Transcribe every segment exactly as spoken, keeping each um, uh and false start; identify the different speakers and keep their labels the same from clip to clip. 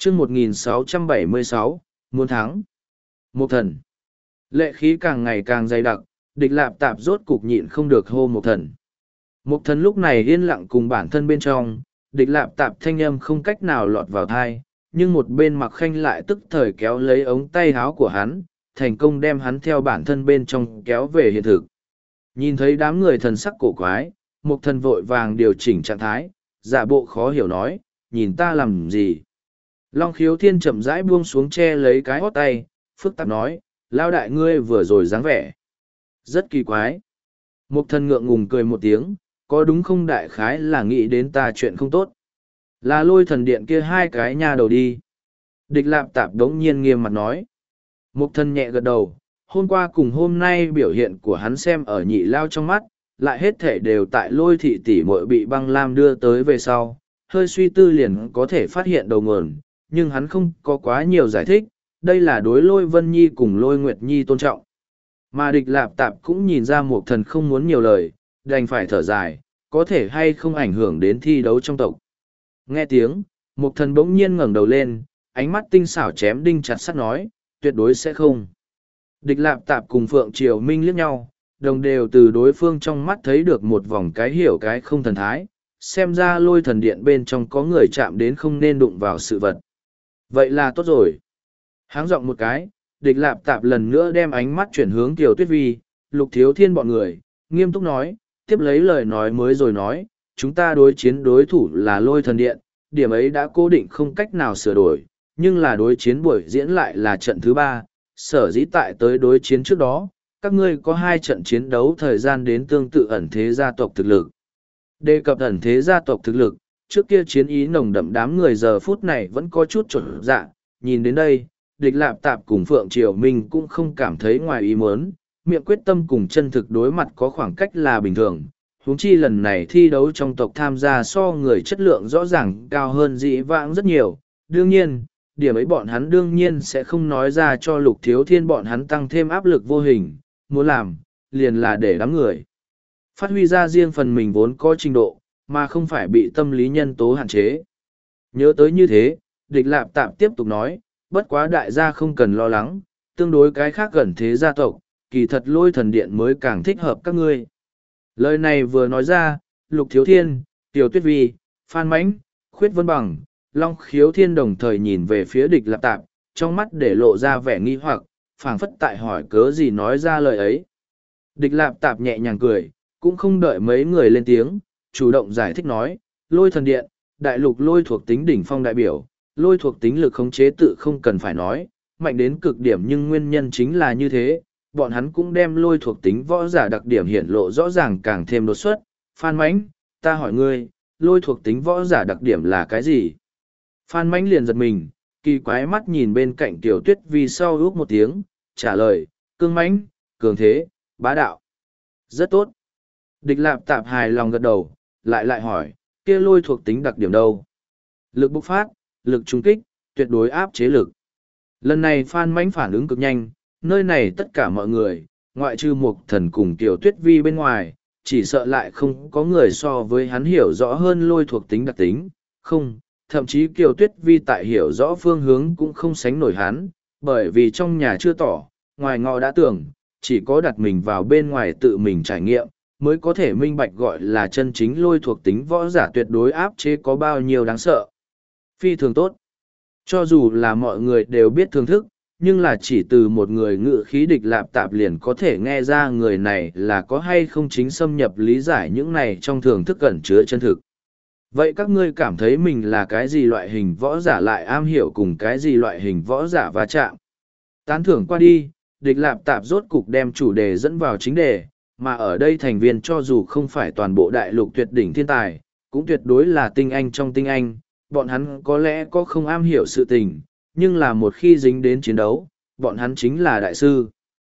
Speaker 1: chương một nghìn sáu trăm bảy mươi sáu, muốn thắng. Một thần. Lệ khí càng ngày càng dày đặc, địch lạp tạp rốt cục nhịn không được hô một thần. Một thần lúc này yên lặng cùng bản thân bên trong, địch lạp tạp thanh âm không cách nào lọt vào thai, nhưng một bên mặc khanh lại tức thời kéo lấy ống tay áo của hắn, thành công đem hắn theo bản thân bên trong kéo về hiện thực. Nhìn thấy đám người thần sắc cổ quái, một thần vội vàng điều chỉnh trạng thái, giả bộ khó hiểu nói, nhìn ta làm gì. Long khiếu thiên chậm rãi buông xuống che lấy cái hót tay, phức tạp nói, lao đại ngươi vừa rồi dáng vẻ. Rất kỳ quái. Một thần ngượng ngùng cười một tiếng, có đúng không đại khái là nghĩ đến ta chuyện không tốt. Là lôi thần điện kia hai cái nha đầu đi. Địch lạp tạp đống nhiên nghiêm mặt nói. Một thần nhẹ gật đầu, hôm qua cùng hôm nay biểu hiện của hắn xem ở nhị lao trong mắt, lại hết thể đều tại lôi thị tỷ muội bị băng lam đưa tới về sau, hơi suy tư liền có thể phát hiện đầu nguồn, nhưng hắn không có quá nhiều giải thích, đây là đối lôi Vân Nhi cùng lôi Nguyệt Nhi tôn trọng. Mà địch lạp tạp cũng nhìn ra một thần không muốn nhiều lời, đành phải thở dài, có thể hay không ảnh hưởng đến thi đấu trong tộc. Nghe tiếng, một thần bỗng nhiên ngẩng đầu lên, ánh mắt tinh xảo chém đinh chặt sắt nói, tuyệt đối sẽ không. Địch lạp tạp cùng Phượng Triều Minh liếc nhau, đồng đều từ đối phương trong mắt thấy được một vòng cái hiểu cái không thần thái, xem ra lôi thần điện bên trong có người chạm đến không nên đụng vào sự vật. Vậy là tốt rồi. Háng giọng một cái, địch lạp tạp lần nữa đem ánh mắt chuyển hướng Kiều Tuyết Vi, Lục Thiếu Thiên bọn người, nghiêm túc nói, tiếp lấy lời nói mới rồi nói, chúng ta đối chiến đối thủ là lôi thần điện, điểm ấy đã cố định không cách nào sửa đổi, nhưng là đối chiến buổi diễn lại là trận thứ ba, sở dĩ tại tới đối chiến trước đó, các ngươi có hai trận chiến đấu thời gian đến tương tự ẩn thế gia tộc thực lực. Đề cập ẩn thế gia tộc thực lực, trước kia chiến ý nồng đậm đám người giờ phút này vẫn có chút trộn dạ, nhìn đến đây, địch lạp tạp cùng Phượng Triều Minh cũng không cảm thấy ngoài ý muốn, miệng quyết tâm cùng chân thực đối mặt có khoảng cách là bình thường. Huống chi lần này thi đấu trong tộc tham gia so người chất lượng rõ ràng cao hơn dĩ vãng rất nhiều. Đương nhiên, điểm ấy bọn hắn đương nhiên sẽ không nói ra cho Lục Thiếu Thiên bọn hắn tăng thêm áp lực vô hình, muốn làm, liền là để đám người phát huy ra riêng phần mình vốn có trình độ, mà không phải bị tâm lý nhân tố hạn chế. Nhớ tới như thế, địch lạp tạp tiếp tục nói, bất quá đại gia không cần lo lắng, tương đối cái khác gần thế gia tộc, kỳ thật lôi thần điện mới càng thích hợp các ngươi. Lời này vừa nói ra, Lục Thiếu Thiên, Tiểu Tuyết Vi, Phan Mãnh, Khuyết Vân Bằng, Long Khiếu Thiên đồng thời nhìn về phía địch lạp tạp, trong mắt để lộ ra vẻ nghi hoặc, phảng phất tại hỏi cớ gì nói ra lời ấy. Địch lạp tạp nhẹ nhàng cười, cũng không đợi mấy người lên tiếng, chủ động giải thích nói, lôi thần điện, đại lục lôi thuộc tính đỉnh phong đại biểu, lôi thuộc tính lực khống chế tự không cần phải nói, mạnh đến cực điểm nhưng nguyên nhân chính là như thế, bọn hắn cũng đem lôi thuộc tính võ giả đặc điểm hiển lộ rõ ràng càng thêm đột xuất. Phan Mãnh, ta hỏi ngươi, lôi thuộc tính võ giả đặc điểm là cái gì? Phan Mãnh liền giật mình, kỳ quái mắt nhìn bên cạnh Tiểu Tuyết Vi sau ước một tiếng, trả lời, cương mãnh, cường thế, bá đạo. Rất tốt. Địch lạp tạp hài lòng gật đầu, lại lại hỏi, kia lôi thuộc tính đặc điểm đâu? Lực bộc phát, lực trung kích, tuyệt đối áp chế lực. Lần này Phan Mãnh phản ứng cực nhanh, nơi này tất cả mọi người, ngoại trừ một thần cùng Tiểu Tuyết Vi bên ngoài, chỉ sợ lại không có người so với hắn hiểu rõ hơn lôi thuộc tính đặc tính, không, thậm chí Kiều Tuyết Vi tại hiểu rõ phương hướng cũng không sánh nổi hắn, bởi vì trong nhà chưa tỏ, ngoài ngọ đã tưởng, chỉ có đặt mình vào bên ngoài tự mình trải nghiệm, mới có thể minh bạch gọi là chân chính lôi thuộc tính võ giả tuyệt đối áp chế có bao nhiêu đáng sợ. Phi thường tốt. Cho dù là mọi người đều biết thưởng thức, nhưng là chỉ từ một người ngự khí địch lạp tạp liền có thể nghe ra người này là có hay không chính xâm nhập lý giải những này trong thưởng thức ẩn chứa chân thực. Vậy các ngươi cảm thấy mình là cái gì loại hình võ giả lại am hiểu cùng cái gì loại hình võ giả va chạm? Tán thưởng qua đi, địch lạp tạp rốt cục đem chủ đề dẫn vào chính đề, mà ở đây thành viên cho dù không phải toàn bộ đại lục tuyệt đỉnh thiên tài, cũng tuyệt đối là tinh anh trong tinh anh, bọn hắn có lẽ có không am hiểu sự tình, nhưng là một khi dính đến chiến đấu, bọn hắn chính là đại sư.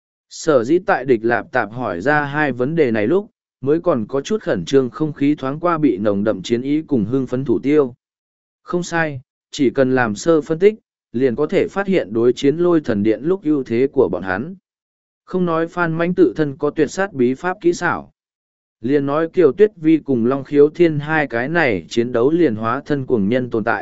Speaker 1: Sở dĩ tại địch lạp tạp hỏi ra hai vấn đề này lúc, mới còn có chút khẩn trương không khí thoáng qua bị nồng đậm chiến ý cùng hưng phấn thủ tiêu. Không sai, chỉ cần làm sơ phân tích, liền có thể phát hiện đối chiến lôi thần điện lúc ưu thế của bọn hắn. Không nói Phan Mãnh tự thân có tuyệt sát bí pháp kỹ xảo. Liền nói Kiều Tuyết Vi cùng Long Khiếu Thiên hai cái này chiến đấu liền hóa thân cuồng nhân tồn tại,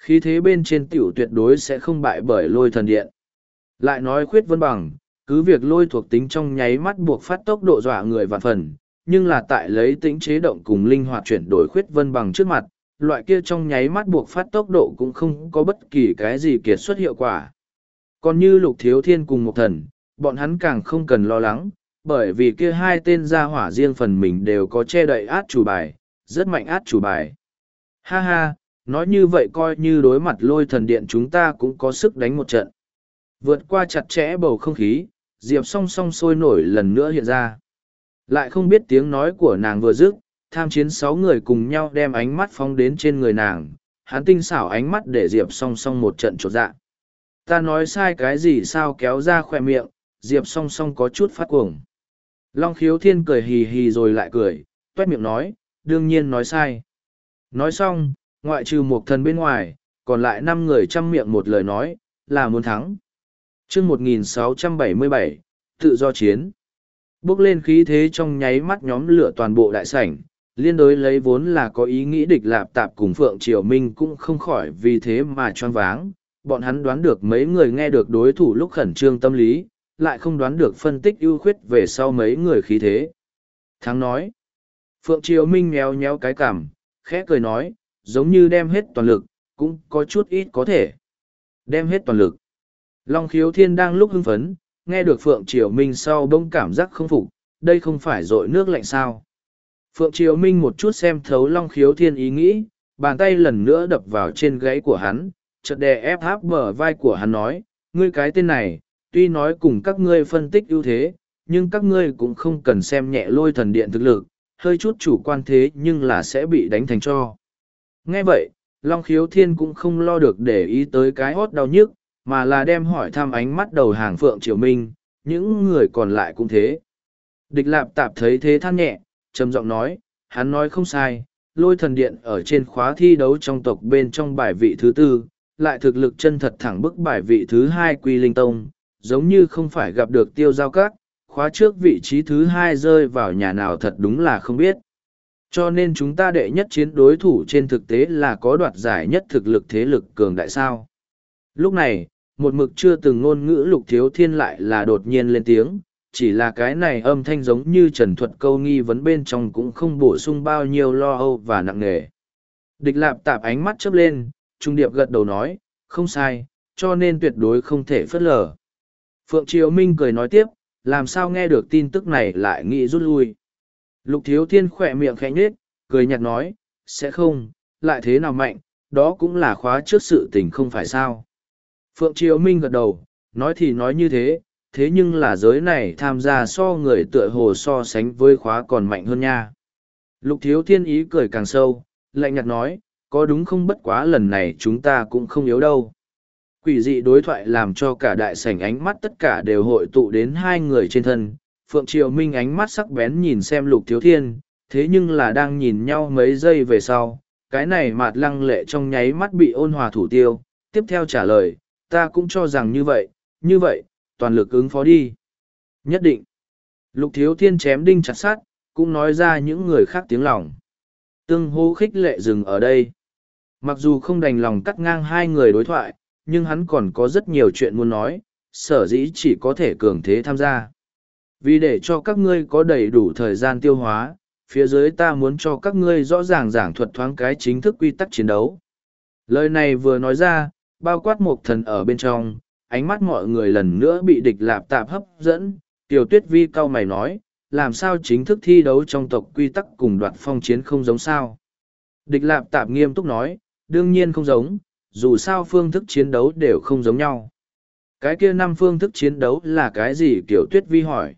Speaker 1: Khí thế bên trên tiểu tuyệt đối sẽ không bại bởi lôi thần điện. Lại nói khuyết vân bằng, cứ việc lôi thuộc tính trong nháy mắt buộc phát tốc độ dọa người vạn phần, nhưng là tại lấy tính chế động cùng linh hoạt chuyển đổi khuyết vân bằng trước mặt, loại kia trong nháy mắt buộc phát tốc độ cũng không có bất kỳ cái gì kiệt xuất hiệu quả. Còn như Lục Thiếu Thiên cùng một thần, bọn hắn càng không cần lo lắng, bởi vì kia hai tên gia hỏa riêng phần mình đều có che đậy át chủ bài, rất mạnh át chủ bài. Ha ha, nói như vậy coi như đối mặt lôi thần điện chúng ta cũng có sức đánh một trận. Vượt qua chặt chẽ bầu không khí, Diệp song song sôi nổi lần nữa hiện ra. Lại không biết tiếng nói của nàng vừa dứt, tham chiến sáu người cùng nhau đem ánh mắt phóng đến trên người nàng, hắn tinh xảo ánh mắt để Diệp song song một trận chột dạ. Ta nói sai cái gì sao kéo ra khoe miệng, Diệp song song có chút phát cuồng. Long Khiếu Thiên cười hì hì rồi lại cười, toét miệng nói, đương nhiên nói sai. Nói xong, ngoại trừ một thần bên ngoài, còn lại năm người chăm miệng một lời nói, là muốn thắng. chương một nghìn sáu trăm bảy mươi bảy, tự do chiến. Bước lên khí thế trong nháy mắt nhóm lửa toàn bộ đại sảnh, liên đối lấy vốn là có ý nghĩ địch lạp tạp cùng Phượng Triều Minh cũng không khỏi vì thế mà choáng váng. Bọn hắn đoán được mấy người nghe được đối thủ lúc khẩn trương tâm lý, lại không đoán được phân tích ưu khuyết về sau mấy người khí thế. Thắng nói. Phượng Triều Minh nhéo nhéo cái cằm, khẽ cười nói, giống như đem hết toàn lực, cũng có chút ít có thể. Đem hết toàn lực. Long Khiếu Thiên đang lúc hưng phấn, nghe được Phượng Triều Minh sau bỗng cảm giác không phục, đây không phải dội nước lạnh sao. Phượng Triều Minh một chút xem thấu Long Khiếu Thiên ý nghĩ, bàn tay lần nữa đập vào trên gáy của hắn, chợt đè ép áp bờ vai của hắn nói, ngươi cái tên này, tuy nói cùng các ngươi phân tích ưu thế, nhưng các ngươi cũng không cần xem nhẹ lôi thần điện thực lực, hơi chút chủ quan thế nhưng là sẽ bị đánh thành cho. Nghe vậy, Long Khiếu Thiên cũng không lo được để ý tới cái hót đau nhức, mà là đem hỏi thăm ánh mắt đầu hàng Phượng Triều Minh, những người còn lại cũng thế. Địch Lạp Tạp thấy thế than nhẹ, trầm giọng nói, hắn nói không sai, lôi thần điện ở trên khóa thi đấu trong tộc bên trong bài vị thứ tư, lại thực lực chân thật thẳng bức bài vị thứ hai Quy Linh Tông, giống như không phải gặp được tiêu giao các, khóa trước vị trí thứ hai rơi vào nhà nào thật đúng là không biết. Cho nên chúng ta đệ nhất chiến đối thủ trên thực tế là có đoạt giải nhất thực lực thế lực cường đại sao. Lúc này, một mực chưa từng ngôn ngữ Lục Thiếu Thiên lại là đột nhiên lên tiếng, chỉ là cái này âm thanh giống như trần thuật câu nghi vấn bên trong cũng không bổ sung bao nhiêu lo âu và nặng nề. Địch Lạp Tạp ánh mắt chớp lên, trung điệp gật đầu nói, không sai, cho nên tuyệt đối không thể phớt lờ. Phượng Triều Minh cười nói tiếp, làm sao nghe được tin tức này lại nghĩ rút lui. Lục Thiếu Thiên khỏe miệng khẽ nhếch, cười nhạt nói, sẽ không, lại thế nào mạnh, đó cũng là khóa trước sự tình không phải sao. Phượng Triều Minh gật đầu, nói thì nói như thế, thế nhưng là giới này tham gia so người tựa hồ so sánh với khóa còn mạnh hơn nha. Lục Thiếu Thiên ý cười càng sâu, lạnh nhạt nói, có đúng không bất quá lần này chúng ta cũng không yếu đâu. Quỷ dị đối thoại làm cho cả đại sảnh ánh mắt tất cả đều hội tụ đến hai người trên thân. Phượng Triều Minh ánh mắt sắc bén nhìn xem Lục Thiếu Thiên, thế nhưng là đang nhìn nhau mấy giây về sau, cái này mạt lăng lệ trong nháy mắt bị ôn hòa thủ tiêu, tiếp theo trả lời, ta cũng cho rằng như vậy, như vậy, toàn lực ứng phó đi. Nhất định. Lục Thiếu Thiên chém đinh chặt sắt, cũng nói ra những người khác tiếng lòng. Tương hô khích lệ dừng ở đây. Mặc dù không đành lòng cắt ngang hai người đối thoại, nhưng hắn còn có rất nhiều chuyện muốn nói, sở dĩ chỉ có thể cường thế tham gia. Vì để cho các ngươi có đầy đủ thời gian tiêu hóa, phía dưới ta muốn cho các ngươi rõ ràng giảng thuật thoáng cái chính thức quy tắc chiến đấu. Lời này vừa nói ra, bao quát một thần ở bên trong, ánh mắt mọi người lần nữa bị Địch Lạp Tạp hấp dẫn. Tiểu Tuyết Vi cau mày nói, làm sao chính thức thi đấu trong tộc quy tắc cùng đoạt phong chiến không giống sao? Địch Lạp Tạp nghiêm túc nói, đương nhiên không giống, dù sao phương thức chiến đấu đều không giống nhau. Cái kia năm phương thức chiến đấu là cái gì? Tiểu Tuyết Vi hỏi.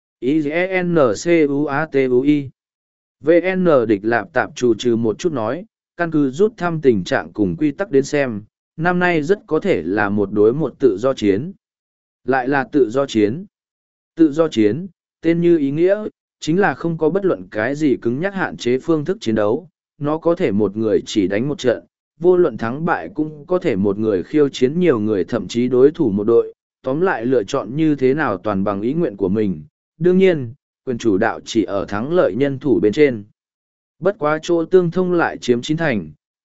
Speaker 1: I N C U A T U I V N Địch Lạp Tạp trù trừ một chút nói, căn cứ rút thăm tình trạng cùng quy tắc đến xem, năm nay rất có thể là một đối một tự do chiến. Lại là tự do chiến. Tự do chiến, tên như ý nghĩa, chính là không có bất luận cái gì cứng nhắc hạn chế phương thức chiến đấu, nó có thể một người chỉ đánh một trận, vô luận thắng bại cũng có thể một người khiêu chiến nhiều người thậm chí đối thủ một đội, tóm lại lựa chọn như thế nào toàn bằng ý nguyện của mình. Đương nhiên, quyền chủ đạo chỉ ở thắng lợi nhân thủ bên trên. Bất quá chỗ tương thông lại chiếm chín thành,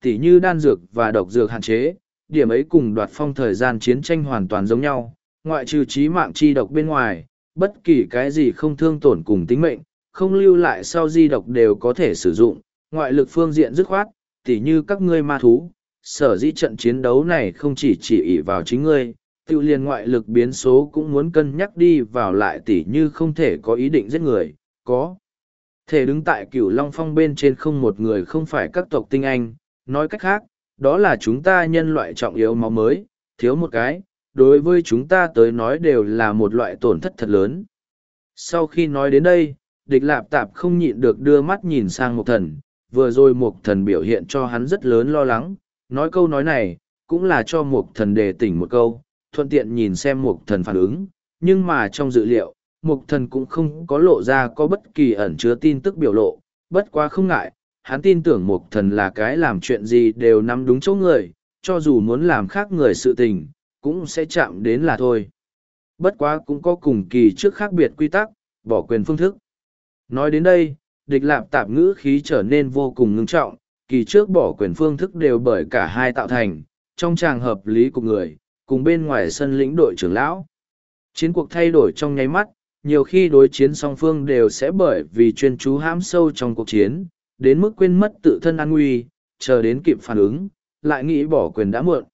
Speaker 1: tỉ như đan dược và độc dược hạn chế, điểm ấy cùng đoạt phong thời gian chiến tranh hoàn toàn giống nhau, ngoại trừ chí mạng chi độc bên ngoài, bất kỳ cái gì không thương tổn cùng tính mệnh, không lưu lại sau di độc đều có thể sử dụng, ngoại lực phương diện dứt khoát, tỉ như các ngươi ma thú, sở dĩ trận chiến đấu này không chỉ chỉ ỷ vào chính ngươi, tự liền ngoại lực biến số cũng muốn cân nhắc đi vào lại tỉ như không thể có ý định giết người, có thể đứng tại cửu Long Phong bên trên không một người không phải các tộc tinh anh, nói cách khác, đó là chúng ta nhân loại trọng yếu máu mới, thiếu một cái, đối với chúng ta tới nói đều là một loại tổn thất thật lớn. Sau khi nói đến đây, địch lạp tạp không nhịn được đưa mắt nhìn sang Mộc Thần, vừa rồi Mộc Thần biểu hiện cho hắn rất lớn lo lắng, nói câu nói này, cũng là cho Mộc Thần đề tỉnh một câu, thuận tiện nhìn xem Mộc Thần phản ứng, nhưng mà trong dự liệu, Mộc Thần cũng không có lộ ra có bất kỳ ẩn chứa tin tức biểu lộ, bất quá không ngại, hắn tin tưởng Mộc Thần là cái làm chuyện gì đều nắm đúng chỗ người, cho dù muốn làm khác người sự tình, cũng sẽ chạm đến là thôi. Bất quá cũng có cùng kỳ trước khác biệt quy tắc, bỏ quyền phương thức. Nói đến đây, địch lạp tạp ngữ khí trở nên vô cùng ngưng trọng, kỳ trước bỏ quyền phương thức đều bởi cả hai tạo thành, trong tràng hợp lý của người, cùng bên ngoài sân lĩnh đội trưởng lão. Chiến cuộc thay đổi trong nháy mắt, nhiều khi đối chiến song phương đều sẽ bởi vì chuyên chú hãm sâu trong cuộc chiến, đến mức quên mất tự thân an nguy, chờ đến kịp phản ứng, lại nghĩ bỏ quyền đã muộn.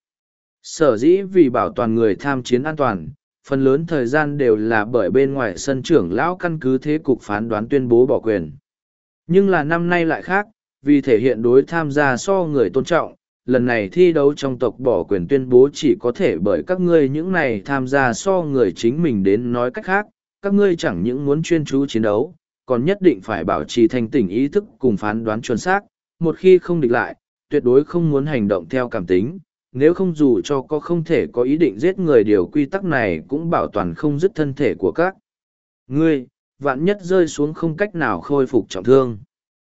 Speaker 1: Sở dĩ vì bảo toàn người tham chiến an toàn, phần lớn thời gian đều là bởi bên ngoài sân trưởng lão căn cứ thế cục phán đoán tuyên bố bỏ quyền. Nhưng là năm nay lại khác, vì thể hiện đối tham gia so người tôn trọng, lần này thi đấu trong tộc bỏ quyền tuyên bố chỉ có thể bởi các ngươi những này tham gia so người chính mình đến nói cách khác, các ngươi chẳng những muốn chuyên chú chiến đấu, còn nhất định phải bảo trì thanh tỉnh ý thức cùng phán đoán chuẩn xác, một khi không địch lại, tuyệt đối không muốn hành động theo cảm tính, nếu không dù cho có không thể có ý định giết người điều quy tắc này cũng bảo toàn không dứt thân thể của các ngươi, vạn nhất rơi xuống không cách nào khôi phục trọng thương.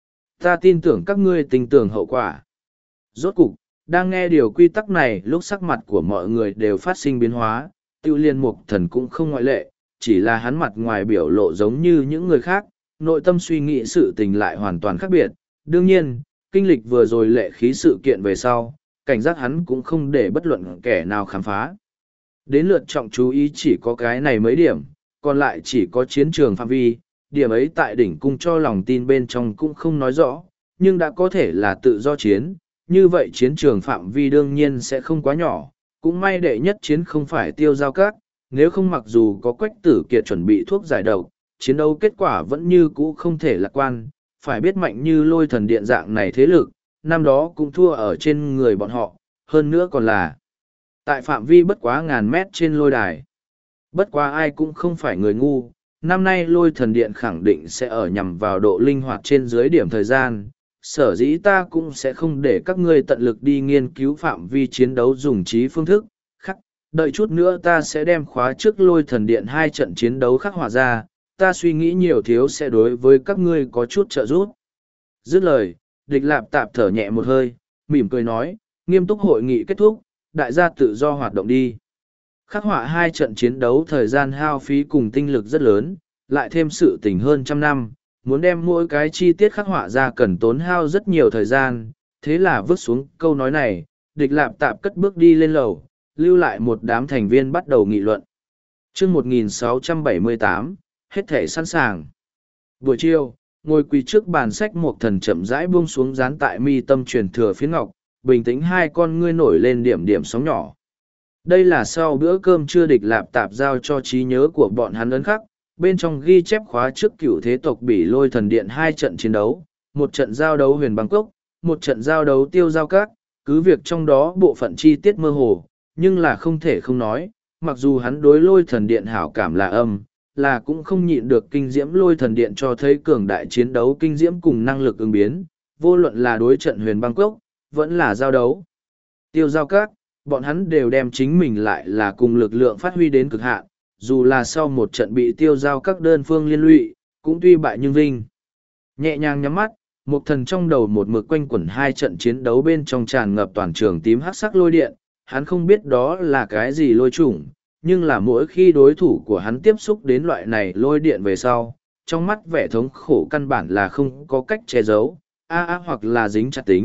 Speaker 1: Ta tin tưởng các ngươi tin tưởng hậu quả. Rốt cục, đang nghe điều quy tắc này lúc sắc mặt của mọi người đều phát sinh biến hóa, tiêu liên mục thần cũng không ngoại lệ, chỉ là hắn mặt ngoài biểu lộ giống như những người khác, nội tâm suy nghĩ sự tình lại hoàn toàn khác biệt. Đương nhiên, kinh lịch vừa rồi lệ khí sự kiện về sau, cảnh giác hắn cũng không để bất luận kẻ nào khám phá. Đến lượt trọng chú ý chỉ có cái này mấy điểm, còn lại chỉ có chiến trường phạm vi, điểm ấy tại đỉnh cung cho lòng tin bên trong cũng không nói rõ, nhưng đã có thể là tự do chiến, như vậy chiến trường phạm vi đương nhiên sẽ không quá nhỏ, cũng may đệ nhất chiến không phải tiêu giao cát, nếu không mặc dù có Quách Tử Kiệt chuẩn bị thuốc giải độc, chiến đấu kết quả vẫn như cũ không thể lạc quan, phải biết mạnh như lôi thần điện dạng này thế lực, năm đó cũng thua ở trên người bọn họ, hơn nữa còn là tại phạm vi bất quá ngàn mét trên lôi đài. Bất quá ai cũng không phải người ngu, năm nay lôi thần điện khẳng định sẽ ở nhằm vào độ linh hoạt trên dưới điểm thời gian, sở dĩ ta cũng sẽ không để các ngươi tận lực đi nghiên cứu phạm vi chiến đấu dùng trí phương thức, khắc, đợi chút nữa ta sẽ đem khóa trước lôi thần điện hai trận chiến đấu khắc họa ra, ta suy nghĩ nhiều thiếu sẽ đối với các ngươi có chút trợ giúp. Dứt lời, địch lạp tạp thở nhẹ một hơi, mỉm cười nói, nghiêm túc hội nghị kết thúc, đại gia tự do hoạt động đi. Khắc họa hai trận chiến đấu thời gian hao phí cùng tinh lực rất lớn, lại thêm sự tình hơn trăm năm, muốn đem mỗi cái chi tiết khắc họa ra cần tốn hao rất nhiều thời gian, thế là vứt xuống câu nói này, địch lạp tạp cất bước đi lên lầu, lưu lại một đám thành viên bắt đầu nghị luận. chương một nghìn sáu trăm bảy mươi tám, hết thể sẵn sàng. Buổi chiều, ngồi quỳ trước bàn sách một thần chậm rãi buông xuống dán tại mi tâm truyền thừa phiến ngọc, bình tĩnh hai con ngươi nổi lên điểm điểm sóng nhỏ. Đây là sau bữa cơm trưa địch lạp tạp giao cho trí nhớ của bọn hắn ấn khắc, bên trong ghi chép khóa trước cựu thế tộc bỉ lôi thần điện hai trận chiến đấu, một trận giao đấu huyền Bangkok, một trận giao đấu tiêu giao cát, cứ việc trong đó bộ phận chi tiết mơ hồ, nhưng là không thể không nói, mặc dù hắn đối lôi thần điện hảo cảm là âm, là cũng không nhịn được kinh diễm lôi thần điện cho thấy cường đại chiến đấu kinh diễm cùng năng lực ứng biến, vô luận là đối trận huyền Bangkok, vẫn là giao đấu. Tiêu giao cát, bọn hắn đều đem chính mình lại là cùng lực lượng phát huy đến cực hạn, dù là sau một trận bị tiêu giao các đơn phương liên lụy, cũng tuy bại nhưng vinh. Nhẹ nhàng nhắm mắt, một thần trong đầu một mực quanh quẩn hai trận chiến đấu bên trong tràn ngập toàn trường tím hắc sắc lôi điện, hắn không biết đó là cái gì lôi chủng, nhưng là mỗi khi đối thủ của hắn tiếp xúc đến loại này lôi điện về sau, trong mắt vẻ thống khổ căn bản là không có cách che giấu, a a hoặc là dính chặt tính,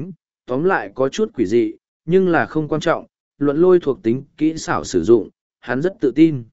Speaker 1: tóm lại có chút quỷ dị, nhưng là không quan trọng, luận lôi thuộc tính kỹ xảo sử dụng, hắn rất tự tin.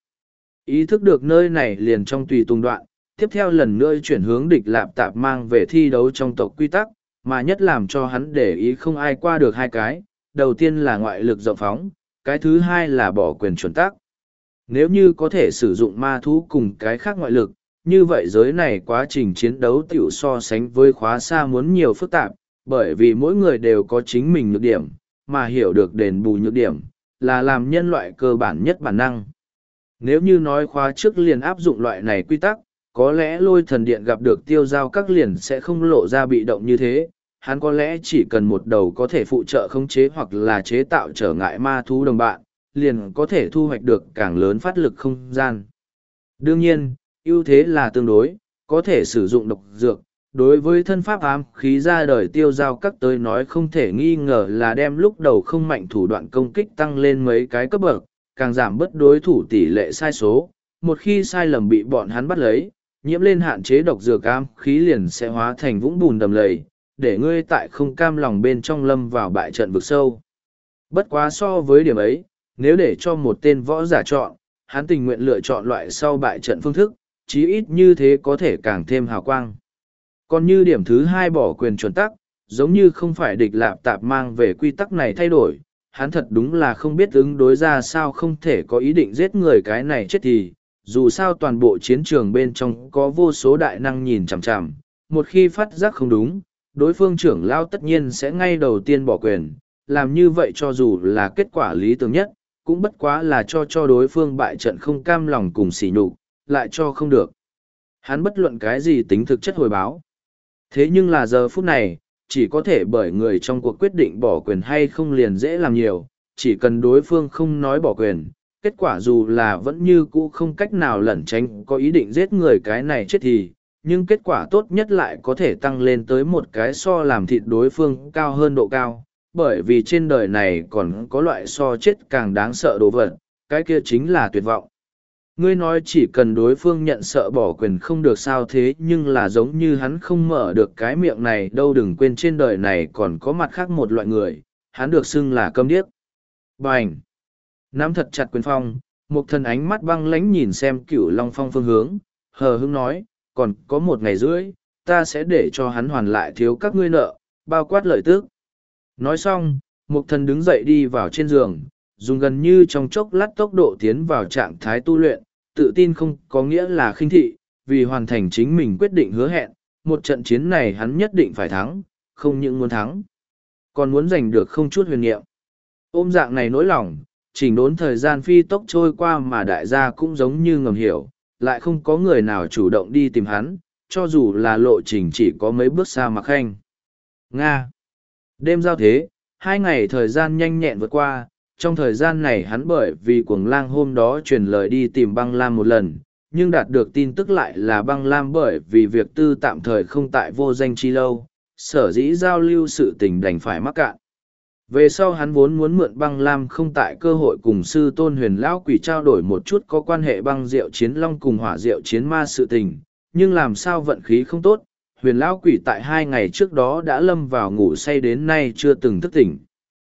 Speaker 1: Ý thức được nơi này liền trong tùy tùng đoạn, tiếp theo lần nữa chuyển hướng địch lạp tạp mang về thi đấu trong tộc quy tắc, mà nhất làm cho hắn để ý không ai qua được hai cái, đầu tiên là ngoại lực rộng phóng, cái thứ hai là bỏ quyền chuẩn tắc. Nếu như có thể sử dụng ma thú cùng cái khác ngoại lực, như vậy giới này quá trình chiến đấu tiểu so sánh với khóa xa muốn nhiều phức tạp, bởi vì mỗi người đều có chính mình nhược điểm, mà hiểu được đền bù nhược điểm, là làm nhân loại cơ bản nhất bản năng. Nếu như nói khóa trước liền áp dụng loại này quy tắc, có lẽ lôi thần điện gặp được tiêu giao các liền sẽ không lộ ra bị động như thế, hắn có lẽ chỉ cần một đầu có thể phụ trợ khống chế hoặc là chế tạo trở ngại ma thú đồng bạn, liền có thể thu hoạch được càng lớn phát lực không gian. Đương nhiên, ưu thế là tương đối, có thể sử dụng độc dược. Đối với thân pháp ám khí ra đời tiêu giao các tới nói không thể nghi ngờ là đem lúc đầu không mạnh thủ đoạn công kích tăng lên mấy cái cấp bậc, càng giảm bớt đối thủ tỷ lệ sai số. Một khi sai lầm bị bọn hắn bắt lấy, nhiễm lên hạn chế độc dược ám khí liền sẽ hóa thành vũng bùn đầm lầy, để ngươi tại không cam lòng bên trong lâm vào bại trận vực sâu. Bất quá so với điểm ấy, nếu để cho một tên võ giả chọn, hắn tình nguyện lựa chọn loại sau bại trận phương thức, chí ít như thế có thể càng thêm hào quang. Còn như điểm thứ hai bỏ quyền chuẩn tắc, giống như không phải địch lạp tạp mang về quy tắc này thay đổi, hắn thật đúng là không biết ứng đối ra sao không thể có ý định giết người cái này chết thì, dù sao toàn bộ chiến trường bên trong có vô số đại năng nhìn chằm chằm, một khi phát giác không đúng, đối phương trưởng lao tất nhiên sẽ ngay đầu tiên bỏ quyền, làm như vậy cho dù là kết quả lý tưởng nhất, cũng bất quá là cho cho đối phương bại trận không cam lòng cùng sỉ nhục, lại cho không được. Hắn bất luận cái gì tính thực chất hồi báo. Thế nhưng là giờ phút này, chỉ có thể bởi người trong cuộc quyết định bỏ quyền hay không liền dễ làm nhiều, chỉ cần đối phương không nói bỏ quyền, kết quả dù là vẫn như cũ không cách nào lẩn tránh có ý định giết người cái này chết thì, nhưng kết quả tốt nhất lại có thể tăng lên tới một cái so làm thịt đối phương cao hơn độ cao, bởi vì trên đời này còn có loại so chết càng đáng sợ đồ vật, cái kia chính là tuyệt vọng. Ngươi nói chỉ cần đối phương nhận sợ bỏ quyền không được sao thế nhưng là giống như hắn không mở được cái miệng này đâu, đừng quên trên đời này còn có mặt khác một loại người, hắn được xưng là câm điếc. Bành! Nắm thật chặt quyền phong, một thần ánh mắt băng lãnh nhìn xem Cửu Long Phong phương hướng, hờ hững nói, còn có một ngày rưỡi, ta sẽ để cho hắn hoàn lại thiếu các ngươi nợ, bao quát lợi tức. Nói xong, một thần đứng dậy đi vào trên giường, dùng gần như trong chốc lát tốc độ tiến vào trạng thái tu luyện, tự tin không có nghĩa là khinh thị, vì hoàn thành chính mình quyết định hứa hẹn, một trận chiến này hắn nhất định phải thắng, không những muốn thắng, còn muốn giành được không chút huyền niệm. Ôm dạng này nỗi lòng, chỉnh đốn thời gian phi tốc trôi qua mà đại gia cũng giống như ngầm hiểu, lại không có người nào chủ động đi tìm hắn, cho dù là lộ trình chỉ có mấy bước xa Mạc Khanh. Nga. Đêm giao thế, hai ngày thời gian nhanh nhẹn vượt qua, trong thời gian này hắn bởi vì cuồng lang hôm đó truyền lời đi tìm băng lam một lần, nhưng đạt được tin tức lại là băng lam bởi vì việc tư tạm thời không tại vô danh chi lâu, sở dĩ giao lưu sự tình đành phải mắc cạn. Về sau hắn vốn muốn mượn băng lam không tại cơ hội cùng sư tôn huyền lão quỷ trao đổi một chút có quan hệ băng diệu chiến long cùng hỏa diệu chiến ma sự tình, nhưng làm sao vận khí không tốt, huyền lão quỷ tại hai ngày trước đó đã lâm vào ngủ say đến nay chưa từng thức tỉnh.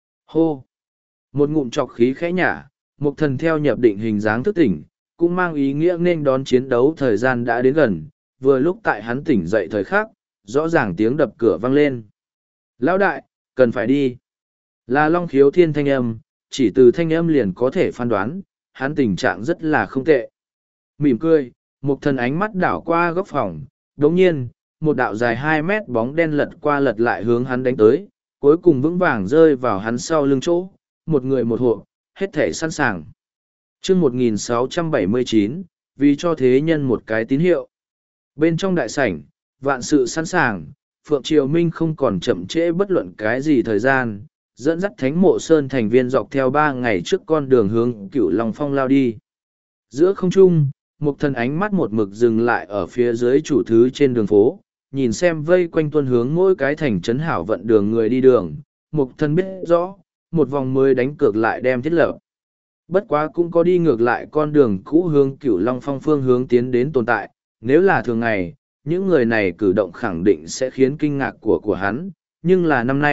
Speaker 1: Hô! Một ngụm trọc khí khẽ nhả, một thần theo nhập định hình dáng thức tỉnh, cũng mang ý nghĩa nên đón chiến đấu thời gian đã đến gần, vừa lúc tại hắn tỉnh dậy thời khắc, rõ ràng tiếng đập cửa vang lên. Lão đại, cần phải đi. Là Long Khiếu Thiên thanh âm, chỉ từ thanh âm liền có thể phán đoán, hắn tình trạng rất là không tệ. Mỉm cười, một thần ánh mắt đảo qua góc phòng, đồng nhiên, một đạo dài hai mét bóng đen lật qua lật lại hướng hắn đánh tới, cuối cùng vững vàng rơi vào hắn sau lưng chỗ, một người một hộp, hết thể sẵn sàng. chương một nghìn sáu trăm bảy mươi chín, vì cho thế nhân một cái tín hiệu. Bên trong đại sảnh, vạn sự sẵn sàng, Phượng Triều Minh không còn chậm trễ bất luận cái gì thời gian, dẫn dắt Thánh Mộ Sơn thành viên dọc theo ba ngày trước con đường hướng Cửu Long Phong lao đi. Giữa không trung, một thần ánh mắt một mực dừng lại ở phía dưới chủ thứ trên đường phố, nhìn xem vây quanh tuân hướng mỗi cái thành trấn hảo vận đường người đi đường, một thần biết rõ, một vòng mới đánh cược lại đem thiết lập. Bất quá cũng có đi ngược lại con đường cũ hướng Cửu Long Phong phương hướng tiến đến tồn tại, nếu là thường ngày, những người này cử động khẳng định sẽ khiến kinh ngạc của của hắn, nhưng là năm nay,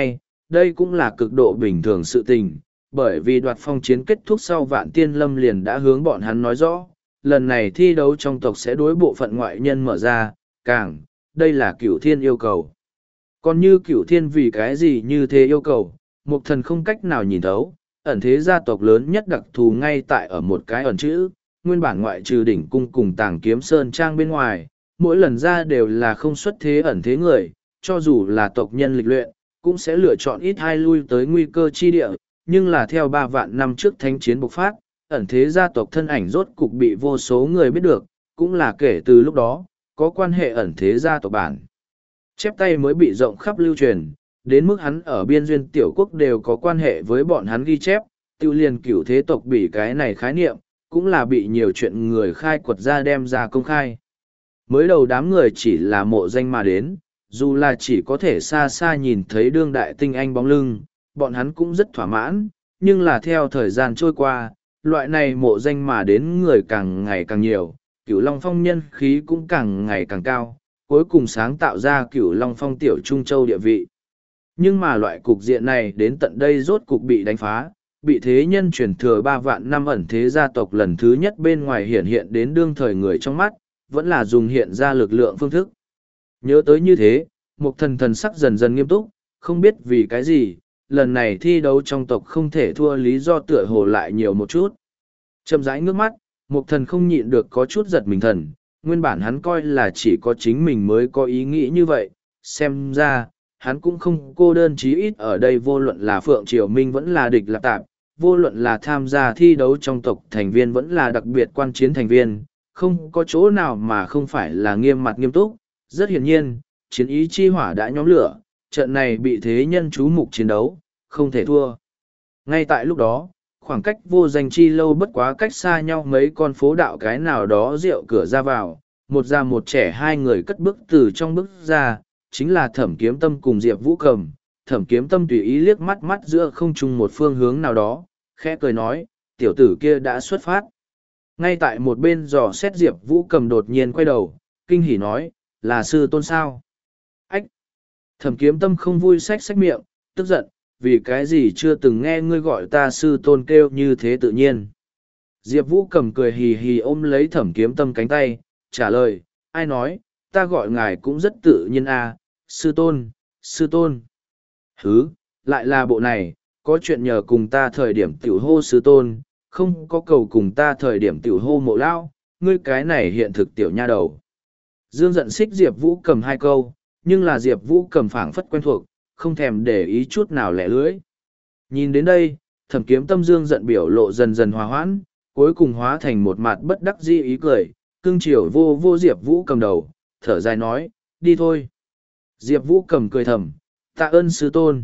Speaker 1: đây cũng là cực độ bình thường sự tình, bởi vì đoạt phong chiến kết thúc sau Vạn Tiên Lâm liền đã hướng bọn hắn nói rõ, lần này thi đấu trong tộc sẽ đối bộ phận ngoại nhân mở ra, càng, đây là Cửu Thiên yêu cầu. Còn như Cửu Thiên vì cái gì như thế yêu cầu, Mục Thần không cách nào nhìn thấu, ẩn thế gia tộc lớn nhất đặc thù ngay tại ở một cái ẩn chữ, nguyên bản ngoại trừ đỉnh cung cùng Tàng Kiếm Sơn trang bên ngoài, mỗi lần ra đều là không xuất thế ẩn thế người, cho dù là tộc nhân lịch luyện, cũng sẽ lựa chọn ít hai lui tới nguy cơ chi địa, nhưng là theo ba vạn năm trước thánh chiến bộc phát, ẩn thế gia tộc thân ảnh rốt cục bị vô số người biết được, cũng là kể từ lúc đó, có quan hệ ẩn thế gia tộc bản. Chép tay mới bị rộng khắp lưu truyền, đến mức hắn ở biên duyên tiểu quốc đều có quan hệ với bọn hắn ghi chép, tiêu liền cửu thế tộc bị cái này khái niệm, cũng là bị nhiều chuyện người khai quật ra đem ra công khai. Mới đầu đám người chỉ là mộ danh mà đến, dù là chỉ có thể xa xa nhìn thấy đương đại tinh anh bóng lưng, bọn hắn cũng rất thỏa mãn, nhưng là theo thời gian trôi qua, loại này mộ danh mà đến người càng ngày càng nhiều, cửu long phong nhân khí cũng càng ngày càng cao, cuối cùng sáng tạo ra cửu long phong tiểu trung châu địa vị. Nhưng mà loại cục diện này đến tận đây rốt cục bị đánh phá, bị thế nhân truyền thừa ba vạn năm ẩn thế gia tộc lần thứ nhất bên ngoài hiện hiện đến đương thời người trong mắt, vẫn là dùng hiện ra lực lượng phương thức. Nhớ tới như thế, một thần thần sắc dần dần nghiêm túc, không biết vì cái gì, lần này thi đấu trong tộc không thể thua lý do tựa hồ lại nhiều một chút. Chậm rãi ngước mắt, một thần không nhịn được có chút giật mình thần, nguyên bản hắn coi là chỉ có chính mình mới có ý nghĩ như vậy, xem ra, hắn cũng không cô đơn chí ít ở đây vô luận là Phượng Triều Minh vẫn là địch lạp tạp, vô luận là tham gia thi đấu trong tộc thành viên vẫn là đặc biệt quan chiến thành viên, không có chỗ nào mà không phải là nghiêm mặt nghiêm túc. Rất hiển nhiên, chiến ý chi hỏa đã nhóm lửa, trận này bị thế nhân chú mục chiến đấu, không thể thua. Ngay tại lúc đó, khoảng cách vô danh chi lâu bất quá cách xa nhau mấy con phố đạo cái nào đó rượu cửa ra vào, một già một trẻ hai người cất bước từ trong bước ra, chính là Thẩm Kiếm Tâm cùng Diệp Vũ Cầm. Thẩm Kiếm Tâm tùy ý liếc mắt mắt giữa không trung một phương hướng nào đó, khẽ cười nói, tiểu tử kia đã xuất phát. Ngay tại một bên dò xét Diệp Vũ Cầm đột nhiên quay đầu, kinh hỉ nói, là sư tôn sao? Ách! Thẩm Kiếm Tâm không vui xách xách miệng, tức giận, vì cái gì chưa từng nghe ngươi gọi ta sư tôn kêu như thế tự nhiên. Diệp Vũ Cầm cười hì hì ôm lấy Thẩm Kiếm Tâm cánh tay, trả lời, ai nói, ta gọi ngài cũng rất tự nhiên à, sư tôn, sư tôn. Hứ, lại là bộ này, có chuyện nhờ cùng ta thời điểm tiểu hô sư tôn, không có cầu cùng ta thời điểm tiểu hô mộ lao, ngươi cái này hiện thực tiểu nha đầu. Dương giận xích Diệp Vũ Cầm hai câu, nhưng là Diệp Vũ Cầm phảng phất quen thuộc, không thèm để ý chút nào lẻ lưỡi. Nhìn đến đây, Thẩm Kiếm Tâm Dương giận biểu lộ dần dần hòa hoãn, cuối cùng hóa thành một mặt bất đắc dĩ ý cười, cưng chiều vô vô Diệp Vũ Cầm đầu, thở dài nói, đi thôi. Diệp Vũ Cầm cười thầm, tạ ơn sư tôn.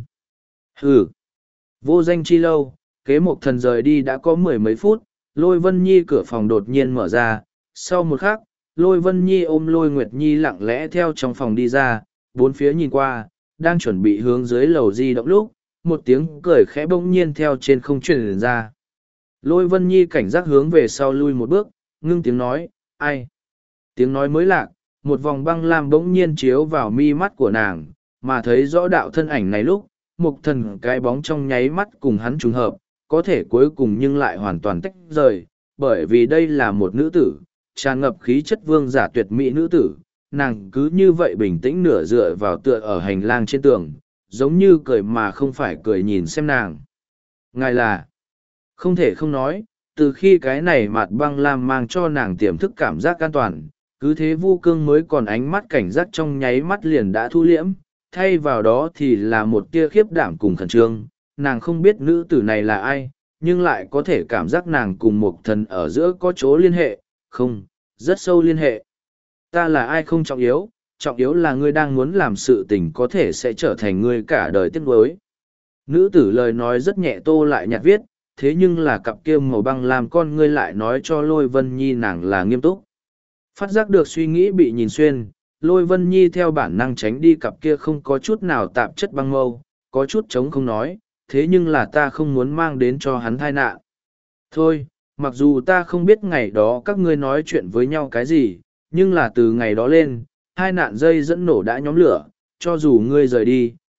Speaker 1: Hừ. Vô danh chi lâu, kế một thần rời đi đã có mười mấy phút, Lôi Vân Nhi cửa phòng đột nhiên mở ra, sau một khắc, Lôi Vân Nhi ôm Lôi Nguyệt Nhi lặng lẽ theo trong phòng đi ra, bốn phía nhìn qua, đang chuẩn bị hướng dưới lầu di động lúc, một tiếng cười khẽ bỗng nhiên theo trên không truyền ra. Lôi Vân Nhi cảnh giác hướng về sau lui một bước, ngưng tiếng nói, ai? Tiếng nói mới lạc, một vòng băng lam bỗng nhiên chiếu vào mi mắt của nàng, mà thấy rõ đạo thân ảnh này lúc, một thần cái bóng trong nháy mắt cùng hắn trùng hợp, có thể cuối cùng nhưng lại hoàn toàn tách rời, bởi vì đây là một nữ tử, tràn ngập khí chất vương giả tuyệt mỹ nữ tử, nàng cứ như vậy bình tĩnh nửa dựa vào tựa ở hành lang trên tường, giống như cười mà không phải cười nhìn xem nàng. Ngài là, không thể không nói, từ khi cái này mặt băng lam mang cho nàng tiềm thức cảm giác an toàn, cứ thế Vu Cương mới còn ánh mắt cảnh giác trong nháy mắt liền đã thu liễm, thay vào đó thì là một tia khiếp đảm cùng khẩn trương, nàng không biết nữ tử này là ai, nhưng lại có thể cảm giác nàng cùng một thần ở giữa có chỗ liên hệ, không, rất sâu liên hệ. Ta là ai không trọng yếu, trọng yếu là ngươi đang muốn làm sự tình có thể sẽ trở thành ngươi cả đời tiếc nuối. Nữ tử lời nói rất nhẹ tô lại nhạt viết, thế nhưng là cặp kia màu băng làm con ngươi lại nói cho Lôi Vân Nhi nàng là nghiêm túc. Phát giác được suy nghĩ bị nhìn xuyên, Lôi Vân Nhi theo bản năng tránh đi cặp kia không có chút nào tạp chất băng mâu, có chút chống không nói, thế nhưng là ta không muốn mang đến cho hắn tai nạn. Thôi, mặc dù ta không biết ngày đó các ngươi nói chuyện với nhau cái gì, nhưng là từ ngày đó lên, hai nạn dây dẫn nổ đã nhóm lửa, cho dù ngươi rời đi,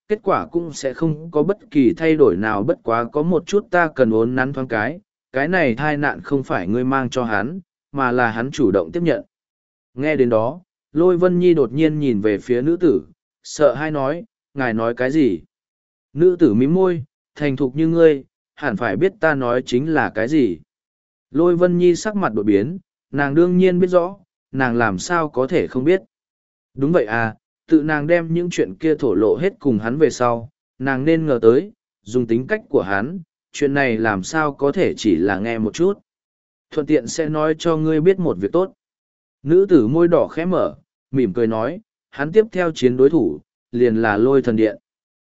Speaker 1: kết quả cũng sẽ không có bất kỳ thay đổi nào, bất quá có một chút ta cần uốn nắn thoáng cái, cái này tai nạn không phải ngươi mang cho hắn, mà là hắn chủ động tiếp nhận. Nghe đến đó, Lôi Vân Nhi đột nhiên nhìn về phía nữ tử, sợ hai nói, ngài nói cái gì? Nữ tử mím môi, thành thục như ngươi, hẳn phải biết ta nói chính là cái gì. Lôi Vân Nhi sắc mặt đột biến, nàng đương nhiên biết rõ, nàng làm sao có thể không biết. Đúng vậy à, tự nàng đem những chuyện kia thổ lộ hết cùng hắn về sau, nàng nên ngờ tới, dùng tính cách của hắn, chuyện này làm sao có thể chỉ là nghe một chút. Thuận tiện sẽ nói cho ngươi biết một việc tốt. Nữ tử môi đỏ khẽ mở, mỉm cười nói, hắn tiếp theo chiến đối thủ, liền là Lôi Thần Điện.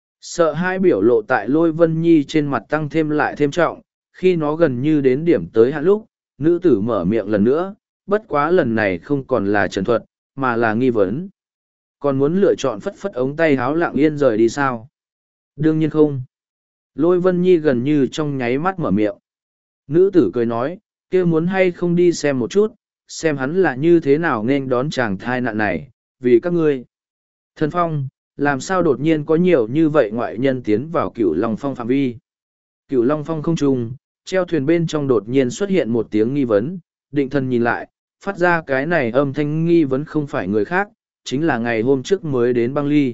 Speaker 1: Sợ hai biểu lộ tại Lôi Vân Nhi trên mặt tăng thêm lại thêm trọng, khi nó gần như đến điểm tới hạn lúc, nữ tử mở miệng lần nữa, bất quá lần này không còn là trần thuật, mà là nghi vấn. Còn muốn lựa chọn phất phất ống tay háo lặng yên rời đi sao? Đương nhiên không. Lôi Vân Nhi gần như trong nháy mắt mở miệng. Nữ tử cười nói, kia muốn hay không đi xem một chút, xem hắn là như thế nào nên đón chàng thai nạn này, vì các ngươi. Thần Phong, làm sao đột nhiên có nhiều như vậy ngoại nhân tiến vào Cửu Long Phong phạm vi? Cửu Long Phong không trung, treo thuyền bên trong đột nhiên xuất hiện một tiếng nghi vấn, định thần nhìn lại, phát ra cái này âm thanh nghi vấn không phải người khác, chính là ngày hôm trước mới đến băng ly.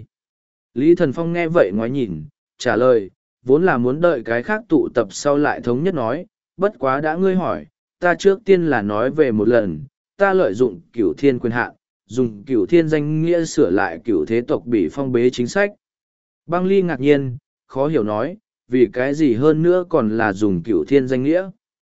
Speaker 1: Lý Thần Phong nghe vậy ngoái nhìn, trả lời, vốn là muốn đợi cái khác tụ tập sau lại thống nhất nói, bất quá đã ngươi hỏi, ta trước tiên là nói về một lần, ta lợi dụng cửu thiên quyền hạn, dùng cửu thiên danh nghĩa sửa lại cửu thế tộc bị phong bế chính sách. Băng ly ngạc nhiên, khó hiểu nói, vì cái gì hơn nữa còn là dùng cửu thiên danh nghĩa.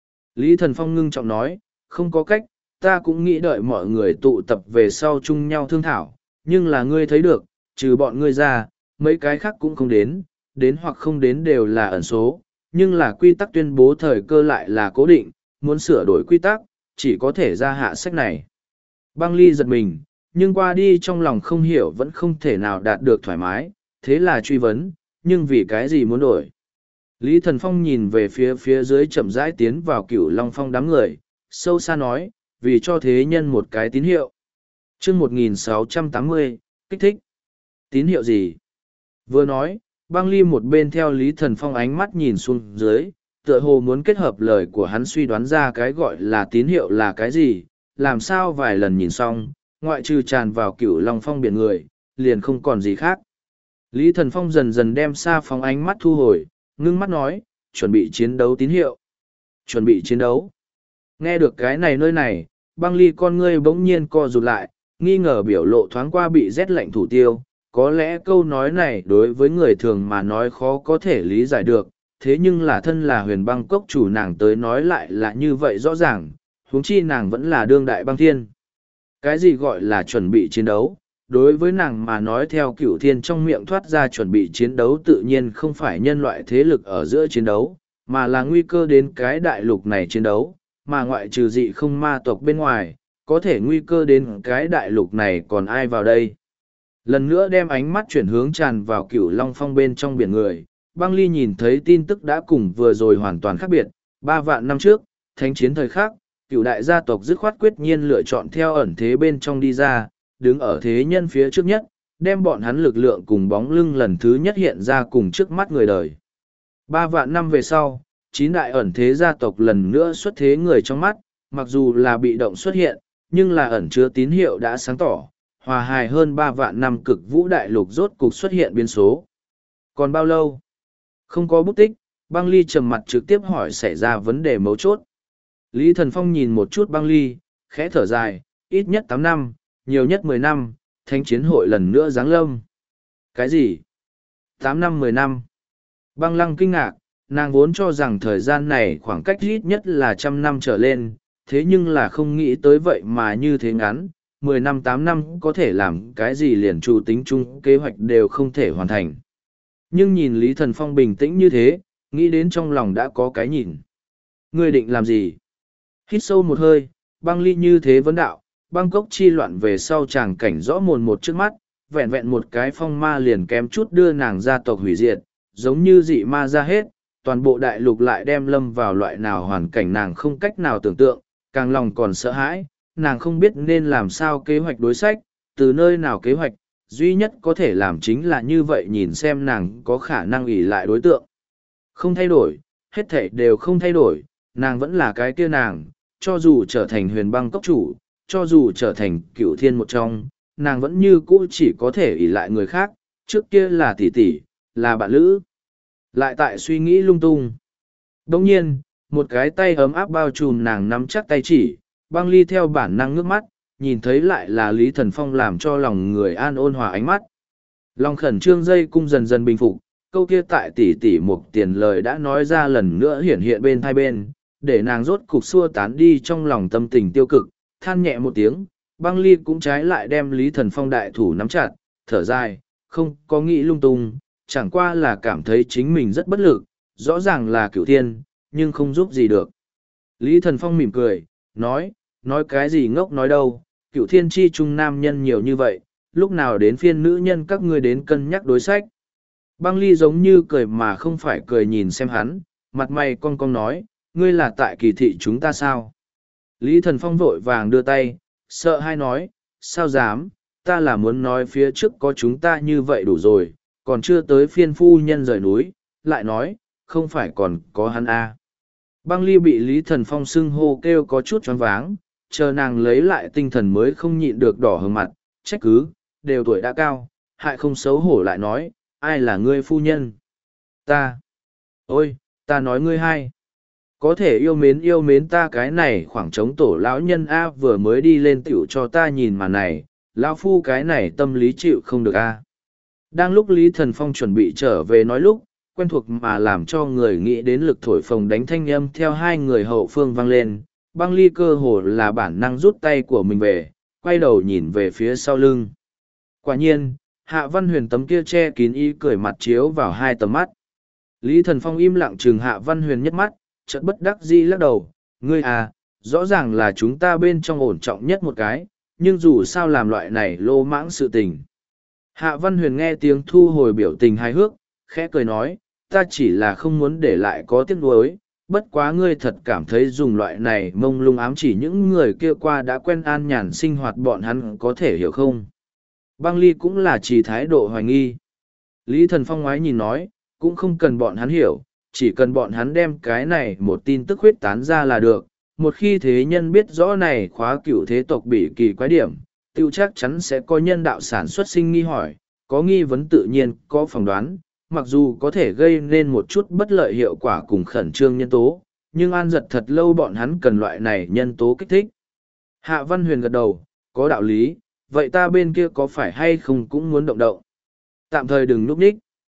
Speaker 1: Lý Thần Phong ngưng trọng nói, không có cách, ta cũng nghĩ đợi mọi người tụ tập về sau chung nhau thương thảo, nhưng là ngươi thấy được, trừ bọn ngươi ra, mấy cái khác cũng không đến, đến hoặc không đến đều là ẩn số, nhưng là quy tắc tuyên bố thời cơ lại là cố định, muốn sửa đổi quy tắc, chỉ có thể ra hạ sách này. Băng ly giật mình, nhưng qua đi trong lòng không hiểu vẫn không thể nào đạt được thoải mái, thế là truy vấn, nhưng vì cái gì muốn đổi? Lý Thần Phong nhìn về phía phía dưới chậm rãi tiến vào Cửu Long Phong đám người, sâu xa nói, vì cho thế nhân một cái tín hiệu. chương một nghìn sáu trăm tám mươi, kích thích. Tín hiệu gì? Vừa nói, băng ly một bên theo Lý Thần Phong ánh mắt nhìn xuống dưới, tựa hồ muốn kết hợp lời của hắn suy đoán ra cái gọi là tín hiệu là cái gì, làm sao vài lần nhìn xong, ngoại trừ tràn vào Cửu Long Phong biển người, liền không còn gì khác. Lý Thần Phong dần dần đem xa phóng ánh mắt thu hồi, ngưng mắt nói, chuẩn bị chiến đấu tín hiệu. Chuẩn bị chiến đấu. Nghe được cái này nơi này, băng ly con ngươi bỗng nhiên co rụt lại, nghi ngờ biểu lộ thoáng qua bị rét lạnh thủ tiêu. Có lẽ câu nói này đối với người thường mà nói khó có thể lý giải được, thế nhưng là thân là huyền băng cốc chủ nàng tới nói lại là như vậy rõ ràng, huống chi nàng vẫn là đương đại băng thiên. Cái gì gọi là chuẩn bị chiến đấu? Đối với nàng mà nói theo cửu thiên trong miệng thoát ra chuẩn bị chiến đấu tự nhiên không phải nhân loại thế lực ở giữa chiến đấu, mà là nguy cơ đến cái đại lục này chiến đấu, mà ngoại trừ dị không ma tộc bên ngoài, có thể nguy cơ đến cái đại lục này còn ai vào đây. Lần nữa đem ánh mắt chuyển hướng tràn vào Cửu Long Phong bên trong biển người, băng ly nhìn thấy tin tức đã cùng vừa rồi hoàn toàn khác biệt. Ba vạn năm trước, thánh chiến thời khắc, cửu đại gia tộc dứt khoát quyết nhiên lựa chọn theo ẩn thế bên trong đi ra, đứng ở thế nhân phía trước nhất, đem bọn hắn lực lượng cùng bóng lưng lần thứ nhất hiện ra cùng trước mắt người đời. Ba vạn năm về sau, chín đại ẩn thế gia tộc lần nữa xuất thế người trong mắt, mặc dù là bị động xuất hiện, nhưng là ẩn chứa tín hiệu đã sáng tỏ, hòa hài hơn ba vạn năm cực vũ đại lục rốt cục xuất hiện biến số. Còn bao lâu? Không có bút tích, băng ly trầm mặt trực tiếp hỏi xảy ra vấn đề mấu chốt. Lý Thần Phong nhìn một chút băng ly, khẽ thở dài, ít nhất tám năm, nhiều nhất mười năm, thánh chiến hội lần nữa giáng lâm. Cái gì? Tám năm mười năm. Băng lăng kinh ngạc, nàng vốn cho rằng thời gian này khoảng cách ít nhất là trăm năm trở lên, thế nhưng là không nghĩ tới vậy mà như thế ngắn, mười năm tám năm có thể làm cái gì liền chủ tính chung kế hoạch đều không thể hoàn thành. Nhưng nhìn Lý Thần Phong bình tĩnh như thế, nghĩ đến trong lòng đã có cái nhìn. Ngươi định làm gì? Hít sâu một hơi, băng ly như thế vấn đạo, băng cốc chi loạn về sau chàng cảnh rõ mồn một trước mắt, vẹn vẹn một cái phong ma liền kém chút đưa nàng gia tộc hủy diệt, giống như dị ma ra hết, toàn bộ đại lục lại đem lâm vào loại nào hoàn cảnh nàng không cách nào tưởng tượng, càng lòng còn sợ hãi, nàng không biết nên làm sao kế hoạch đối sách, từ nơi nào kế hoạch, duy nhất có thể làm chính là như vậy nhìn xem nàng có khả năng ỷ lại đối tượng. Không thay đổi, hết thảy đều không thay đổi, nàng vẫn là cái kia nàng, cho dù trở thành huyền băng cốc chủ, cho dù trở thành cựu thiên một trong, nàng vẫn như cũ chỉ có thể ỷ lại người khác, trước kia là tỷ tỷ, là bạn lữ. Lại tại suy nghĩ lung tung. Đồng nhiên, một cái tay ấm áp bao trùm nàng nắm chắc tay chỉ, băng ly theo bản năng ngước mắt, nhìn thấy lại là Lý Thần Phong làm cho lòng người an ôn hòa ánh mắt. Lòng khẩn trương dây cung dần dần bình phục, câu kia tại tỷ tỷ một tiền lời đã nói ra lần nữa hiển hiện bên hai bên, để nàng rốt cục xua tán đi trong lòng tâm tình tiêu cực, than nhẹ một tiếng, băng ly cũng trái lại đem Lý Thần Phong đại thủ nắm chặt, thở dài, không có nghĩ lung tung, chẳng qua là cảm thấy chính mình rất bất lực, rõ ràng là cửu thiên, nhưng không giúp gì được. Lý Thần Phong mỉm cười, nói, nói cái gì ngốc nói đâu, cửu thiên chi trung nam nhân nhiều như vậy, lúc nào đến phiên nữ nhân các ngươi đến cân nhắc đối sách. Băng ly giống như cười mà không phải cười nhìn xem hắn, mặt mày cong cong nói, ngươi là tại kỳ thị chúng ta sao? Lý Thần Phong vội vàng đưa tay, sợ hai nói, sao dám, ta là muốn nói phía trước có chúng ta như vậy đủ rồi, còn chưa tới phiên phu nhân rời núi, lại nói, không phải còn có hắn à. Băng ly bị Lý Thần Phong xưng hô kêu có chút choáng váng, chờ nàng lấy lại tinh thần mới không nhịn được đỏ hừng mặt, trách cứ, đều tuổi đã cao, hại không xấu hổ lại nói, ai là ngươi phu nhân? Ta. Ôi, ta nói ngươi hay. Có thể yêu mến yêu mến ta cái này khoảng trống tổ lão nhân A vừa mới đi lên tiểu cho ta nhìn mà này, lão phu cái này tâm lý chịu không được A. Đang lúc Lý Thần Phong chuẩn bị trở về nói lúc, quen thuộc mà làm cho người nghĩ đến lực thổi phồng đánh thanh âm theo hai người hậu phương vang lên, băng ly cơ hồ là bản năng rút tay của mình về, quay đầu nhìn về phía sau lưng. Quả nhiên, Hạ Văn Huyền tấm kia che kín y cười mặt chiếu vào hai tầm mắt. Lý Thần Phong im lặng chừng Hạ Văn Huyền nhất mắt, chợt bất đắc dĩ lắc đầu, ngươi à, rõ ràng là chúng ta bên trong ổn trọng nhất một cái, nhưng dù sao làm loại này lô mãng sự tình. Hạ Văn Huyền nghe tiếng thu hồi biểu tình hài hước, khẽ cười nói, ta chỉ là không muốn để lại có tiếc nuối, bất quá ngươi thật cảm thấy dùng loại này mông lung ám chỉ những người kia qua đã quen an nhàn sinh hoạt bọn hắn có thể hiểu không? Băng ly cũng là chỉ thái độ hoài nghi. Lý Thần Phong ngoái nhìn nói, cũng không cần bọn hắn hiểu, chỉ cần bọn hắn đem cái này một tin tức huyết tán ra là được. Một khi thế nhân biết rõ này khóa cửu thế tộc bị kỳ quái điểm, tiêu chắc chắn sẽ có nhân đạo sản xuất sinh nghi hỏi, có nghi vấn tự nhiên, có phỏng đoán, mặc dù có thể gây nên một chút bất lợi hiệu quả cùng khẩn trương nhân tố, nhưng an giật thật lâu bọn hắn cần loại này nhân tố kích thích. Hạ Văn Huyền gật đầu, có đạo lý, vậy ta bên kia có phải hay không cũng muốn động động? Tạm thời đừng núp ních.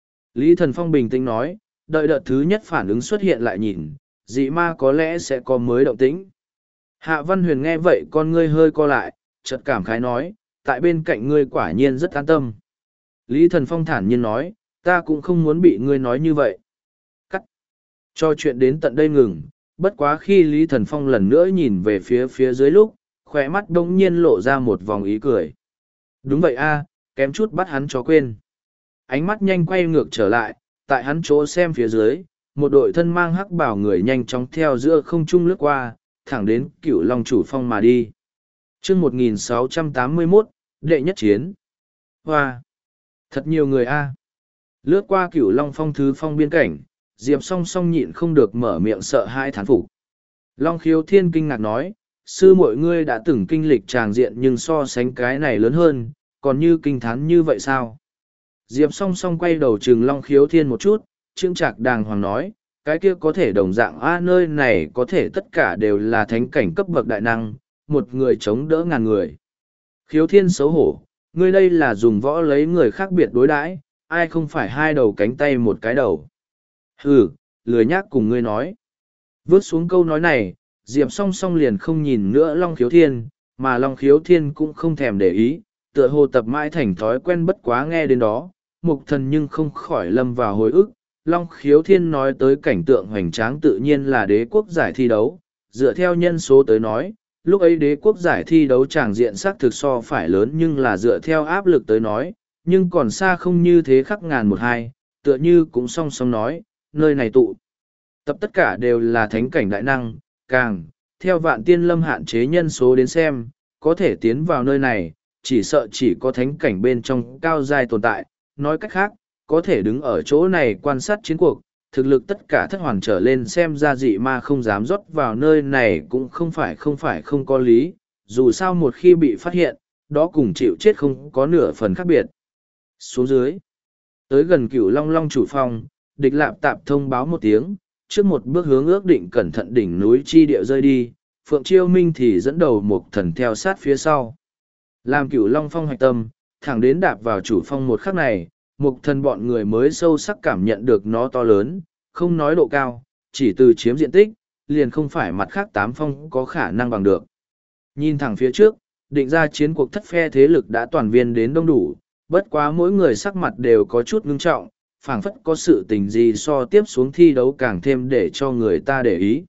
Speaker 1: Lý Thần Phong bình tĩnh nói, đợi đợt thứ nhất phản ứng xuất hiện lại nhìn, dị ma có lẽ sẽ có mới động tĩnh. Hạ Văn Huyền nghe vậy con ngươi hơi co lại, chợt cảm khái nói, tại bên cạnh ngươi quả nhiên rất an tâm. Lý Thần Phong thản nhiên nói, ta cũng không muốn bị ngươi nói như vậy. Cắt. Cho chuyện đến tận đây ngừng, bất quá khi Lý Thần Phong lần nữa nhìn về phía phía dưới lúc, khỏe mắt đông nhiên lộ ra một vòng ý cười. Đúng vậy a, kém chút bắt hắn cho quên. Ánh mắt nhanh quay ngược trở lại, tại hắn chỗ xem phía dưới, một đội thân mang hắc bảo người nhanh chóng theo giữa không trung lướt qua, thẳng đến Cửu Long chủ phong mà đi. Chương một nghìn sáu trăm tám mươi mốt, đệ nhất chiến. Hoa! Thật nhiều người a. Lướt qua Cửu Long phong thứ phong biên cảnh, Diệp song song nhịn không được mở miệng sợ hãi thán phục. Long Khiếu Thiên kinh ngạc nói, sư muội ngươi đã từng kinh lịch tràng diện nhưng so sánh cái này lớn hơn, còn như kinh thán như vậy sao? Diệp song song quay đầu trừng Long Khiếu Thiên một chút, trương trạc đàng hoàng nói, cái kia có thể đồng dạng a nơi này có thể tất cả đều là thánh cảnh cấp bậc đại năng, một người chống đỡ ngàn người. Khiếu Thiên xấu hổ, ngươi đây là dùng võ lấy người khác biệt đối đãi, ai không phải hai đầu cánh tay một cái đầu. Hừ, lười nhác cùng ngươi nói. Vớt xuống câu nói này, Diệp song song liền không nhìn nữa Long Khiếu Thiên, mà Long Khiếu Thiên cũng không thèm để ý, tựa hồ tập mãi thành thói quen bất quá nghe đến đó, mục thần nhưng không khỏi lâm vào hồi ức. Long Khiếu Thiên nói tới cảnh tượng hoành tráng tự nhiên là đế quốc giải thi đấu, dựa theo nhân số tới nói, lúc ấy đế quốc giải thi đấu tràng diện sắc thực so phải lớn nhưng là dựa theo áp lực tới nói, nhưng còn xa không như thế khắc ngàn một hai, tựa như cũng song song nói, nơi này tụ. Tập tất cả đều là thánh cảnh đại năng, càng, theo vạn tiên lâm hạn chế nhân số đến xem, có thể tiến vào nơi này, chỉ sợ chỉ có thánh cảnh bên trong cao giai tồn tại, nói cách khác, có thể đứng ở chỗ này quan sát chiến cuộc, thực lực tất cả thất hoàn trở lên xem ra dị ma không dám rót vào nơi này cũng không phải không phải không có lý, dù sao một khi bị phát hiện, đó cùng chịu chết không có nửa phần khác biệt. Xuống dưới, tới gần Cửu Long Long chủ phong, địch lạp tạp thông báo một tiếng, trước một bước hướng ước định cẩn thận đỉnh núi chi địa rơi đi, Phượng Chiêu Minh thì dẫn đầu một thần theo sát phía sau. Làm Cửu Long Phong hoạch tâm, thẳng đến đạp vào chủ phong một khắc này, một thần bọn người mới sâu sắc cảm nhận được nó to lớn, không nói độ cao, chỉ từ chiếm diện tích, liền không phải mặt khác tám phong có khả năng bằng được. Nhìn thẳng phía trước, định ra chiến cuộc thất phe thế lực đã toàn viên đến đông đủ, bất quá mỗi người sắc mặt đều có chút ngưng trọng, phảng phất có sự tình gì so tiếp xuống thi đấu càng thêm để cho người ta để ý.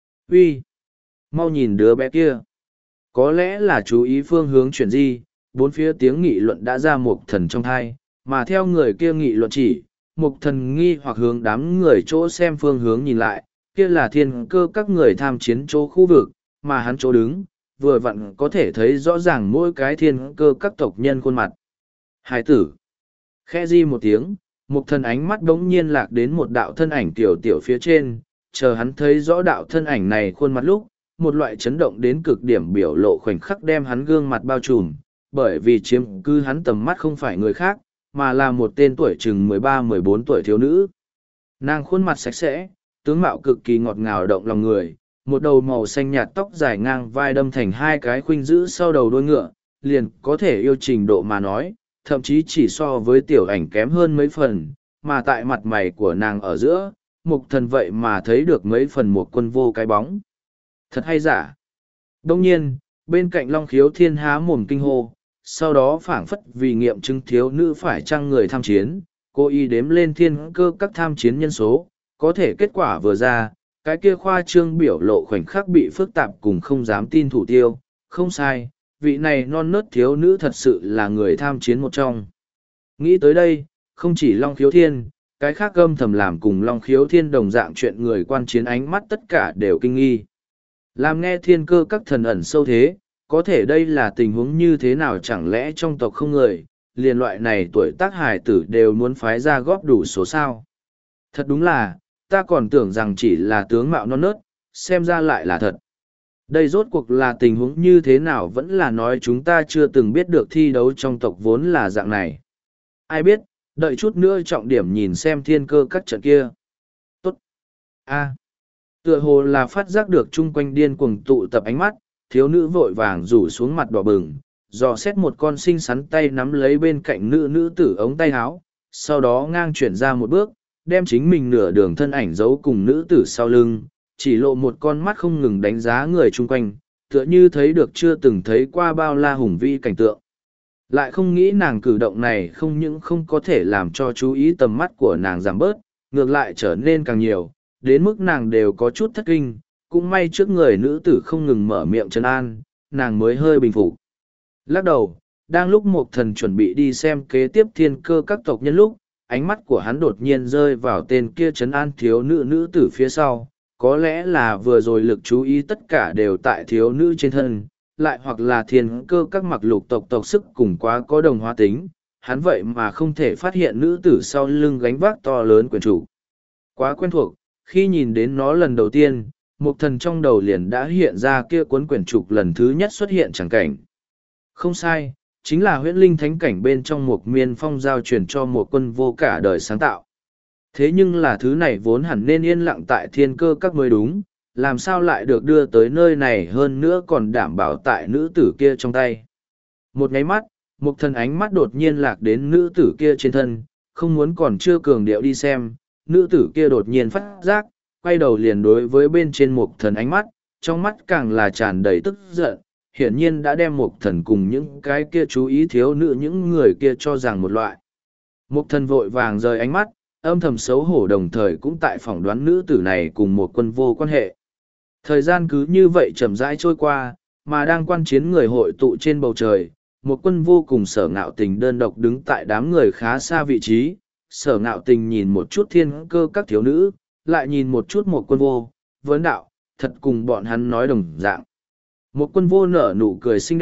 Speaker 1: Uy, mau nhìn đứa bé kia. Có lẽ là chú ý phương hướng chuyển di, bốn phía tiếng nghị luận đã ra một thần trong thai, mà theo người kia nghị luận chỉ, một thần nghi hoặc hướng đám người chỗ xem phương hướng nhìn lại, kia là thiên cơ các người tham chiến chỗ khu vực, mà hắn chỗ đứng, vừa vặn có thể thấy rõ ràng mỗi cái thiên cơ các tộc nhân khuôn mặt. Hải tử. Khẽ di một tiếng, một thần ánh mắt đống nhiên lạc đến một đạo thân ảnh tiểu tiểu phía trên, chờ hắn thấy rõ đạo thân ảnh này khuôn mặt lúc, một loại chấn động đến cực điểm biểu lộ khoảnh khắc đem hắn gương mặt bao trùm, bởi vì chiếm cứ hắn tầm mắt không phải người khác, mà là một tên tuổi chừng mười ba mười bốn tuổi thiếu nữ. Nàng khuôn mặt sạch sẽ, tướng mạo cực kỳ ngọt ngào động lòng người, một đầu màu xanh nhạt tóc dài ngang vai đâm thành hai cái khuynh giữ sau đầu đuôi ngựa, liền có thể yêu trình độ mà nói, thậm chí chỉ so với tiểu ảnh kém hơn mấy phần, mà tại mặt mày của nàng ở giữa, mục thần vậy mà thấy được mấy phần một quân vô cái bóng. Thật hay giả? Đông nhiên, bên cạnh Long Khiếu Thiên há mồm kinh hô, sau đó phảng phất vì nghiệm chứng thiếu nữ phải chăng người tham chiến, cô y đếm lên thiên cơ các tham chiến nhân số, có thể kết quả vừa ra, cái kia khoa trương biểu lộ khoảnh khắc bị phức tạp cùng không dám tin thủ tiêu, không sai, vị này non nớt thiếu nữ thật sự là người tham chiến một trong. Nghĩ tới đây, không chỉ Long Khiếu Thiên, cái khác âm thầm làm cùng Long Khiếu Thiên đồng dạng chuyện người quan chiến ánh mắt tất cả đều kinh nghi. Làm nghe thiên cơ các thần ẩn sâu thế, có thể đây là tình huống như thế nào chẳng lẽ trong tộc không người, liền loại này tuổi tác hải tử đều muốn phái ra góp đủ số sao. Thật đúng là, ta còn tưởng rằng chỉ là tướng mạo non nớt, xem ra lại là thật. Đây rốt cuộc là tình huống như thế nào vẫn là nói chúng ta chưa từng biết được thi đấu trong tộc vốn là dạng này. Ai biết, đợi chút nữa trọng điểm nhìn xem thiên cơ các trận kia. Tốt. A. Tựa hồ là phát giác được chung quanh điên cuồng tụ tập ánh mắt, thiếu nữ vội vàng rủ xuống mặt đỏ bừng, dò xét một con xinh xắn tay nắm lấy bên cạnh nữ nữ tử ống tay áo, sau đó ngang chuyển ra một bước, đem chính mình nửa đường thân ảnh giấu cùng nữ tử sau lưng, chỉ lộ một con mắt không ngừng đánh giá người chung quanh, tựa như thấy được chưa từng thấy qua bao la hùng vĩ cảnh tượng. Lại không nghĩ nàng cử động này không những không có thể làm cho chú ý tầm mắt của nàng giảm bớt, ngược lại trở nên càng nhiều, đến mức nàng đều có chút thất kinh, cũng may trước người nữ tử không ngừng mở miệng trấn an, nàng mới hơi bình phục. Lắc đầu, đang lúc một thần chuẩn bị đi xem kế tiếp thiên cơ các tộc nhân lúc, ánh mắt của hắn đột nhiên rơi vào tên kia trấn an thiếu nữ nữ tử phía sau, có lẽ là vừa rồi lực chú ý tất cả đều tại thiếu nữ trên thân, lại hoặc là thiên cơ các mặc lục tộc tộc sức cùng quá có đồng hóa tính, hắn vậy mà không thể phát hiện nữ tử sau lưng gánh vác to lớn quyền chủ. Quá quen thuộc, khi nhìn đến nó lần đầu tiên, một thần trong đầu liền đã hiện ra kia cuốn quyển trục lần thứ nhất xuất hiện chẳng cảnh. Không sai, chính là huyễn linh thánh cảnh bên trong một miên phong giao truyền cho một quân vô cả đời sáng tạo. Thế nhưng là thứ này vốn hẳn nên yên lặng tại thiên cơ các mới đúng, làm sao lại được đưa tới nơi này hơn nữa còn đảm bảo tại nữ tử kia trong tay. Một nháy mắt, một thần ánh mắt đột nhiên lạc đến nữ tử kia trên thân, không muốn còn chưa cường điệu đi xem, nữ tử kia đột nhiên phát giác, quay đầu liền đối với bên trên một thần ánh mắt, trong mắt càng là tràn đầy tức giận, hiển nhiên đã đem một thần cùng những cái kia chú ý thiếu nữ những người kia cho rằng một loại. Một thần vội vàng rời ánh mắt, âm thầm xấu hổ đồng thời cũng tại phỏng đoán nữ tử này cùng một quân vô quan hệ. Thời gian cứ như vậy chậm rãi trôi qua, mà đang quan chiến người hội tụ trên bầu trời, một quân vô cùng sở ngạo tình đơn độc đứng tại đám người khá xa vị trí, sở ngạo tình nhìn một chút thiên cơ các thiếu nữ, lại nhìn một chút một quân vô, vấn đạo, thật cùng bọn hắn nói đồng dạng. Một quân vô nở nụ cười xinh đẹp,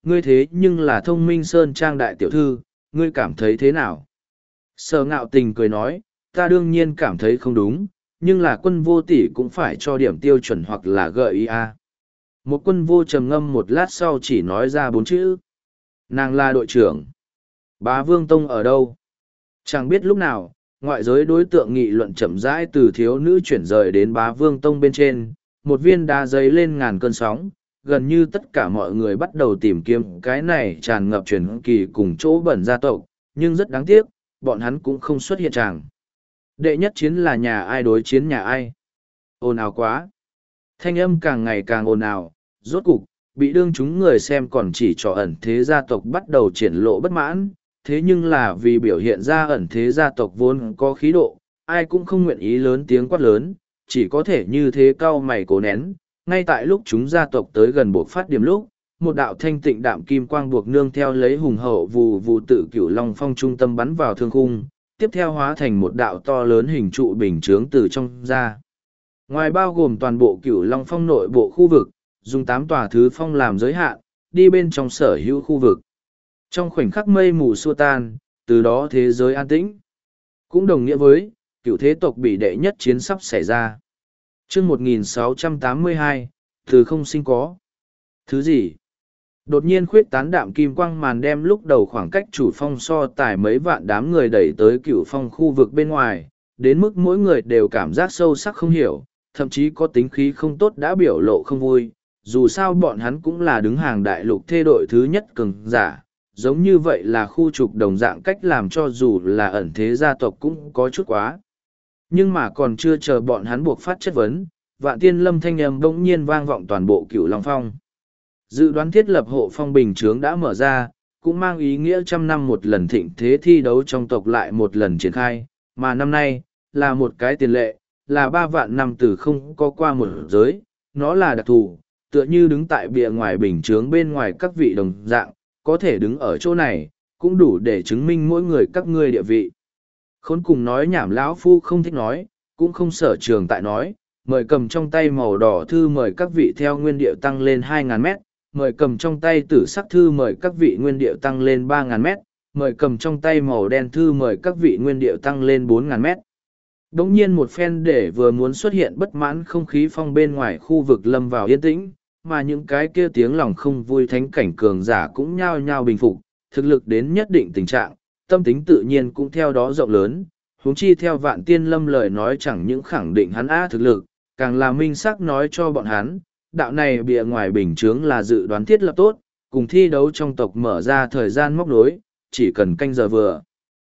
Speaker 1: ngươi thế nhưng là thông minh sơn trang đại tiểu thư, ngươi cảm thấy thế nào? Sở ngạo tình cười nói, ta đương nhiên cảm thấy không đúng, nhưng là quân vô tỷ cũng phải cho điểm tiêu chuẩn hoặc là gợi ý a. Một quân vô trầm ngâm một lát sau chỉ nói ra bốn chữ. Nàng là đội trưởng. Bá Vương Tông ở đâu? Chẳng biết lúc nào, ngoại giới đối tượng nghị luận chậm rãi từ thiếu nữ chuyển rời đến Bá Vương Tông bên trên, một viên đá giấy lên ngàn cơn sóng, gần như tất cả mọi người bắt đầu tìm kiếm cái này tràn ngập truyền kỳ cùng chỗ bẩn gia tộc, nhưng rất đáng tiếc, bọn hắn cũng không xuất hiện tràng. Đệ nhất chiến là nhà ai đối chiến nhà ai? Ồn ào quá! Thanh âm càng ngày càng ồn ào, rốt cục, bị đương chúng người xem còn chỉ cho ẩn thế gia tộc bắt đầu triển lộ bất mãn, thế nhưng là vì biểu hiện ra ẩn thế gia tộc vốn có khí độ, ai cũng không nguyện ý lớn tiếng quát lớn, chỉ có thể như thế cau mày cố nén. Ngay tại lúc chúng gia tộc tới gần buộc phát điểm lúc, một đạo thanh tịnh đạm kim quang buộc nương theo lấy hùng hậu vù vù tự cửu long phong trung tâm bắn vào thương khung, tiếp theo hóa thành một đạo to lớn hình trụ bình chướng từ trong ra. Ngoài bao gồm toàn bộ cửu long phong nội bộ khu vực, dùng tám tòa thứ phong làm giới hạn, đi bên trong sở hữu khu vực. Trong khoảnh khắc mây mù xua tan, từ đó thế giới an tĩnh. Cũng đồng nghĩa với, cửu thế tộc bị đệ nhất chiến sắp xảy ra. chương một nghìn sáu trăm tám mươi hai, thứ không sinh có. Thứ gì? Đột nhiên khuyết tán đạm kim quang màn đem lúc đầu khoảng cách chủ phong so tải mấy vạn đám người đẩy tới cửu phong khu vực bên ngoài, đến mức mỗi người đều cảm giác sâu sắc không hiểu, thậm chí có tính khí không tốt đã biểu lộ không vui. Dù sao bọn hắn cũng là đứng hàng đại lục thê đội thứ nhất cường giả, giống như vậy là khu trục đồng dạng cách làm cho dù là ẩn thế gia tộc cũng có chút quá. Nhưng mà còn chưa chờ bọn hắn buộc phát chất vấn, Vạn Tiên Lâm thanh âm bỗng nhiên vang vọng toàn bộ Cửu Long Phong. Dự đoán thiết lập hộ phong bình chướng đã mở ra, cũng mang ý nghĩa trăm năm một lần thịnh thế thi đấu trong tộc lại một lần triển khai, mà năm nay, là một cái tiền lệ, là ba vạn năm từ không có qua một giới, nó là đặc thù, tựa như đứng tại bìa ngoài bình chướng bên ngoài các vị đồng dạng, có thể đứng ở chỗ này, cũng đủ để chứng minh mỗi người các ngươi địa vị. Khốn cùng nói nhảm lão phu không thích nói, cũng không sở trường tại nói, mời cầm trong tay màu đỏ thư mời các vị theo nguyên điệu tăng lên hai ngàn mét, mời cầm trong tay tử sắc thư mời các vị nguyên điệu tăng lên ba ngàn mét, mời cầm trong tay màu đen thư mời các vị nguyên điệu tăng lên bốn ngàn mét. Đống nhiên một phen để vừa muốn xuất hiện bất mãn không khí phong bên ngoài khu vực lâm vào yên tĩnh, mà những cái kia tiếng lòng không vui thánh cảnh cường giả cũng nhao nhao bình phục, thực lực đến nhất định tình trạng, tâm tính tự nhiên cũng theo đó rộng lớn, huống chi theo Vạn Tiên Lâm lời nói chẳng những khẳng định hắn á thực lực, càng là minh xác nói cho bọn hắn, đạo này bìa ngoài bình chướng là dự đoán thiết lập tốt, cùng thi đấu trong tộc mở ra thời gian móc nối, chỉ cần canh giờ vừa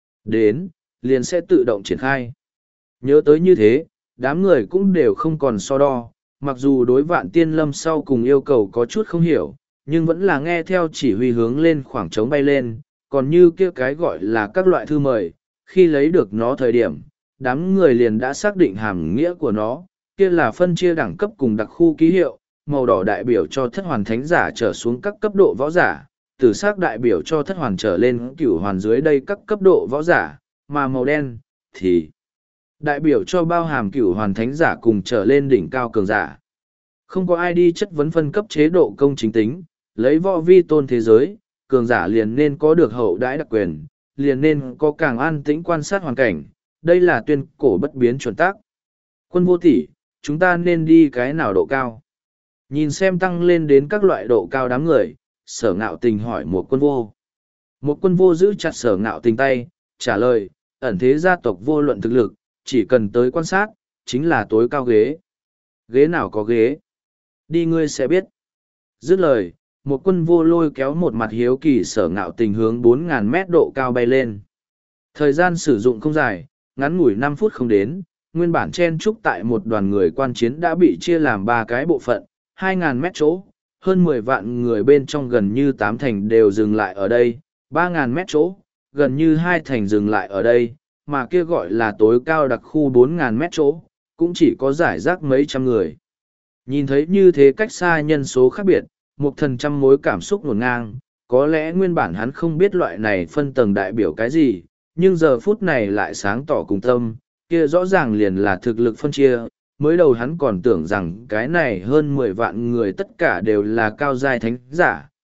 Speaker 1: đến, liền sẽ tự động triển khai. Nhớ tới như thế, đám người cũng đều không còn so đo, mặc dù đối Vạn Tiên Lâm sau cùng yêu cầu có chút không hiểu, nhưng vẫn là nghe theo chỉ huy hướng lên khoảng trống bay lên, còn như kia cái gọi là các loại thư mời, khi lấy được nó thời điểm, đám người liền đã xác định hàm nghĩa của nó, kia là phân chia đẳng cấp cùng đặc khu ký hiệu, màu đỏ đại biểu cho thất hoàn thánh giả trở xuống các cấp độ võ giả, tử sắc đại biểu cho thất hoàn trở lên cửu hoàn dưới đây các cấp độ võ giả, mà màu đen thì đại biểu cho bao hàm cửu hoàn thánh giả cùng trở lên đỉnh cao cường giả. Không có ai đi chất vấn phân cấp chế độ công chính tính, lấy võ vi tôn thế giới, cường giả liền nên có được hậu đãi đặc quyền, liền nên có càng an tĩnh quan sát hoàn cảnh, đây là tuyên cổ bất biến chuẩn tắc. Quân vô tỷ, chúng ta nên đi cái nào độ cao? Nhìn xem tăng lên đến các loại độ cao đám người, sở ngạo tình hỏi một quân vô. Một quân vô giữ chặt sở ngạo tình tay, trả lời, ẩn thế gia tộc vô luận thực lực, chỉ cần tới quan sát, chính là tối cao ghế. Ghế nào có ghế? Đi ngươi sẽ biết. Dứt lời, một quân vô lôi kéo một mặt hiếu kỳ sở ngạo tình hướng bốn ngàn mét độ cao bay lên. Thời gian sử dụng không dài, ngắn ngủi năm phút không đến, nguyên bản chen trúc tại một đoàn người quan chiến đã bị chia làm ba cái bộ phận, hai ngàn mét chỗ, hơn mười vạn người bên trong gần như tám thành đều dừng lại ở đây, ba ngàn mét chỗ, gần như hai thành dừng lại ở đây, mà kia gọi là tối cao đặc khu bốn ngàn mét chỗ, cũng chỉ có giải rác mấy trăm người. Nhìn thấy như thế cách xa nhân số khác biệt, một thần trăm mối cảm xúc ngổn ngang, có lẽ nguyên bản hắn không biết loại này phân tầng đại biểu cái gì, nhưng giờ phút này lại sáng tỏ cùng tâm, kia rõ ràng liền là thực lực phân chia. Mới đầu hắn còn tưởng rằng cái này hơn mười vạn người tất cả đều là cao giai thánh giả,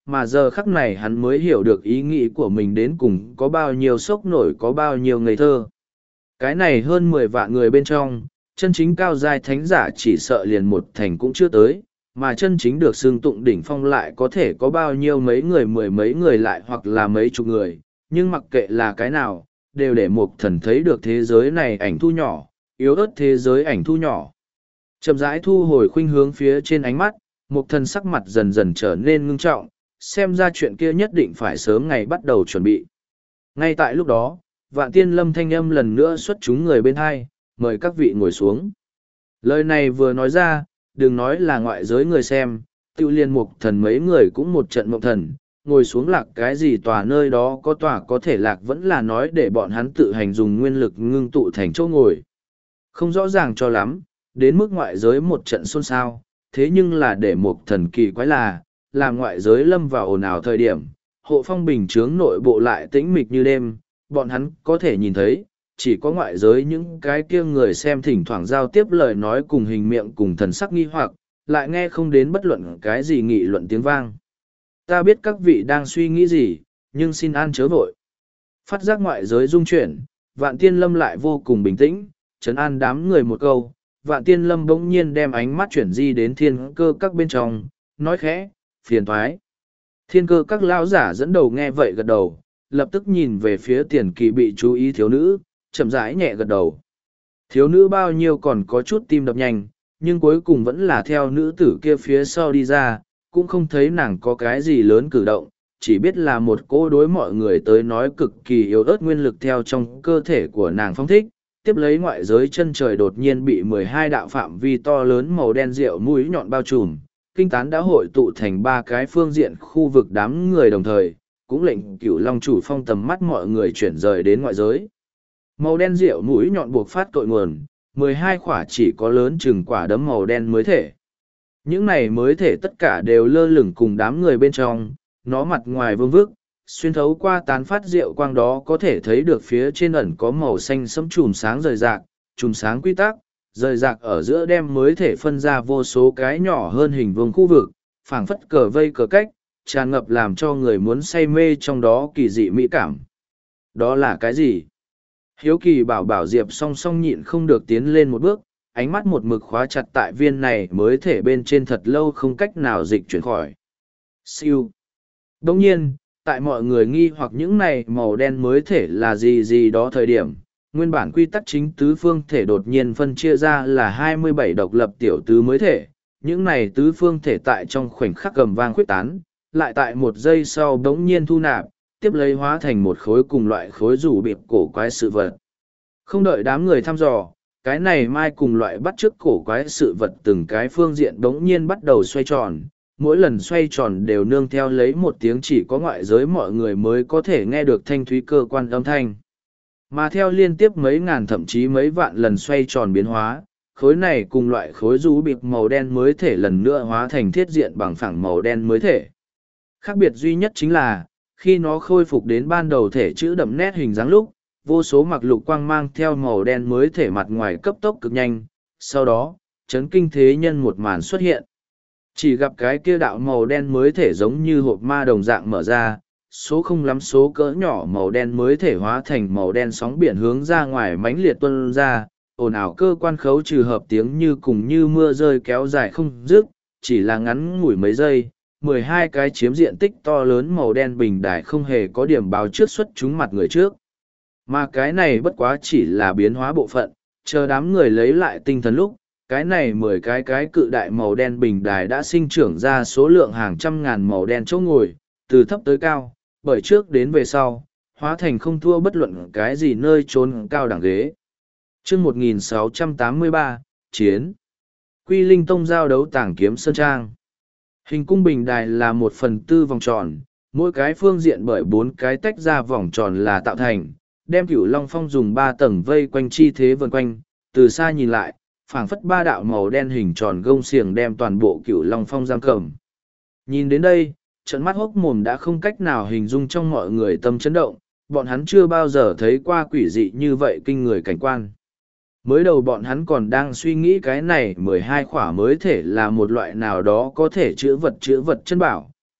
Speaker 1: mà giờ khắc này hắn mới hiểu được ý nghĩ của mình đến cùng có bao nhiêu sốc nổi, có bao nhiêu ngây thơ. Cái này hơn mười vạn người bên trong, chân chính cao giai thánh giả chỉ sợ liền một thành cũng chưa tới, mà chân chính được xưng tụng đỉnh phong lại có thể có bao nhiêu mấy người, mười mấy người lại hoặc là mấy chục người, nhưng mặc kệ là cái nào, đều để một thần thấy được thế giới này ảnh thu nhỏ, yếu ớt thế giới ảnh thu nhỏ. Chậm rãi thu hồi khuynh hướng phía trên ánh mắt, một thần sắc mặt dần dần trở nên ngưng trọng, xem ra chuyện kia nhất định phải sớm ngày bắt đầu chuẩn bị. Ngay tại lúc đó, Vạn Tiên Lâm thanh âm lần nữa xuất chúng người bên hai, mời các vị ngồi xuống. Lời này vừa nói ra, đừng nói là ngoại giới người xem, tiêu liên mục thần mấy người cũng một trận mộng thần, ngồi xuống lạc cái gì tòa nơi đó có tòa có thể lạc vẫn là nói để bọn hắn tự hành dùng nguyên lực ngưng tụ thành chỗ ngồi. Không rõ ràng cho lắm, đến mức ngoại giới một trận xôn xao, thế nhưng là để mục thần kỳ quái là, làm ngoại giới lâm vào ồn ào thời điểm, hộ phong bình chướng nội bộ lại tĩnh mịch như đêm, bọn hắn có thể nhìn thấy, chỉ có ngoại giới những cái kia người xem thỉnh thoảng giao tiếp lời nói cùng hình miệng cùng thần sắc nghi hoặc, lại nghe không đến bất luận cái gì nghị luận tiếng vang. Ta biết các vị đang suy nghĩ gì, nhưng xin an chớ vội. Phát giác ngoại giới rung chuyển, Vạn Tiên Lâm lại vô cùng bình tĩnh, trấn an đám người một câu. Vạn Tiên Lâm bỗng nhiên đem ánh mắt chuyển di đến thiên cơ các bên trong, nói khẽ, phiền thoái. Thiên cơ các lão giả dẫn đầu nghe vậy gật đầu, lập tức nhìn về phía tiền kỳ bị chú ý thiếu nữ, chậm rãi nhẹ gật đầu. Thiếu nữ bao nhiêu còn có chút tim đập nhanh, nhưng cuối cùng vẫn là theo nữ tử kia phía sau đi ra, cũng không thấy nàng có cái gì lớn cử động, chỉ biết là một cô đối mọi người tới nói cực kỳ yếu ớt nguyên lực theo trong cơ thể của nàng phong thích, tiếp lấy ngoại giới chân trời đột nhiên bị mười hai đạo phạm vi to lớn màu đen rượu mũi nhọn bao trùm, kinh tán đã hội tụ thành ba cái phương diện khu vực đám người đồng thời, cũng lệnh cửu long chủ phong tầm mắt mọi người chuyển rời đến ngoại giới. Màu đen rượu mũi nhọn buộc phát cội nguồn, mười hai khỏa chỉ có lớn chừng quả đấm màu đen mới thể. Những này mới thể tất cả đều lơ lửng cùng đám người bên trong, nó mặt ngoài vương vức, xuyên thấu qua tán phát rượu quang đó có thể thấy được phía trên ẩn có màu xanh sẫm chùm sáng rời rạc, chùm sáng quy tắc, rời rạc ở giữa đem mới thể phân ra vô số cái nhỏ hơn hình vuông khu vực, phảng phất cờ vây cờ cách, tràn ngập làm cho người muốn say mê trong đó kỳ dị mỹ cảm. Đó là cái gì? Hiếu kỳ bảo bảo Diệp song song nhịn không được tiến lên một bước, ánh mắt một mực khóa chặt tại viên này mới thể bên trên thật lâu không cách nào dịch chuyển khỏi. Siêu. Đồng nhiên, tại mọi người nghi hoặc những này màu đen mới thể là gì gì đó thời điểm, nguyên bản quy tắc chính tứ phương thể đột nhiên phân chia ra là hai mươi bảy độc lập tiểu tứ mới thể. Những này tứ phương thể tại trong khoảnh khắc gầm vang khuyết tán, lại tại một giây sau đống nhiên thu nạp, tiếp lấy hóa thành một khối cùng loại khối rủ bịp cổ quái sự vật. Không đợi đám người thăm dò, cái này mai cùng loại bắt chước cổ quái sự vật từng cái phương diện đống nhiên bắt đầu xoay tròn, mỗi lần xoay tròn đều nương theo lấy một tiếng chỉ có ngoại giới mọi người mới có thể nghe được thanh thúy cơ quan âm thanh. Mà theo liên tiếp mấy ngàn thậm chí mấy vạn lần xoay tròn biến hóa, khối này cùng loại khối rú bịp màu đen mới thể lần nữa hóa thành thiết diện bằng phẳng màu đen mới thể. Khác biệt duy nhất chính là, khi nó khôi phục đến ban đầu thể chữ đậm nét hình dáng lúc, vô số mặc lục quang mang theo màu đen mới thể mặt ngoài cấp tốc cực nhanh, sau đó, chấn kinh thế nhân một màn xuất hiện. Chỉ gặp cái kia đạo màu đen mới thể giống như hộp ma đồng dạng mở ra, số không lắm số cỡ nhỏ màu đen mới thể hóa thành màu đen sóng biển hướng ra ngoài mãnh liệt tuôn ra, ồn ào cơ quan khấu trừ hợp tiếng như cùng như mưa rơi kéo dài không dứt, chỉ là ngắn ngủi mấy giây, mười hai cái chiếm diện tích to lớn màu đen bình đài không hề có điểm báo trước xuất chúng mặt người trước. Mà cái này bất quá chỉ là biến hóa bộ phận, chờ đám người lấy lại tinh thần lúc, cái này mười cái cái cự đại màu đen bình đài đã sinh trưởng ra số lượng hàng trăm ngàn màu đen chỗ ngồi, từ thấp tới cao, bởi trước đến về sau, hóa thành không thua bất luận cái gì nơi trốn cao đẳng ghế. Chương một nghìn sáu trăm tám mươi ba, Chiến. Quy Linh Tông giao đấu tảng kiếm sơn trang. Hình cung bình đài là một phần tư vòng tròn, mỗi cái phương diện bởi bốn cái tách ra vòng tròn là tạo thành, đem Cửu Long Phong dùng ba tầng vây quanh chi thế vần quanh, từ xa nhìn lại, phảng phất ba đạo màu đen hình tròn gông xiềng đem toàn bộ Cửu Long Phong giam cầm. Nhìn đến đây, trận mắt hốc mồm đã không cách nào hình dung trong mọi người tâm chấn động, bọn hắn chưa bao giờ thấy qua quỷ dị như vậy kinh người cảnh quan. Mới đầu bọn hắn còn đang suy nghĩ cái này mười hai khỏa mới thể là một loại nào đó có thể chữa vật chữa vật chân bảo,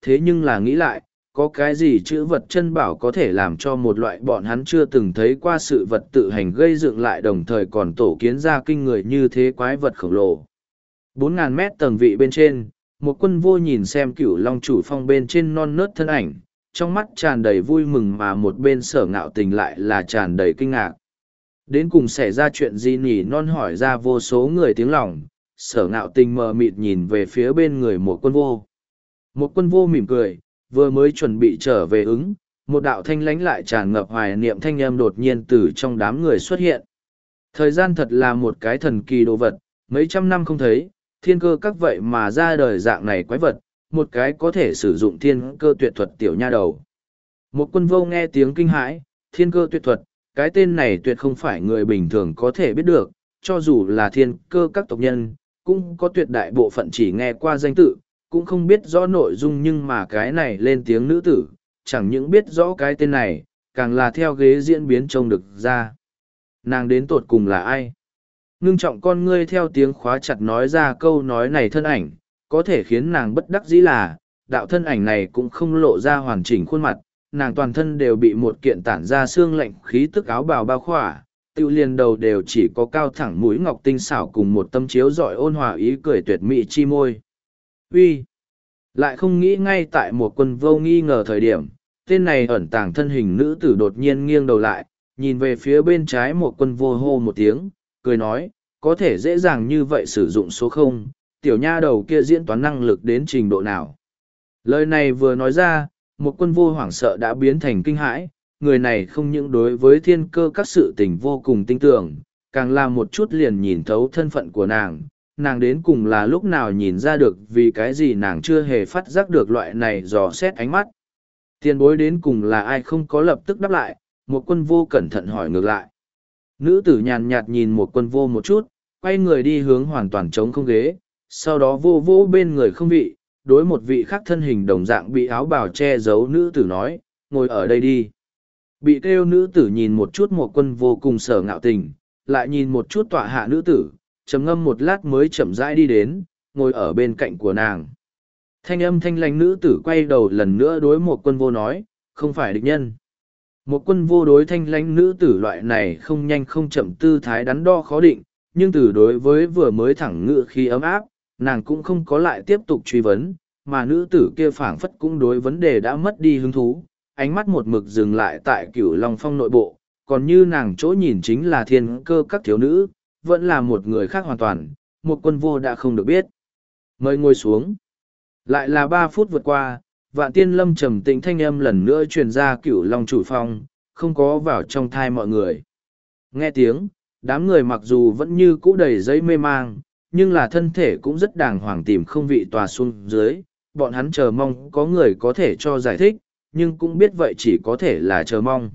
Speaker 1: thế nhưng là nghĩ lại, có cái gì chữ vật chân bảo có thể làm cho một loại bọn hắn chưa từng thấy qua sự vật tự hành gây dựng lại đồng thời còn tổ kiến ra kinh người như thế quái vật khổng lồ. bốn ngàn mét tầng vị bên trên, một quân vô nhìn xem cửu long chủ phong bên trên non nớt thân ảnh, trong mắt tràn đầy vui mừng mà một bên sở ngạo tình lại là tràn đầy kinh ngạc. Đến cùng xảy ra chuyện gì nhỉ, non hỏi ra vô số người tiếng lòng, sở ngạo tình mờ mịt nhìn về phía bên người một quân vô. Một quân vô mỉm cười, vừa mới chuẩn bị trở về ứng, một đạo thanh lánh lại tràn ngập hoài niệm thanh âm đột nhiên từ trong đám người xuất hiện. Thời gian thật là một cái thần kỳ đồ vật, mấy trăm năm không thấy, thiên cơ các vậy mà ra đời dạng này quái vật, một cái có thể sử dụng thiên cơ tuyệt thuật tiểu nha đầu. Một quân vô nghe tiếng kinh hãi, thiên cơ tuyệt thuật, cái tên này tuyệt không phải người bình thường có thể biết được, cho dù là thiên cơ các tộc nhân, cũng có tuyệt đại bộ phận chỉ nghe qua danh tự, cũng không biết rõ nội dung, nhưng mà cái này lên tiếng nữ tử, chẳng những biết rõ cái tên này, càng là theo ghế diễn biến trông được ra. Nàng đến tột cùng là ai? Ngưng trọng con ngươi theo tiếng khóa chặt nói ra câu nói này thân ảnh, có thể khiến nàng bất đắc dĩ là, đạo thân ảnh này cũng không lộ ra hoàn chỉnh khuôn mặt, nàng toàn thân đều bị một kiện tản ra xương lạnh khí tức áo bào bao khỏa, tiêu liền đầu đều chỉ có cao thẳng mũi ngọc tinh xảo cùng một tâm chiếu rọi ôn hòa ý cười tuyệt mỹ chi môi. Uy, lại không nghĩ ngay tại một quân vô nghi ngờ thời điểm, tên này ẩn tàng thân hình nữ tử đột nhiên nghiêng đầu lại, nhìn về phía bên trái một quân vô hô một tiếng, cười nói, có thể dễ dàng như vậy sử dụng số không, tiểu nha đầu kia diễn toán năng lực đến trình độ nào. Lời này vừa nói ra, một quân vô hoảng sợ đã biến thành kinh hãi, người này không những đối với thiên cơ các sự tình vô cùng tinh tưởng, càng là một chút liền nhìn thấu thân phận của nàng. Nàng đến cùng là lúc nào nhìn ra được vì cái gì nàng chưa hề phát giác được loại này dò xét ánh mắt. Tiền bối đến cùng là ai không có lập tức đáp lại, một quân vô cẩn thận hỏi ngược lại. Nữ tử nhàn nhạt nhìn một quân vô một chút, quay người đi hướng hoàn toàn trống không ghế, sau đó vô vô bên người không vị, đối một vị khác thân hình đồng dạng bị áo bào che giấu nữ tử nói, ngồi ở đây đi. Bị kêu nữ tử nhìn một chút một quân vô cùng sở ngạo tình, lại nhìn một chút tọa hạ nữ tử, trầm ngâm một lát mới chậm rãi đi đến, ngồi ở bên cạnh của nàng. Thanh âm thanh lãnh nữ tử quay đầu lần nữa đối một quân vô nói, không phải địch nhân. Một quân vô đối thanh lãnh nữ tử loại này không nhanh không chậm tư thái đắn đo khó định, nhưng từ đối với vừa mới thẳng ngựa khi ấm áp, nàng cũng không có lại tiếp tục truy vấn, mà nữ tử kia phảng phất cũng đối vấn đề đã mất đi hứng thú, ánh mắt một mực dừng lại tại cửu long phong nội bộ, còn như nàng chỗ nhìn chính là thiên cơ các thiếu nữ, vẫn là một người khác hoàn toàn, một quân vô đã không được biết. Mời ngồi xuống. Lại là ba phút vượt qua, Vạn Tiên Lâm trầm tĩnh thanh âm lần nữa truyền ra cửu long chủ phong, không có vào trong thai mọi người. Nghe tiếng, đám người mặc dù vẫn như cũ đầy giấy mê mang, nhưng là thân thể cũng rất đàng hoàng tìm không vị tòa xuống dưới, bọn hắn chờ mong có người có thể cho giải thích, nhưng cũng biết vậy chỉ có thể là chờ mong.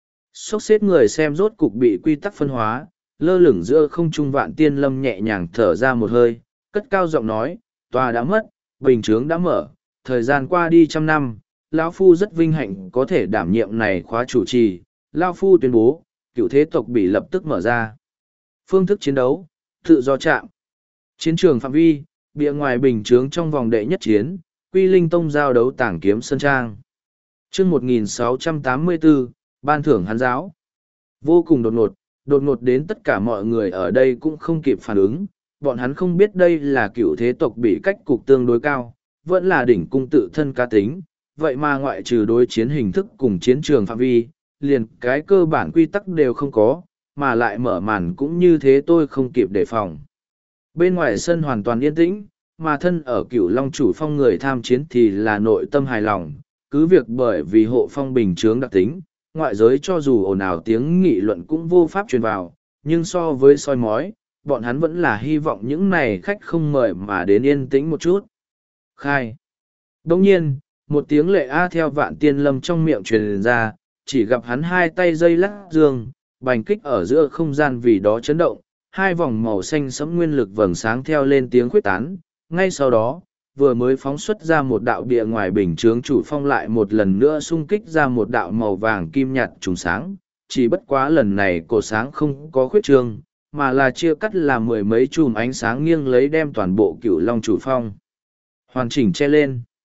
Speaker 1: Xốc xếp người xem rốt cục bị quy tắc phân hóa, lơ lửng giữa không trung Vạn Tiên Lâm nhẹ nhàng thở ra một hơi, cất cao giọng nói, tòa đã mất, bình chướng đã mở, thời gian qua đi trăm năm, lão phu rất vinh hạnh có thể đảm nhiệm này khóa chủ trì, lão phu tuyên bố, cựu thế tộc bị lập tức mở ra. Phương thức chiến đấu, tự do chạm. Chiến trường phạm vi, bìa ngoài bình chướng trong vòng đệ nhất chiến, Quy Linh Tông giao đấu tảng kiếm sân trang. Chương một nghìn sáu trăm tám mươi bốn, ban thưởng hắn giáo. Vô cùng đột ngột, đột ngột đến tất cả mọi người ở đây cũng không kịp phản ứng, bọn hắn không biết đây là cựu thế tộc bị cách cục tương đối cao, vẫn là đỉnh cung tự thân cá tính, vậy mà ngoại trừ đối chiến hình thức cùng chiến trường phạm vi, liền cái cơ bản quy tắc đều không có, mà lại mở màn cũng như thế tôi không kịp đề phòng. Bên ngoài sân hoàn toàn yên tĩnh, mà thân ở cửu long chủ phong người tham chiến thì là nội tâm hài lòng, cứ việc bởi vì hộ phong bình chướng đặc tính, ngoại giới cho dù ồn ào tiếng nghị luận cũng vô pháp truyền vào, nhưng so với soi mói, bọn hắn vẫn là hy vọng những này khách không mời mà đến yên tĩnh một chút. Khai. Đồng nhiên, một tiếng lệ a theo Vạn Tiên Lâm trong miệng truyền ra, chỉ gặp hắn hai tay dây lắc dương, bành kích ở giữa không gian vì đó chấn động, hai vòng màu xanh sẫm nguyên lực vầng sáng theo lên tiếng khuyết tán, ngay sau đó, vừa mới phóng xuất ra một đạo địa ngoài bình chướng chủ phong lại một lần nữa xung kích ra một đạo màu vàng kim nhạt trùng sáng, chỉ bất quá lần này cổ sáng không có khuyết trương, mà là chia cắt là mười mấy chùm ánh sáng nghiêng lấy đem toàn bộ cửu long chủ phong hoàn chỉnh che lên.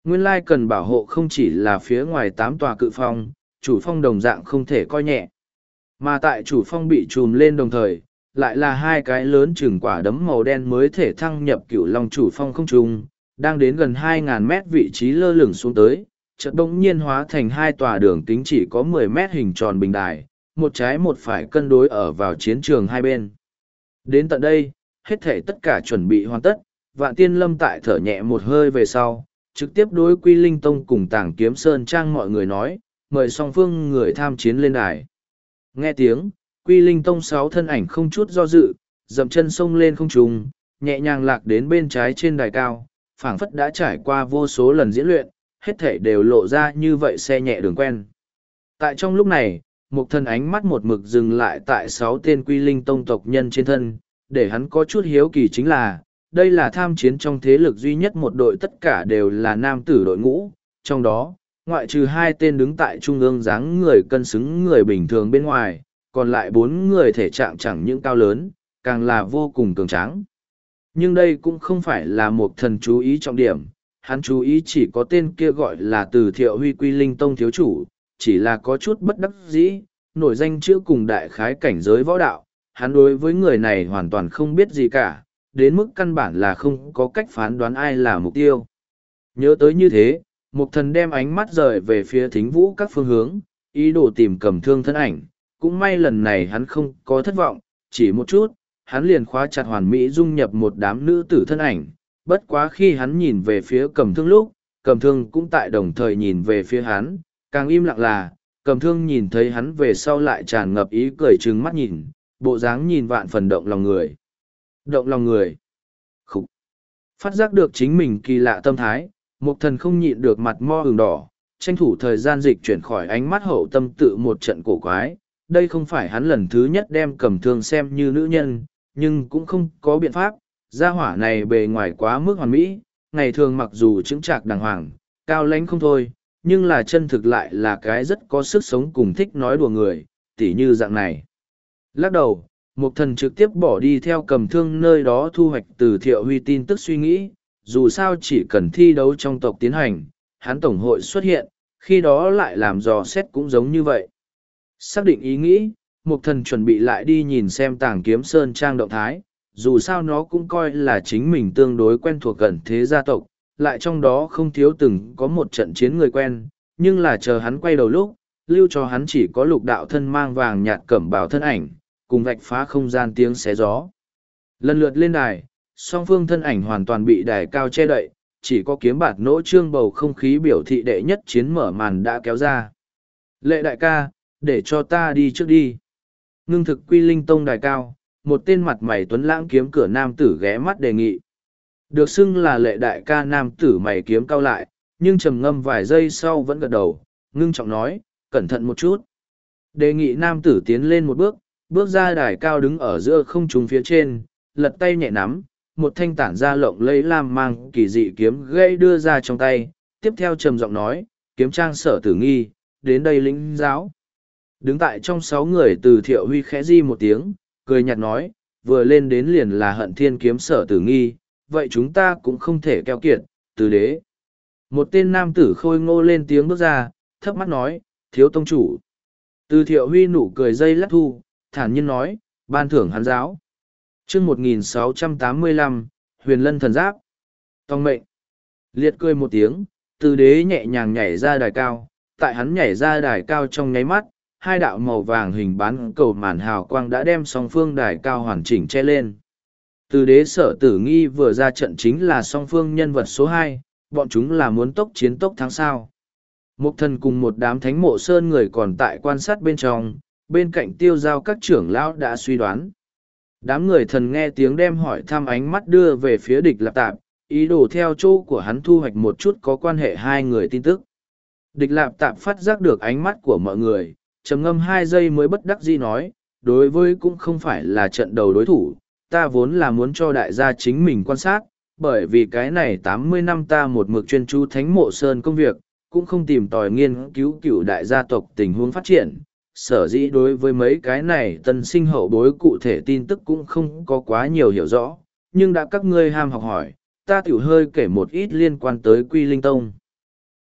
Speaker 1: Nguyên lai cần bảo hộ không chỉ là phía ngoài tám tòa cự phong, chủ phong đồng dạng không thể coi nhẹ. Mà tại chủ phong bị trùm lên đồng thời, lại là hai cái lớn chừng quả đấm màu đen mới thể thăng nhập cửu long chủ phong không trung, đang đến gần hai ngàn mét vị trí lơ lửng xuống tới, chợt bỗng nhiên hóa thành hai tòa đường kính chỉ có mười mét hình tròn bình đài, một trái một phải cân đối ở vào chiến trường hai bên. Đến tận đây, hết thể tất cả chuẩn bị hoàn tất, Vạn Tiên Lâm tại thở nhẹ một hơi về sau, trực tiếp đối Quy Linh Tông cùng Tàng Kiếm Sơn Trang mọi người nói, mời song phương người tham chiến lên đài. Nghe tiếng, Quy Linh Tông sáu thân ảnh không chút do dự, dậm chân sông lên không trung, nhẹ nhàng lạc đến bên trái trên đài cao, phảng phất đã trải qua vô số lần diễn luyện, hết thể đều lộ ra như vậy xe nhẹ đường quen. Tại trong lúc này, một thân ánh mắt một mực dừng lại tại sáu tên Quy Linh Tông tộc nhân trên thân, để hắn có chút hiếu kỳ chính là, đây là tham chiến trong thế lực duy nhất một đội tất cả đều là nam tử đội ngũ, trong đó, ngoại trừ hai tên đứng tại trung ương dáng người cân xứng người bình thường bên ngoài, còn lại bốn người thể trạng chẳng những cao lớn, càng là vô cùng cường tráng. Nhưng đây cũng không phải là một thần chú ý trọng điểm, hắn chú ý chỉ có tên kia gọi là Từ Thiệu Huy Quy Linh Tông thiếu chủ, chỉ là có chút bất đắc dĩ, nổi danh chữ cùng đại khái cảnh giới võ đạo, hắn đối với người này hoàn toàn không biết gì cả, đến mức căn bản là không có cách phán đoán ai là mục tiêu. Nhớ tới như thế, Mục Thần đem ánh mắt rời về phía Thính Vũ các phương hướng, ý đồ tìm Cầm Thương thân ảnh, cũng may lần này hắn không có thất vọng, chỉ một chút, hắn liền khóa chặt hoàn mỹ dung nhập một đám nữ tử thân ảnh, bất quá khi hắn nhìn về phía Cầm Thương lúc, Cầm Thương cũng tại đồng thời nhìn về phía hắn, càng im lặng là, Cầm Thương nhìn thấy hắn về sau lại tràn ngập ý cười trừng mắt nhìn, bộ dáng nhìn vạn phần động lòng người. Động lòng người. Khúc. Phát giác được chính mình kỳ lạ tâm thái, Mục Thần không nhịn được mặt mo ửng đỏ, tranh thủ thời gian dịch chuyển khỏi ánh mắt hậu tâm tự một trận cổ quái. Đây không phải hắn lần thứ nhất đem Cầm Thương xem như nữ nhân, nhưng cũng không có biện pháp. Gia hỏa này bề ngoài quá mức hoàn mỹ, ngày thường mặc dù chững chạc đàng hoàng, cao lãnh không thôi, nhưng là chân thực lại là cái rất có sức sống cùng thích nói đùa người, tỉ như dạng này. Lắc đầu, Mục Thần trực tiếp bỏ đi theo Cầm Thương nơi đó thu hoạch từ Thiệu Huy tin tức suy nghĩ, dù sao chỉ cần thi đấu trong tộc tiến hành, hắn tổng hội xuất hiện, khi đó lại làm dò xét cũng giống như vậy. Xác định ý nghĩ, Mục Thần chuẩn bị lại đi nhìn xem Tàng Kiếm Sơn Trang động thái, dù sao nó cũng coi là chính mình tương đối quen thuộc gần thế gia tộc, lại trong đó không thiếu từng có một trận chiến người quen, nhưng là chờ hắn quay đầu lúc, lưu cho hắn chỉ có lục đạo thân mang vàng nhạt cẩm bào thân ảnh, cùng vạch phá không gian tiếng xé gió. Lần lượt lên đài, song phương thân ảnh hoàn toàn bị đài cao che đậy, chỉ có kiếm bạt nỗ trương bầu không khí biểu thị đệ nhất chiến mở màn đã kéo ra. Lệ đại ca, để cho ta đi trước đi. Ngưng thực Quy Linh Tông đài cao, một tên mặt mày tuấn lãng kiếm cửa nam tử ghé mắt đề nghị. Được xưng là lệ đại ca nam tử mày kiếm cao lại, nhưng trầm ngâm vài giây sau vẫn gật đầu, ngưng trọng nói, cẩn thận một chút. Đề nghị nam tử tiến lên một bước, bước ra đài cao đứng ở giữa không trung phía trên, lật tay nhẹ nắm, một thanh tản ra lộng lẫy lam mang kỳ dị kiếm gây đưa ra trong tay, tiếp theo trầm giọng nói, kiếm trang Sở Tử Nghi, đến đây lĩnh giáo. Đứng tại trong sáu người Từ Thiệu Huy khẽ di một tiếng, cười nhạt nói, vừa lên đến liền là Hận Thiên kiếm Sở Tử Nghi, vậy chúng ta cũng không thể keo kiệt, Từ đế. Một tên nam tử khôi ngô lên tiếng bước ra, thấp mắt nói, thiếu tông chủ. Từ Thiệu Huy nụ cười dây lắc thu, thản nhiên nói, ban thưởng hắn giáo. chương một nghìn sáu trăm tám mươi lăm, Huyền Lân Thần Giáp. Tông mệnh. Liệt cười một tiếng, Từ đế nhẹ nhàng nhảy ra đài cao, tại hắn nhảy ra đài cao trong nháy mắt, hai đạo màu vàng hình bán cầu màn hào quang đã đem song phương đài cao hoàn chỉnh che lên. Từ đế Sở Tử Nghi vừa ra trận chính là song phương nhân vật số hai, bọn chúng là muốn tốc chiến tốc thắng sao. Mục Thần cùng một đám thánh mộ sơn người còn tại quan sát bên trong, bên cạnh tiêu giao các trưởng lão đã suy đoán. Đám người thần nghe tiếng đem hỏi thăm ánh mắt đưa về phía Địch Lạp Tạp, ý đồ theo chỗ của hắn thu hoạch một chút có quan hệ hai người tin tức. Địch Lạp Tạp phát giác được ánh mắt của mọi người, trầm ngâm hai giây mới bất đắc dĩ nói, đối với cũng không phải là trận đầu đối thủ, ta vốn là muốn cho đại gia chính mình quan sát, bởi vì cái này tám mươi năm ta một mực chuyên chú thánh mộ sơn công việc, cũng không tìm tòi nghiên cứu cựu đại gia tộc tình huống phát triển. Sở dĩ đối với mấy cái này tân sinh hậu bối cụ thể tin tức cũng không có quá nhiều hiểu rõ, nhưng đã các ngươi ham học hỏi, ta tiểu hơi kể một ít liên quan tới Quy Linh Tông.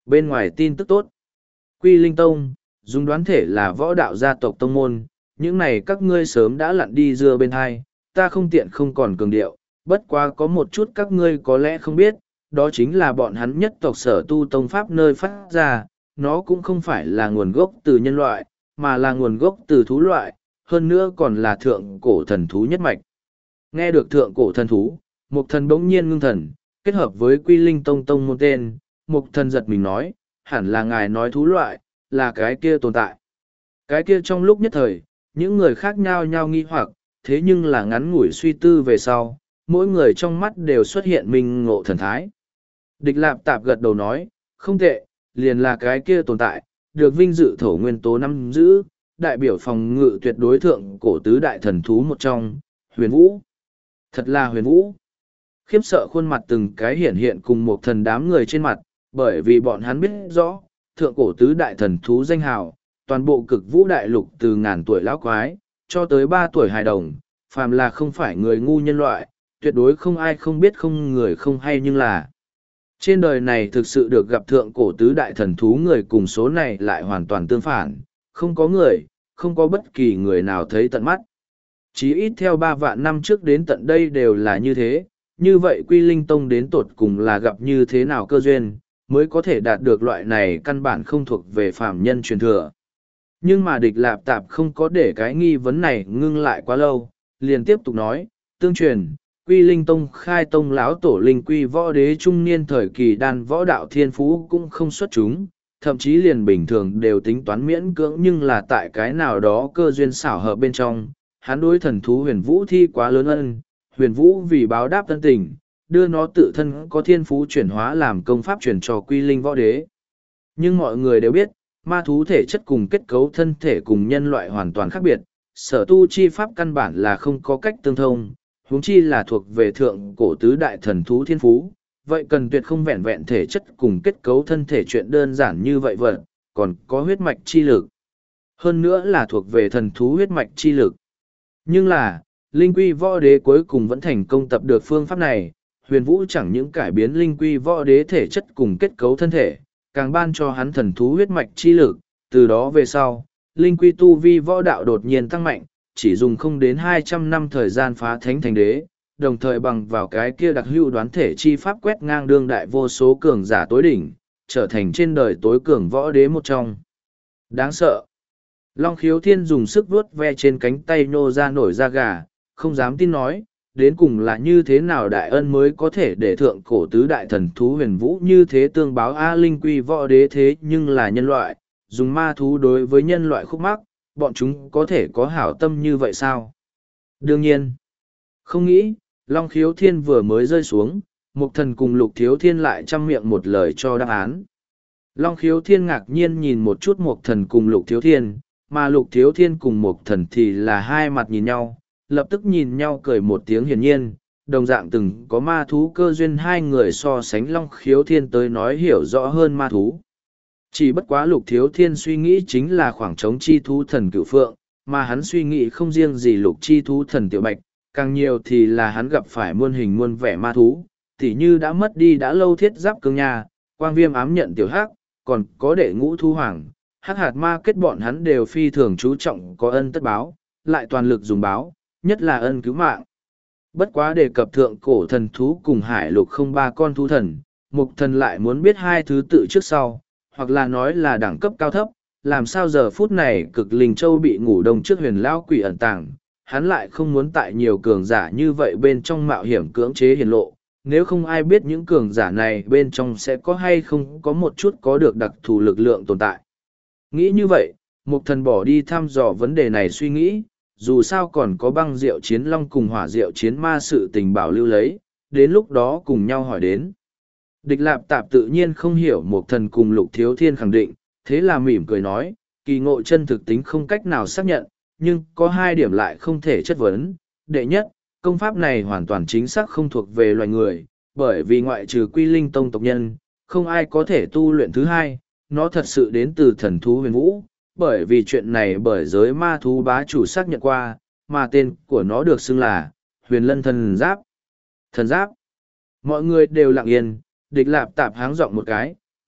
Speaker 1: Bên ngoài tin tức tốt. Quy Linh Tông, dùng đoán thể là võ đạo gia tộc tông môn, những này các ngươi sớm đã lặn đi dưa bên hai, ta không tiện không còn cường điệu, bất quá có một chút các ngươi có lẽ không biết, đó chính là bọn hắn nhất tộc sở tu tông pháp nơi phát ra, nó cũng không phải là nguồn gốc từ nhân loại, mà là nguồn gốc từ thú loại, hơn nữa còn là thượng cổ thần thú nhất mạch. Nghe được thượng cổ thần thú, Mục Thần bỗng nhiên ngưng thần, kết hợp với Quy Linh Tông tông môn tên, Mục Thần giật mình nói, hẳn là ngài nói thú loại, là cái kia tồn tại. Cái kia trong lúc nhất thời, những người khác nhau nhau nghi hoặc, thế nhưng là ngắn ngủi suy tư về sau, mỗi người trong mắt đều xuất hiện minh ngộ thần thái. Địch Lạp Tạp gật đầu nói, không tệ, liền là cái kia tồn tại, được vinh dự thổ nguyên tố năm giữ, đại biểu phòng ngự tuyệt đối thượng cổ tứ đại thần thú một trong, huyền vũ. Thật là huyền vũ. Khiếp sợ khuôn mặt từng cái hiển hiện cùng một thần đám người trên mặt, bởi vì bọn hắn biết rõ, thượng cổ tứ đại thần thú danh hào, toàn bộ cực vũ đại lục từ ngàn tuổi lão quái, cho tới ba tuổi hài đồng, phàm là không phải người ngu nhân loại, tuyệt đối không ai không biết không người không hay nhưng là. Trên đời này thực sự được gặp thượng cổ tứ đại thần thú người cùng số này lại hoàn toàn tương phản, không có người, không có bất kỳ người nào thấy tận mắt. Chỉ ít theo ba vạn năm trước đến tận đây đều là như thế, như vậy Quy Linh Tông đến tột cùng là gặp như thế nào cơ duyên, mới có thể đạt được loại này căn bản không thuộc về phàm nhân truyền thừa. Nhưng mà địch lạp tạp không có để cái nghi vấn này ngưng lại quá lâu, liền tiếp tục nói, tương truyền, Quy Linh Tông khai tông lão tổ linh quy võ đế trung niên thời kỳ đan võ đạo thiên phú cũng không xuất chúng, thậm chí liền bình thường đều tính toán miễn cưỡng nhưng là tại cái nào đó cơ duyên xảo hợp bên trong, hắn đối thần thú huyền vũ thi quá lớn ân, huyền vũ vì báo đáp tân tình, đưa nó tự thân có thiên phú chuyển hóa làm công pháp chuyển cho Quy Linh võ đế. Nhưng mọi người đều biết, ma thú thể chất cùng kết cấu thân thể cùng nhân loại hoàn toàn khác biệt, sở tu chi pháp căn bản là không có cách tương thông, huống chi là thuộc về thượng cổ tứ đại thần thú thiên phú, vậy cần tuyệt không vẹn vẹn thể chất cùng kết cấu thân thể chuyện đơn giản như vậy vật, còn có huyết mạch chi lực. Hơn nữa là thuộc về thần thú huyết mạch chi lực. Nhưng là, Linh Quy Võ Đế cuối cùng vẫn thành công tập được phương pháp này, huyền vũ chẳng những cải biến Linh Quy Võ Đế thể chất cùng kết cấu thân thể, càng ban cho hắn thần thú huyết mạch chi lực, từ đó về sau, Linh Quy tu vi võ đạo đột nhiên tăng mạnh, chỉ dùng không đến hai trăm năm thời gian phá thánh thành đế, đồng thời bằng vào cái kia đặc hữu đoán thể chi pháp quét ngang đương đại vô số cường giả tối đỉnh, trở thành trên đời tối cường võ đế một trong. Đáng sợ! Long Khiếu Thiên dùng sức vuốt ve trên cánh tay nô ra nổi da gà, không dám tin nói, đến cùng là như thế nào đại ân mới có thể để thượng cổ tứ đại thần thú huyền vũ như thế tương báo A Linh Quy võ đế thế nhưng là nhân loại, dùng ma thú đối với nhân loại khúc mắc, bọn chúng có thể có hảo tâm như vậy sao? Đương nhiên, không nghĩ, Long Khiếu Thiên vừa mới rơi xuống, Mục Thần cùng Lục Thiếu Thiên lại chăm miệng một lời cho đáp án. Long Khiếu Thiên ngạc nhiên nhìn một chút Mục Thần cùng Lục Thiếu Thiên, mà Lục Thiếu Thiên cùng Mục Thần thì là hai mặt nhìn nhau, lập tức nhìn nhau cười một tiếng hiển nhiên, đồng dạng từng có ma thú cơ duyên hai người so sánh Long Khiếu Thiên tới nói hiểu rõ hơn ma thú. Chỉ bất quá Lục Thiếu Thiên suy nghĩ chính là khoảng trống chi thú thần cựu phượng, mà hắn suy nghĩ không riêng gì lục chi thú thần tiểu bạch, càng nhiều thì là hắn gặp phải muôn hình muôn vẻ ma thú, tỉ như đã mất đi đã lâu thiết giáp cương nha, quang viêm ám nhận tiểu hắc, còn có đệ ngũ thu hoàng, hắc hạt ma kết bọn hắn đều phi thường chú trọng có ân tất báo, lại toàn lực dùng báo, nhất là ân cứu mạng. Bất quá đề cập thượng cổ thần thú cùng hải lục không ba con thú thần, Mục Thần lại muốn biết hai thứ tự trước sau, hoặc là nói là đẳng cấp cao thấp, làm sao giờ phút này cực linh châu bị ngủ đông trước huyền lao quỷ ẩn tàng, hắn lại không muốn tại nhiều cường giả như vậy bên trong mạo hiểm cưỡng chế hiển lộ, nếu không ai biết những cường giả này bên trong sẽ có hay không có một chút có được đặc thù lực lượng tồn tại. Nghĩ như vậy, Mục Thần bỏ đi thăm dò vấn đề này suy nghĩ, dù sao còn có băng diệu chiến long cùng hỏa diệu chiến ma sự tình bảo lưu lấy, đến lúc đó cùng nhau hỏi đến. Địch Lạp Tạp tự nhiên không hiểu Mục Thần cùng Lục Thiếu Thiên khẳng định, thế là mỉm cười nói, kỳ ngộ chân thực tính không cách nào xác nhận, nhưng có hai điểm lại không thể chất vấn. Đệ nhất, công pháp này hoàn toàn chính xác không thuộc về loài người, bởi vì ngoại trừ Quy Linh Tông tộc nhân, không ai có thể tu luyện. Thứ hai, nó thật sự đến từ thần thú huyền vũ, bởi vì chuyện này bởi giới ma thú bá chủ xác nhận qua, mà tên của nó được xưng là Huyền Lân Thần Giáp. Thần Giáp. Mọi người đều lặng yên, Địch Lạp Tạp háng giọng một cái,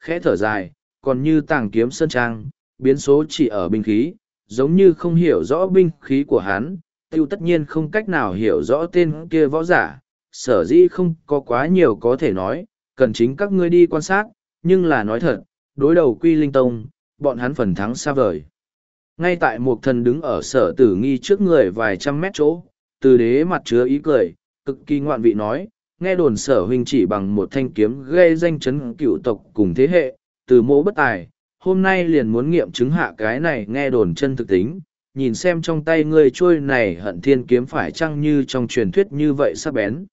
Speaker 1: khẽ thở dài, còn như tàng kiếm sơn trang, biến số chỉ ở binh khí, giống như không hiểu rõ binh khí của hắn, tiêu tất nhiên không cách nào hiểu rõ tên kia võ giả, sở dĩ không có quá nhiều có thể nói, cần chính các ngươi đi quan sát, nhưng là nói thật, đối đầu Quy Linh Tông, bọn hắn phần thắng xa vời. Ngay tại một thần đứng ở sở tử nghi trước người vài trăm mét chỗ, từ đế mặt chứa ý cười, cực kỳ ngoạn vị nói, nghe đồn sở huynh chỉ bằng một thanh kiếm gây danh chấn cựu tộc cùng thế hệ, từ mỗ bất tài, hôm nay liền muốn nghiệm chứng hạ cái này nghe đồn chân thực tính, nhìn xem trong tay ngươi trôi này hận thiên kiếm phải chăng như trong truyền thuyết như vậy sắc bén.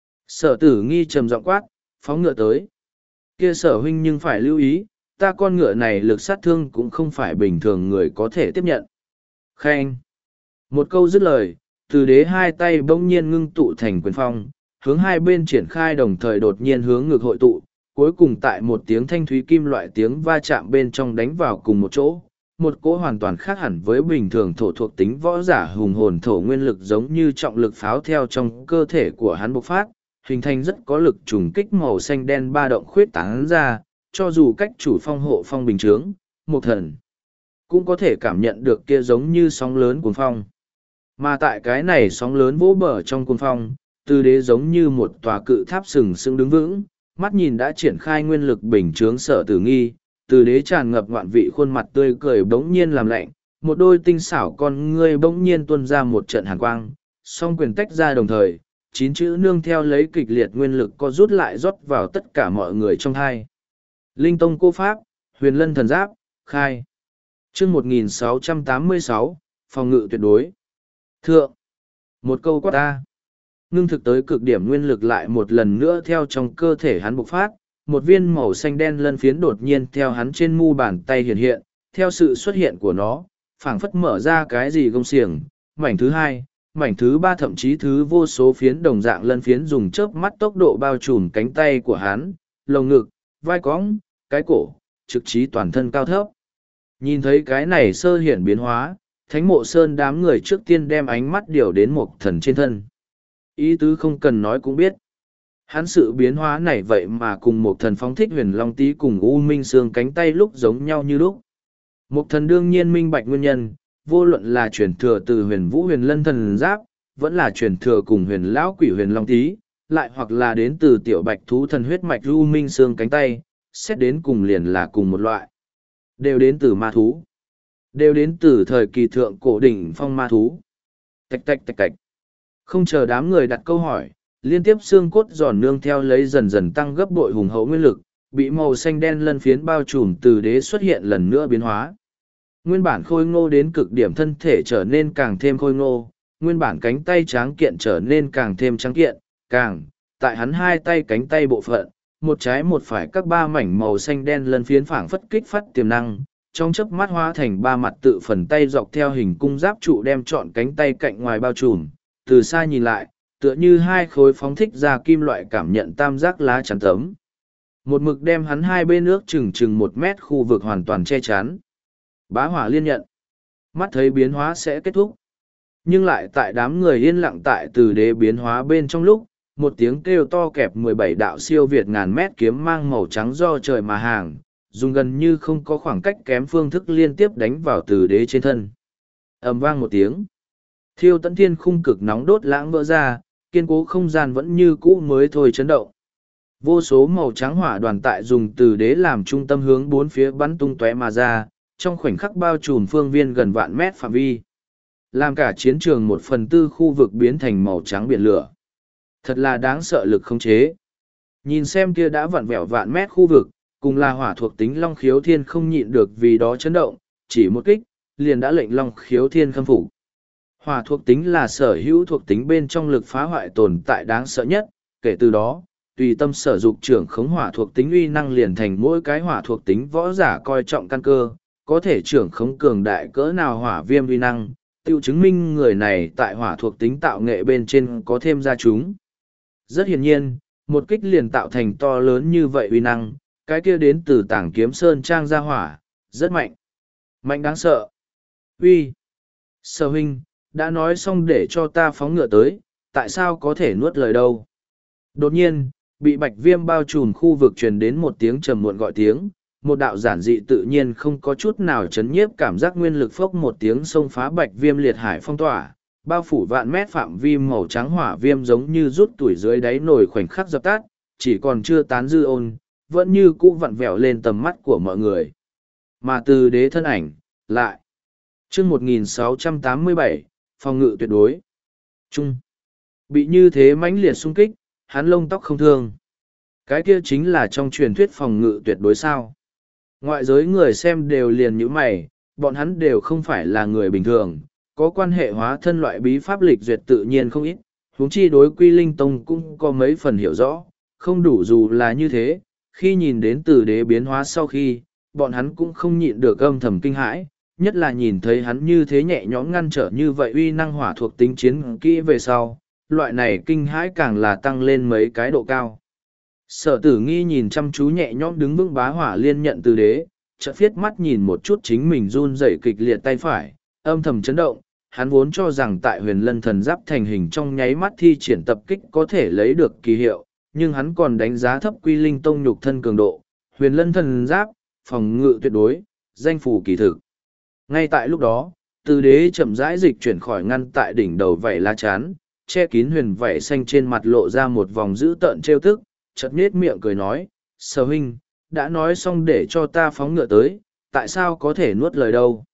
Speaker 1: Sở tử nghi trầm giọng quát, phóng ngựa tới. Kia sở huynh nhưng phải lưu ý, ta con ngựa này lực sát thương cũng không phải bình thường người có thể tiếp nhận. Khen. Một câu dứt lời, từ đế hai tay bỗng nhiên ngưng tụ thành quyền phong, hướng hai bên triển khai đồng thời đột nhiên hướng ngược hội tụ, cuối cùng tại một tiếng thanh thúy kim loại tiếng va chạm bên trong đánh vào cùng một chỗ. Một cỗ hoàn toàn khác hẳn với bình thường thổ thuộc tính võ giả hùng hồn thổ nguyên lực giống như trọng lực pháo theo trong cơ thể của hắn bộc phát, hình thành rất có lực trùng kích màu xanh đen ba động khuyết tán ra, cho dù cách chủ phong hộ phong bình chướng, một thần cũng có thể cảm nhận được kia giống như sóng lớn cuồng phong. Mà tại cái này sóng lớn vỗ bờ trong cuồng phong, từ đế giống như một tòa cự tháp sừng sững đứng vững, mắt nhìn đã triển khai nguyên lực bình chướng sở tử nghi, từ đế tràn ngập ngoạn vị khuôn mặt tươi cười bỗng nhiên làm lạnh, một đôi tinh xảo con ngươi bỗng nhiên tuôn ra một trận hàn quang, song quyền tách ra đồng thời, chín chữ nương theo lấy kịch liệt nguyên lực co rút lại rót vào tất cả mọi người trong hai. Linh Tông Cô Pháp, Huyền Lân Thần Giáp, khai. Chương một nghìn sáu trăm tám mươi sáu, phòng ngự tuyệt đối. Thượng. Một câu quát ta. Ngưng thực tới cực điểm nguyên lực lại một lần nữa theo trong cơ thể hắn bộc phát, một viên màu xanh đen lân phiến đột nhiên theo hắn trên mu bàn tay hiện hiện, theo sự xuất hiện của nó, phảng phất mở ra cái gì gông xiềng, mảnh thứ hai, mảnh thứ ba thậm chí thứ vô số phiến đồng dạng lân phiến dùng chớp mắt tốc độ bao trùm cánh tay của hắn, lồng ngực, vai cõng, cái cổ, trực trí toàn thân cao thấp. Nhìn thấy cái này sơ hiển biến hóa, Thánh Mộ Sơn đám người trước tiên đem ánh mắt điều đến một thần trên thân. Ý tứ không cần nói cũng biết. Hắn sự biến hóa này vậy mà cùng một thần phóng thích huyền long tý cùng U Minh Sương cánh tay lúc giống nhau như lúc. Một thần đương nhiên minh bạch nguyên nhân, vô luận là truyền thừa từ huyền vũ huyền lân thần giáp, vẫn là truyền thừa cùng huyền lão quỷ huyền long tý, lại hoặc là đến từ tiểu bạch thú thần huyết mạch U Minh Sương cánh tay, xét đến cùng liền là cùng một loại. Đều đến từ ma thú. Đều đến từ thời kỳ thượng cổ đỉnh phong ma thú. Tạch tạch tạch tạch. Không chờ đám người đặt câu hỏi, liên tiếp xương cốt giòn nương theo lấy dần dần tăng gấp bội hùng hậu nguyên lực, bị màu xanh đen lân phiến bao trùm từ đế xuất hiện lần nữa biến hóa. Nguyên bản khôi ngô đến cực điểm thân thể trở nên càng thêm khôi ngô, nguyên bản cánh tay tráng kiện trở nên càng thêm tráng kiện, càng, tại hắn hai tay cánh tay bộ phận, một trái một phải các ba mảnh màu xanh đen lân phiến phảng phất kích phát tiềm năng, trong chớp mắt hóa thành ba mặt tự phần tay dọc theo hình cung giáp trụ đem trọn cánh tay cạnh ngoài bao trùm, từ xa nhìn lại, tựa như hai khối phóng thích ra kim loại cảm nhận tam giác lá chắn tấm. Một mực đem hắn hai bên nước chừng chừng một mét khu vực hoàn toàn che chắn. Bá hỏa liên nhận. Mắt thấy biến hóa sẽ kết thúc. Nhưng lại tại đám người yên lặng tại từ đế biến hóa bên trong lúc, một tiếng kêu to kẹp mười bảy đạo siêu việt ngàn mét kiếm mang màu trắng do trời mà hàng, dùng gần như không có khoảng cách kém phương thức liên tiếp đánh vào từ đế trên thân. Ầm vang một tiếng. Thiêu tận thiên khung cực nóng đốt lãng vỡ ra, kiên cố không gian vẫn như cũ mới thôi chấn động. Vô số màu trắng hỏa đoàn tại dùng từ đế làm trung tâm hướng bốn phía bắn tung tóe mà ra, trong khoảnh khắc bao trùm phương viên gần vạn mét phạm vi. Làm cả chiến trường một phần tư khu vực biến thành màu trắng biển lửa. Thật là đáng sợ lực khống chế. Nhìn xem kia đã vặn vẹo vạn mét khu vực, cùng là hỏa thuộc tính Long Khiếu Thiên không nhịn được vì đó chấn động, chỉ một kích, liền đã lệnh Long Khiếu Thiên khâm phục. Hỏa thuộc tính là sở hữu thuộc tính bên trong lực phá hoại tồn tại đáng sợ nhất, kể từ đó, tùy tâm sở dục trưởng khống hỏa thuộc tính uy năng liền thành mỗi cái hỏa thuộc tính võ giả coi trọng căn cơ, có thể trưởng khống cường đại cỡ nào hỏa viêm uy năng, tiêu chứng minh người này tại hỏa thuộc tính tạo nghệ bên trên có thêm ra chúng. Rất hiển nhiên, một kích liền tạo thành to lớn như vậy uy năng, cái kia đến từ Tảng Kiếm Sơn trang ra hỏa, rất mạnh. Mạnh đáng sợ. Uy. Sở huynh, đã nói xong để cho ta phóng ngựa tới, tại sao có thể nuốt lời đâu? Đột nhiên, bị bạch viêm bao trùm khu vực truyền đến một tiếng trầm muộn gọi tiếng, một đạo giản dị tự nhiên không có chút nào chấn nhiếp cảm giác nguyên lực phốc một tiếng xông phá bạch viêm liệt hải phong tỏa, bao phủ vạn mét phạm vi màu trắng hỏa viêm giống như rút tuổi dưới đáy nồi khoảnh khắc dập tắt, chỉ còn chưa tán dư ôn, vẫn như cũ vặn vẹo lên tầm mắt của mọi người. Mà từ đế thân ảnh, lại. chương một nghìn sáu trăm tám mươi bảy, phòng ngự tuyệt đối. Trung. Bị như thế mãnh liệt xung kích, hắn lông tóc không thương. Cái kia chính là trong truyền thuyết phòng ngự tuyệt đối sao. Ngoại giới người xem đều liền như mày, bọn hắn đều không phải là người bình thường, có quan hệ hóa thân loại bí pháp lịch duyệt tự nhiên không ít, huống chi đối Quy Linh Tông cũng có mấy phần hiểu rõ, không đủ dù là như thế, khi nhìn đến từ đế biến hóa sau khi, bọn hắn cũng không nhịn được âm thầm kinh hãi, nhất là nhìn thấy hắn như thế nhẹ nhõm ngăn trở như vậy uy năng hỏa thuộc tính chiến kỹ về sau, loại này kinh hãi càng là tăng lên mấy cái độ cao. Sở tử nghi nhìn chăm chú nhẹ nhõm đứng vững bá hỏa liên nhận từ đế, chợt phiết mắt nhìn một chút chính mình run rẩy kịch liệt tay phải, âm thầm chấn động, hắn vốn cho rằng tại huyền lân thần giáp thành hình trong nháy mắt thi triển tập kích có thể lấy được kỳ hiệu, nhưng hắn còn đánh giá thấp Quy Linh Tông nhục thân cường độ, huyền lân thần giáp, phòng ngự tuyệt đối, danh phủ kỳ thực. Ngay tại lúc đó, từ đế chậm rãi dịch chuyển khỏi ngăn tại đỉnh đầu vảy lá chán, che kín huyền vảy xanh trên mặt lộ ra một vòng dữ tợn trêu tức, chợt nhếch miệng cười nói, Sở huynh, đã nói xong để cho ta phóng ngựa tới, tại sao có thể nuốt lời đâu.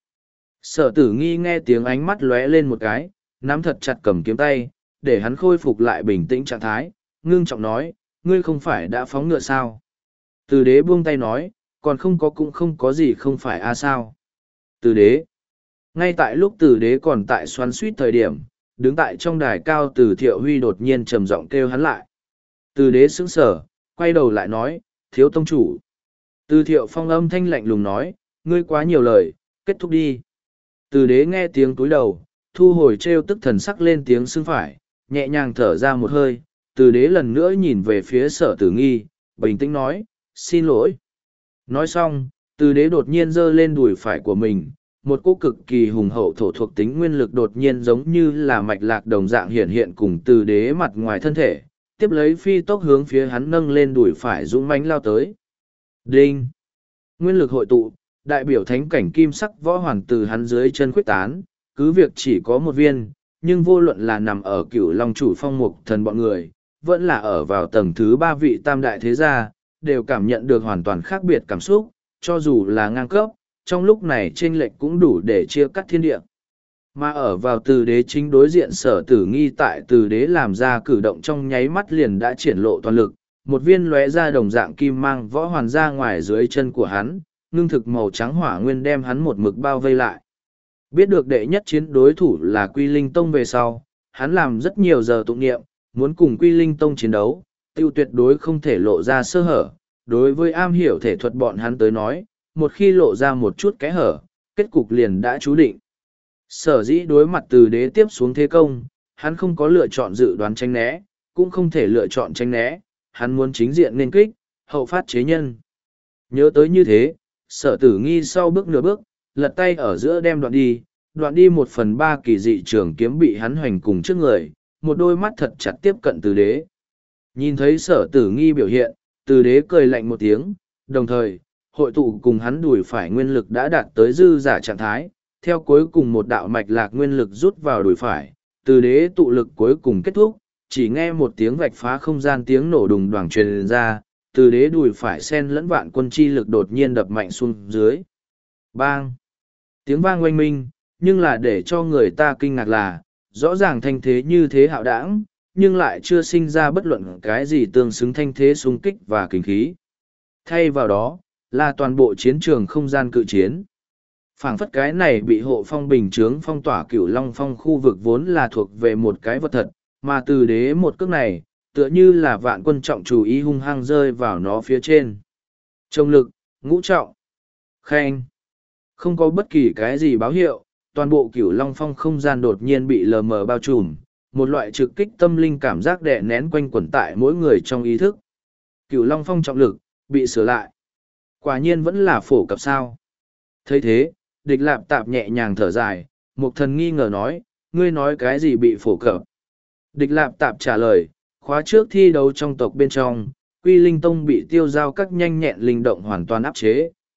Speaker 1: Sở tử nghi nghe tiếng ánh mắt lóe lên một cái, nắm thật chặt cầm kiếm tay, để hắn khôi phục lại bình tĩnh trạng thái, ngưng trọng nói, ngươi không phải đã phóng ngựa sao. Từ đế buông tay nói, còn không có cũng không có gì không phải a sao. Từ đế. Ngay tại lúc từ đế còn tại xoắn suýt thời điểm, đứng tại trong đài cao từ thiệu huy đột nhiên trầm giọng kêu hắn lại. Từ đế sững sờ, quay đầu lại nói, thiếu tông chủ. Từ thiệu phong âm thanh lạnh lùng nói, ngươi quá nhiều lời, kết thúc đi. Từ đế nghe tiếng túi đầu, thu hồi trêu tức thần sắc lên tiếng xưng phải, nhẹ nhàng thở ra một hơi, từ đế lần nữa nhìn về phía sở tử nghi, bình tĩnh nói, xin lỗi. Nói xong, từ đế đột nhiên giơ lên đùi phải của mình, một cỗ cực kỳ hùng hậu thổ thuộc tính nguyên lực đột nhiên giống như là mạch lạc đồng dạng hiện hiện cùng từ đế mặt ngoài thân thể, tiếp lấy phi tốc hướng phía hắn nâng lên đùi phải dũng mãnh lao tới. Đinh! Nguyên lực hội tụ, đại biểu thánh cảnh kim sắc võ hoàn từ hắn dưới chân khuếch tán, cứ việc chỉ có một viên, nhưng vô luận là nằm ở cửu long chủ phong mục thần bọn người, vẫn là ở vào tầng thứ ba vị tam đại thế gia, đều cảm nhận được hoàn toàn khác biệt cảm xúc, cho dù là ngang cấp, trong lúc này chênh lệch cũng đủ để chia cắt thiên địa. Mà ở vào từ đế chính đối diện sở tử nghi tại từ đế làm ra cử động trong nháy mắt liền đã triển lộ toàn lực, một viên lóe ra đồng dạng kim mang võ hoàn ra ngoài dưới chân của hắn, ngưng thực màu trắng hỏa nguyên đem hắn một mực bao vây lại. Biết được đệ nhất chiến đối thủ là Quy Linh Tông về sau, hắn làm rất nhiều giờ tụng niệm, muốn cùng Quy Linh Tông chiến đấu, tiêu tuyệt đối không thể lộ ra sơ hở. Đối với am hiểu thể thuật bọn hắn tới nói, một khi lộ ra một chút kẽ hở, kết cục liền đã chú định. Sở dĩ đối mặt từ đế tiếp xuống thế công, hắn không có lựa chọn dự đoán tránh né, cũng không thể lựa chọn tránh né, hắn muốn chính diện nên kích, hậu phát chế nhân. Nhớ tới như thế, sở tử nghi sau bước nửa bước, lật tay ở giữa đem đoạn đi, đoạn đi một phần ba kỳ dị trường kiếm bị hắn hoành cùng trước người, một đôi mắt thật chặt tiếp cận từ đế. Nhìn thấy sở tử nghi biểu hiện, từ đế cười lạnh một tiếng, đồng thời, hội tụ cùng hắn đùi phải nguyên lực đã đạt tới dư giả trạng thái, theo cuối cùng một đạo mạch lạc nguyên lực rút vào đùi phải, từ đế tụ lực cuối cùng kết thúc, chỉ nghe một tiếng vạch phá không gian tiếng nổ đùng đoàng truyền ra, từ đế đùi phải sen lẫn vạn quân chi lực đột nhiên đập mạnh xuống dưới. Bang! Tiếng vang oanh minh, nhưng là để cho người ta kinh ngạc là, rõ ràng thanh thế như thế hạo đảng, nhưng lại chưa sinh ra bất luận cái gì tương xứng thanh thế xung kích và kinh khí. Thay vào đó, là toàn bộ chiến trường không gian cự chiến. Phảng phất cái này bị hộ phong bình chướng phong tỏa cửu long phong khu vực vốn là thuộc về một cái vật thật, mà từ đế một cước này, tựa như là vạn quân trọng chủ ý hung hăng rơi vào nó phía trên. Trọng lực, ngũ trọng, khen. Không có bất kỳ cái gì báo hiệu, toàn bộ cửu long phong không gian đột nhiên bị lờ mờ bao trùm, một loại trực kích tâm linh cảm giác đè nén quanh quẩn tại mỗi người trong ý thức. Cửu long phong trọng lực, bị sửa lại. Quả nhiên vẫn là phổ cập sao. thấy thế, địch lạp tạp nhẹ nhàng thở dài, mục thần nghi ngờ nói, ngươi nói cái gì bị phổ cập. Địch lạp tạp trả lời, khóa trước thi đấu trong tộc bên trong, Quy Linh Tông bị tiêu giao các nhanh nhẹn linh động hoàn toàn áp chế,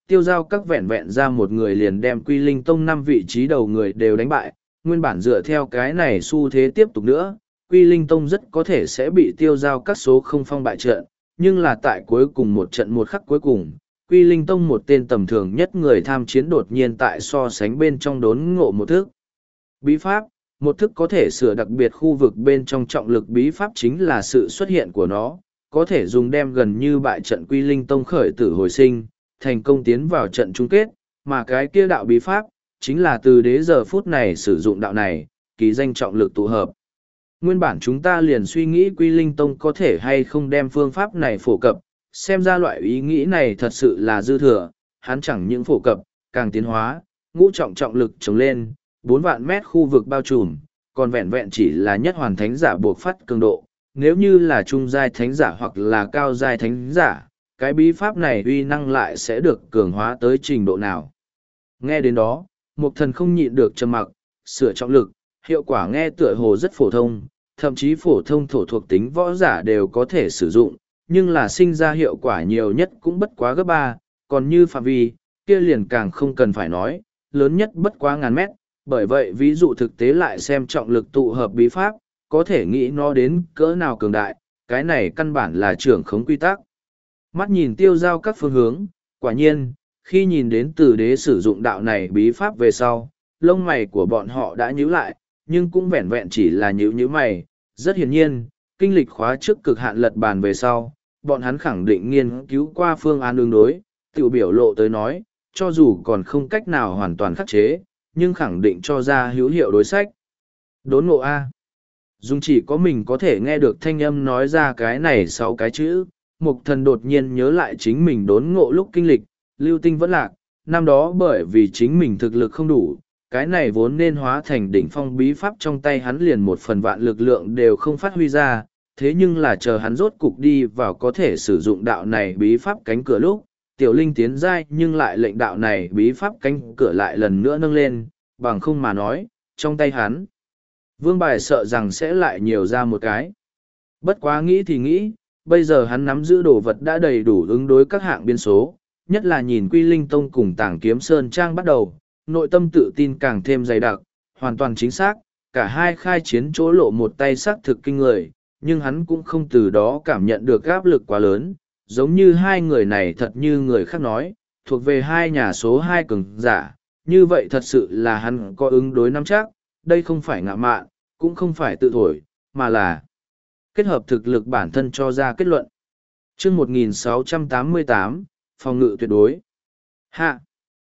Speaker 1: tiêu giao các vẹn vẹn ra một người liền đem Quy Linh Tông năm vị trí đầu người đều đánh bại, nguyên bản dựa theo cái này xu thế tiếp tục nữa, Quy Linh Tông rất có thể sẽ bị tiêu giao các số không phong bại trận, nhưng là tại cuối cùng một trận một khắc cuối cùng, Quy Linh Tông một tên tầm thường nhất người tham chiến đột nhiên tại so sánh bên trong đốn ngộ một thức. Bí pháp, một thức có thể sửa đặc biệt khu vực bên trong trọng lực bí pháp chính là sự xuất hiện của nó, có thể dùng đem gần như bại trận Quy Linh Tông khởi tử hồi sinh, thành công tiến vào trận chung kết, mà cái kia đạo bí pháp, chính là từ đế giờ phút này sử dụng đạo này, ký danh trọng lực tụ hợp. Nguyên bản chúng ta liền suy nghĩ Quy Linh Tông có thể hay không đem phương pháp này phổ cập, xem ra loại ý nghĩ này thật sự là dư thừa, hắn chẳng những phổ cập, càng tiến hóa, ngũ trọng trọng lực trồng lên, bốn vạn mét khu vực bao trùm, còn vẹn vẹn chỉ là nhất hoàn thánh giả buộc phát cường độ, nếu như là trung giai thánh giả hoặc là cao giai thánh giả, cái bí pháp này uy năng lại sẽ được cường hóa tới trình độ nào. Nghe đến đó, Mục Thần không nhịn được trầm mặc, sửa trọng lực, hiệu quả nghe tựa hồ rất phổ thông, thậm chí phổ thông thổ thuộc tính võ giả đều có thể sử dụng, nhưng là sinh ra hiệu quả nhiều nhất cũng bất quá gấp ba, còn như phạm vi, kia liền càng không cần phải nói, lớn nhất bất quá ngàn mét, bởi vậy ví dụ thực tế lại xem trọng lực tụ hợp bí pháp, có thể nghĩ nó đến cỡ nào cường đại, cái này căn bản là trưởng khống quy tắc. Mắt nhìn tiêu giao các phương hướng, quả nhiên, khi nhìn đến từ đế sử dụng đạo này bí pháp về sau, lông mày của bọn họ đã nhíu lại, nhưng cũng vẹn vẹn chỉ là nhíu nhíu mày. Rất hiển nhiên, kinh lịch khóa trước cực hạn lật bàn về sau, bọn hắn khẳng định nghiên cứu qua phương án ứng đối, tự biểu lộ tới nói, cho dù còn không cách nào hoàn toàn khắc chế, nhưng khẳng định cho ra hữu hiệu đối sách. Đốn ngộ A. Dung chỉ có mình có thể nghe được thanh âm nói ra cái này sáu cái chữ, Mục Thần đột nhiên nhớ lại chính mình đốn ngộ lúc kinh lịch, lưu tinh vẫn lạc, năm đó bởi vì chính mình thực lực không đủ, cái này vốn nên hóa thành đỉnh phong bí pháp trong tay hắn liền một phần vạn lực lượng đều không phát huy ra, thế nhưng là chờ hắn rốt cục đi vào có thể sử dụng đạo này bí pháp cánh cửa lúc, tiểu linh tiến giai nhưng lại lệnh đạo này bí pháp cánh cửa lại lần nữa nâng lên, bằng không mà nói, trong tay hắn. Vương bài sợ rằng sẽ lại nhiều ra một cái. Bất quá nghĩ thì nghĩ, bây giờ hắn nắm giữ đồ vật đã đầy đủ ứng đối các hạng biên số, nhất là nhìn Quy Linh Tông cùng Tảng Kiếm Sơn Trang bắt đầu, nội tâm tự tin càng thêm dày đặc, hoàn toàn chính xác, cả hai khai chiến chỗ lộ một tay xác thực kinh người, nhưng hắn cũng không từ đó cảm nhận được áp lực quá lớn, giống như hai người này thật như người khác nói, thuộc về hai nhà số hai cường giả, như vậy thật sự là hắn có ứng đối nắm chắc, đây không phải ngạ mạn, cũng không phải tự thổi, mà là kết hợp thực lực bản thân cho ra kết luận. Chương một nghìn sáu trăm tám mươi tám, phòng ngự tuyệt đối. Hạ.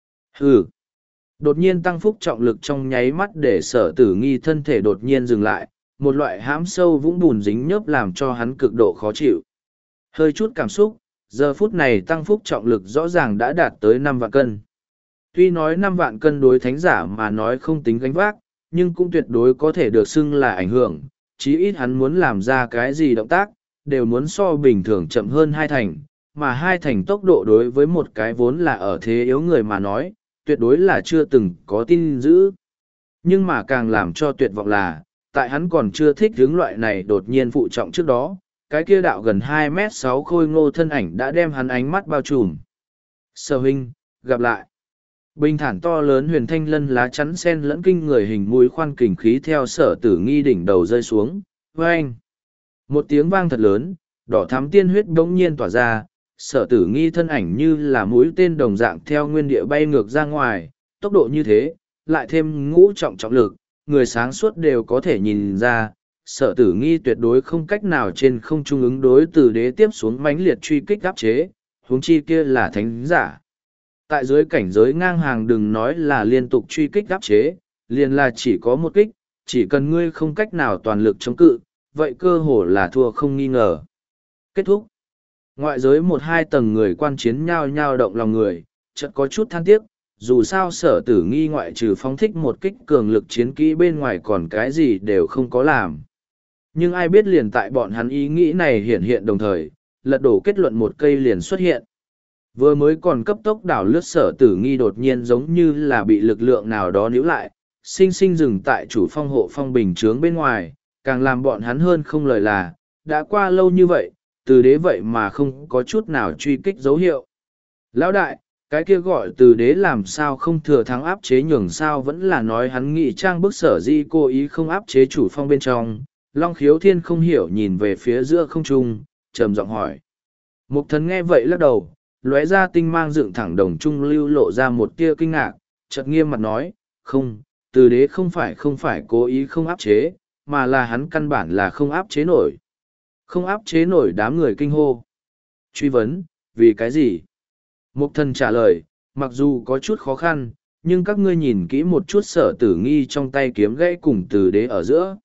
Speaker 1: Hừ. Đột nhiên tăng phúc trọng lực trong nháy mắt để sở tử nghi thân thể đột nhiên dừng lại, một loại hãm sâu vũng bùn dính nhớp làm cho hắn cực độ khó chịu. Hơi chút cảm xúc, giờ phút này tăng phúc trọng lực rõ ràng đã đạt tới năm vạn cân. Tuy nói năm vạn cân đối thánh giả mà nói không tính gánh vác, nhưng cũng tuyệt đối có thể được xưng là ảnh hưởng, chí ít hắn muốn làm ra cái gì động tác, đều muốn so bình thường chậm hơn hai thành, mà hai thành tốc độ đối với một cái vốn là ở thế yếu người mà nói, tuyệt đối là chưa từng có tin giữ. Nhưng mà càng làm cho tuyệt vọng là, tại hắn còn chưa thích hướng loại này đột nhiên phụ trọng trước đó, cái kia đạo gần hai mét sáu khôi ngô thân ảnh đã đem hắn ánh mắt bao trùm. Sở huynh, gặp lại. Bình thản to lớn huyền thanh lân lá chắn sen lẫn kinh người hình mũi khoan kình khí theo sở tử nghi đỉnh đầu rơi xuống. Vâng! Một tiếng vang thật lớn, đỏ thắm tiên huyết bỗng nhiên tỏa ra, sở tử nghi thân ảnh như là mũi tên đồng dạng theo nguyên địa bay ngược ra ngoài, tốc độ như thế, lại thêm ngũ trọng trọng lực, người sáng suốt đều có thể nhìn ra, sở tử nghi tuyệt đối không cách nào trên không trung ứng đối từ đế tiếp xuống mãnh liệt truy kích áp chế, huống chi kia là thánh giả. Tại dưới cảnh giới ngang hàng đừng nói là liên tục truy kích áp chế, liền là chỉ có một kích, chỉ cần ngươi không cách nào toàn lực chống cự, vậy cơ hồ là thua không nghi ngờ. Kết thúc. Ngoại giới một hai tầng người quan chiến nhao nhao động lòng người, chợt có chút than tiếc, dù sao sở tử nghi ngoại trừ phóng thích một kích cường lực chiến kỹ bên ngoài còn cái gì đều không có làm. Nhưng ai biết liền tại bọn hắn ý nghĩ này hiện hiện đồng thời, lật đổ kết luận một cây liền xuất hiện. Vừa mới còn cấp tốc đảo lướt sở tử nghi đột nhiên giống như là bị lực lượng nào đó níu lại, sinh sinh dừng tại chủ phong hộ phong bình chướng bên ngoài, càng làm bọn hắn hơn không lời là, đã qua lâu như vậy, từ đế vậy mà không có chút nào truy kích dấu hiệu. Lão đại, Cái kia gọi từ đế làm sao không thừa thắng áp chế nhường sao vẫn là nói hắn nghị trang bức sở di cố ý không áp chế chủ phong bên trong. Long khiếu thiên không hiểu nhìn về phía giữa không trung, trầm giọng hỏi. Mục thần nghe vậy lắc đầu, lóe ra tinh mang dựng thẳng đồng trung lưu lộ ra một tia kinh ngạc, chợt nghiêm mặt nói, không, từ đế không phải không phải cố ý không áp chế, mà là hắn căn bản là không áp chế nổi. Không áp chế nổi đám người kinh hô. Truy vấn, vì cái gì? Mục thần trả lời, mặc dù có chút khó khăn, nhưng các ngươi nhìn kỹ một chút sở tử nghi trong tay kiếm gãy cùng từ đế ở giữa.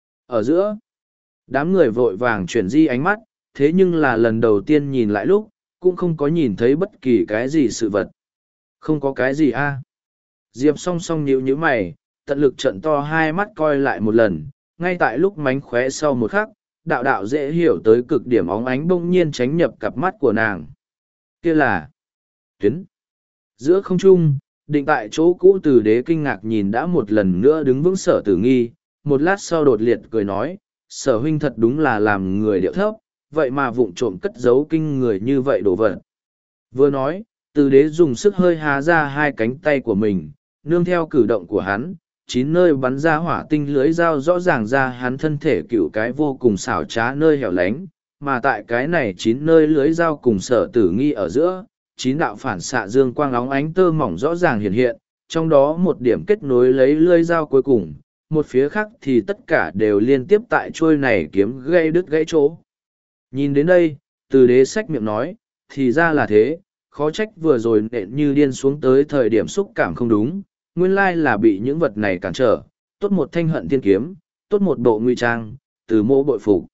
Speaker 1: Ở giữa, đám người vội vàng chuyển di ánh mắt, thế nhưng là lần đầu tiên nhìn lại lúc, cũng không có nhìn thấy bất kỳ cái gì sự vật. Không có cái gì a. Diệp song song nhíu nhíu mày, tận lực trận to hai mắt coi lại một lần, ngay tại lúc mánh khóe sau một khắc, đạo đạo dễ hiểu tới cực điểm óng ánh bỗng nhiên tránh nhập cặp mắt của nàng. Kia là tuyến. Giữa không trung, định tại chỗ cũ từ đế kinh ngạc nhìn đã một lần nữa đứng vững sở tử nghi, một lát sau đột liệt cười nói, sở huynh thật đúng là làm người điệu thấp, vậy mà vụng trộm cất giấu kinh người như vậy đổ vật. Vừa nói, từ đế dùng sức hơi há ra hai cánh tay của mình, nương theo cử động của hắn, chín nơi bắn ra hỏa tinh lưới dao rõ ràng ra hắn thân thể cựu cái vô cùng xảo trá nơi hẻo lánh, mà tại cái này chín nơi lưới dao cùng sở tử nghi ở giữa, chín đạo phản xạ dương quang óng ánh tơ mỏng rõ ràng hiện hiện, trong đó một điểm kết nối lấy lưới dao cuối cùng, một phía khác thì tất cả đều liên tiếp tại trôi này kiếm gây đứt gãy chỗ. Nhìn đến đây, từ đế sách miệng nói, thì ra là thế, khó trách vừa rồi nện như điên xuống tới thời điểm xúc cảm không đúng, nguyên lai là bị những vật này cản trở, tốt một thanh hận thiên kiếm, tốt một bộ nguy trang, từ mô bội phục.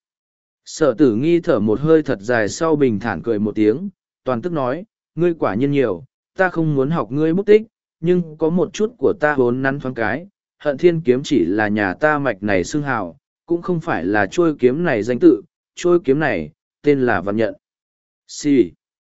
Speaker 1: Sở tử nghi thở một hơi thật dài sau bình thản cười một tiếng, toàn tức nói, ngươi quả nhiên nhiều, ta không muốn học ngươi bút tích, nhưng có một chút của ta vốn nắn thoáng cái, hận thiên kiếm chỉ là nhà ta mạch này xưng hào, cũng không phải là trôi kiếm này danh tự, trôi kiếm này, tên là Văn Nhận. Si.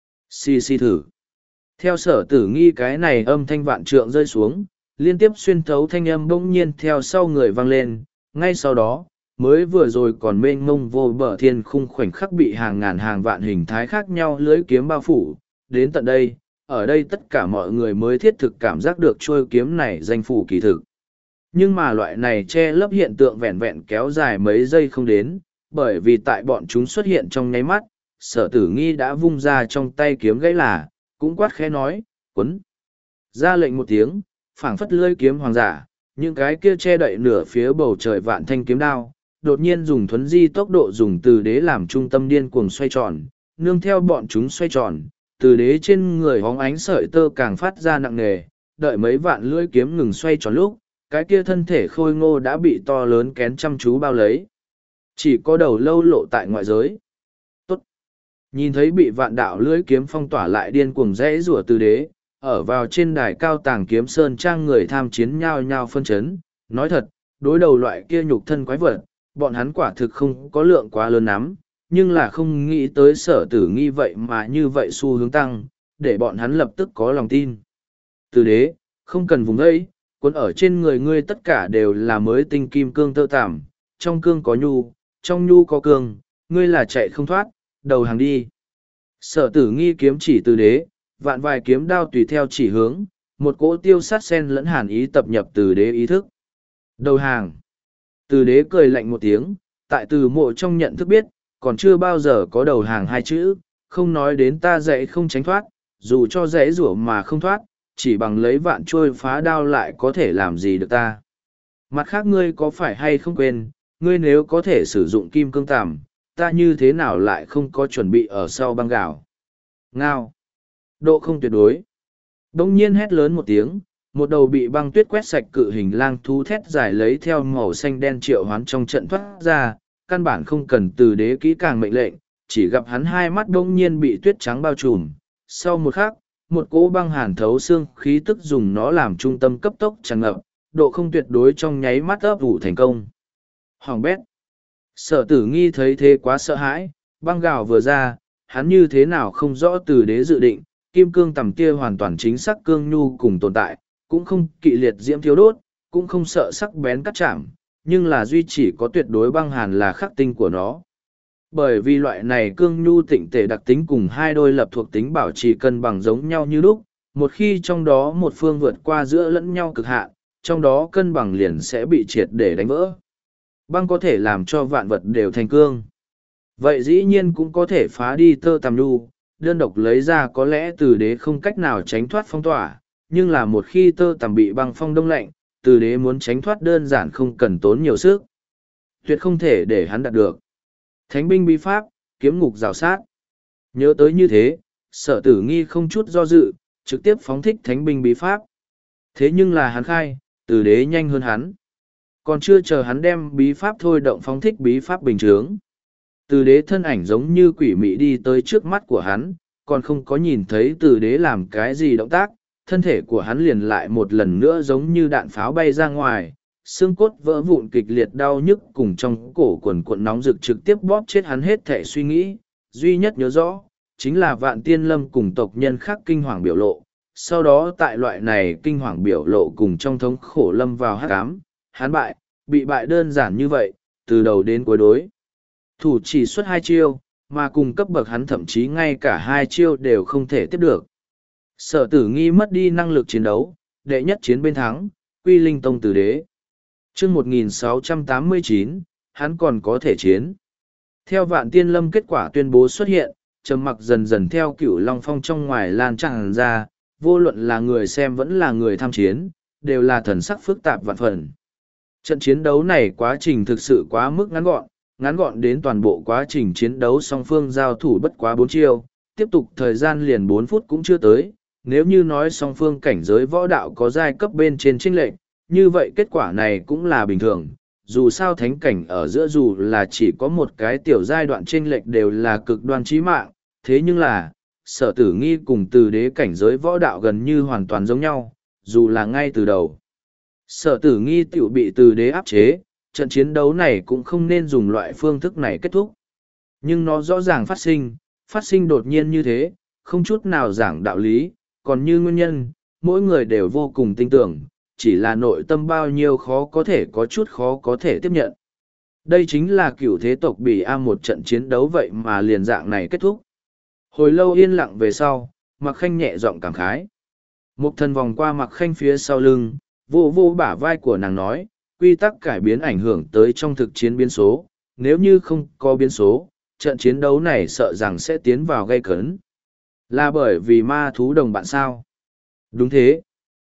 Speaker 1: Si si thử. Theo sở tử nghi cái này âm thanh vạn trượng rơi xuống, liên tiếp xuyên thấu thanh âm bỗng nhiên theo sau người vang lên, ngay sau đó, mới vừa rồi còn mênh mông vô bờ thiên khung khoảnh khắc bị hàng ngàn hàng vạn hình thái khác nhau lưới kiếm bao phủ, đến tận đây, ở đây tất cả mọi người mới thiết thực cảm giác được trôi kiếm này danh phủ kỳ thực. Nhưng mà loại này che lấp hiện tượng vẹn vẹn kéo dài mấy giây không đến, bởi vì tại bọn chúng xuất hiện trong nháy mắt, sở tử nghi đã vung ra trong tay kiếm gãy là, cũng quát khẽ nói, quấn. Ra lệnh một tiếng, phảng phất lưỡi kiếm hoàng giả, những cái kia che đậy nửa phía bầu trời vạn thanh kiếm đao, đột nhiên dùng thuấn di tốc độ dùng từ đế làm trung tâm điên cuồng xoay tròn, nương theo bọn chúng xoay tròn, từ đế trên người hóng ánh sợi tơ càng phát ra nặng nề, đợi mấy vạn lưỡi kiếm ngừng xoay tròn lúc, cái kia thân thể khôi ngô đã bị to lớn kén chăm chú bao lấy. Chỉ có đầu lâu lộ tại ngoại giới. Tốt. Nhìn thấy bị vạn đạo lưỡi kiếm phong tỏa lại điên cuồng rẽ rủa từ đế, ở vào trên đài cao tàng kiếm sơn trang người tham chiến nhao nhao phân chấn. Nói thật, đối đầu loại kia nhục thân quái vật, bọn hắn quả thực không có lượng quá lớn lắm, nhưng là không nghĩ tới sở tử nghi vậy mà như vậy xu hướng tăng, để bọn hắn lập tức có lòng tin. Từ đế, không cần vùng ấy, cuốn ở trên người ngươi tất cả đều là mới tinh kim cương tơ tảm, trong cương có nhu, trong nhu có cương, ngươi là chạy không thoát, đầu hàng đi. Sở tử nghi kiếm chỉ từ đế, vạn vài kiếm đao tùy theo chỉ hướng, một cỗ tiêu sát sen lẫn hàn ý tập nhập từ đế ý thức. Đầu hàng. Từ đế cười lạnh một tiếng, tại từ mộ trong nhận thức biết, còn chưa bao giờ có đầu hàng hai chữ, không nói đến ta dạy không tránh thoát, dù cho dễ rủa mà không thoát, chỉ bằng lấy vạn trôi phá đao lại có thể làm gì được ta. Mặt khác ngươi có phải hay không quên, ngươi nếu có thể sử dụng kim cương tằm, ta như thế nào lại không có chuẩn bị ở sau băng gạo. Ngao. Độ không tuyệt đối. Đông nhiên hét lớn một tiếng, một đầu bị băng tuyết quét sạch cự hình lang thú thét dài lấy theo màu xanh đen triệu hoán trong trận thoát ra, căn bản không cần từ đế kỹ càng mệnh lệnh, chỉ gặp hắn hai mắt đông nhiên bị tuyết trắng bao trùm. Sau một khắc, một cỗ băng hàn thấu xương khí tức dùng nó làm trung tâm cấp tốc tràn ngập, độ không tuyệt đối trong nháy mắt ấp ủ thành công. Hoàng bét. Sở tử nghi thấy thế quá sợ hãi, băng gạo vừa ra, hắn như thế nào không rõ từ đế dự định, kim cương tầm kia hoàn toàn chính xác cương nhu cùng tồn tại, cũng không kỵ liệt diễm thiếu đốt, cũng không sợ sắc bén cắt chạm, nhưng là duy chỉ có tuyệt đối băng hàn là khắc tinh của nó. Bởi vì loại này cương nhu tịnh tể đặc tính cùng hai đôi lập thuộc tính bảo trì cân bằng giống nhau như lúc, Một khi trong đó một phương vượt qua giữa lẫn nhau cực hạn, trong đó cân bằng liền sẽ bị triệt để đánh vỡ. Băng có thể làm cho vạn vật đều thành cương. Vậy dĩ nhiên cũng có thể phá đi tơ tằm đu, đơn độc lấy ra có lẽ từ đế không cách nào tránh thoát phong tỏa, nhưng là một khi tơ tằm bị băng phong đông lạnh, từ đế muốn tránh thoát đơn giản không cần tốn nhiều sức. Tuyệt không thể để hắn đạt được. Thánh binh bí pháp, kiếm ngục rào sát. Nhớ tới như thế, Sở Tử Nghi không chút do dự, trực tiếp phóng thích thánh binh bí pháp. Thế nhưng là hắn khai, từ đế nhanh hơn hắn. Còn chưa chờ hắn đem bí pháp thôi động phóng thích bí pháp bình chướng. Từ đế thân ảnh giống như quỷ mị đi tới trước mắt của hắn, còn không có nhìn thấy từ đế làm cái gì động tác, thân thể của hắn liền lại một lần nữa giống như đạn pháo bay ra ngoài, xương cốt vỡ vụn kịch liệt đau nhức cùng trong cổ quần cuộn nóng rực trực tiếp bóp chết hắn hết thể suy nghĩ, duy nhất nhớ rõ, chính là Vạn Tiên Lâm cùng tộc nhân khác kinh hoàng biểu lộ. Sau đó tại loại này kinh hoàng biểu lộ cùng trong thống khổ lâm vào hắc ám, hắn bại, bị bại đơn giản như vậy, từ đầu đến cuối đối. Thủ chỉ xuất hai chiêu, mà cùng cấp bậc hắn thậm chí ngay cả hai chiêu đều không thể tiếp được. Sở Tử Nghi mất đi năng lực chiến đấu, đệ nhất chiến bên thắng, Quy Linh Tông Tử Đế. Chương một nghìn sáu trăm tám mươi chín, hắn còn có thể chiến. Theo Vạn Tiên Lâm kết quả tuyên bố xuất hiện, trầm mặc dần dần theo Cửu Long Phong trong ngoài lan tràn ra, vô luận là người xem vẫn là người tham chiến, đều là thần sắc phức tạp vạn phần. Trận chiến đấu này quá trình thực sự quá mức ngắn gọn, ngắn gọn đến toàn bộ quá trình chiến đấu song phương giao thủ bất quá bốn chiêu, tiếp tục thời gian liền bốn phút cũng chưa tới. Nếu như nói song phương cảnh giới võ đạo có giai cấp bên trên chênh lệch, như vậy kết quả này cũng là bình thường. Dù sao thánh cảnh ở giữa dù là chỉ có một cái tiểu giai đoạn chênh lệch đều là cực đoan chí mạng, thế nhưng là, Sở Tử Nghi cùng từ đế cảnh giới võ đạo gần như hoàn toàn giống nhau, dù là ngay từ đầu. Sở Tử Nghi tiểu bị từ đế áp chế, trận chiến đấu này cũng không nên dùng loại phương thức này kết thúc. Nhưng nó rõ ràng phát sinh, phát sinh đột nhiên như thế, không chút nào giảng đạo lý, còn như nguyên nhân, mỗi người đều vô cùng tin tưởng, chỉ là nội tâm bao nhiêu khó có thể có chút khó có thể tiếp nhận. Đây chính là cửu thế tộc Bỉ A một trận chiến đấu vậy mà liền dạng này kết thúc. Hồi lâu yên lặng về sau, Mạc Khanh nhẹ giọng cảm khái. Mục Thần vòng qua Mạc Khanh phía sau lưng, vô vô bả vai của nàng nói, quy tắc cải biến ảnh hưởng tới trong thực chiến biến số, nếu như không có biến số, trận chiến đấu này sợ rằng sẽ tiến vào gây cấn. Là bởi vì ma thú đồng bạn sao? Đúng thế.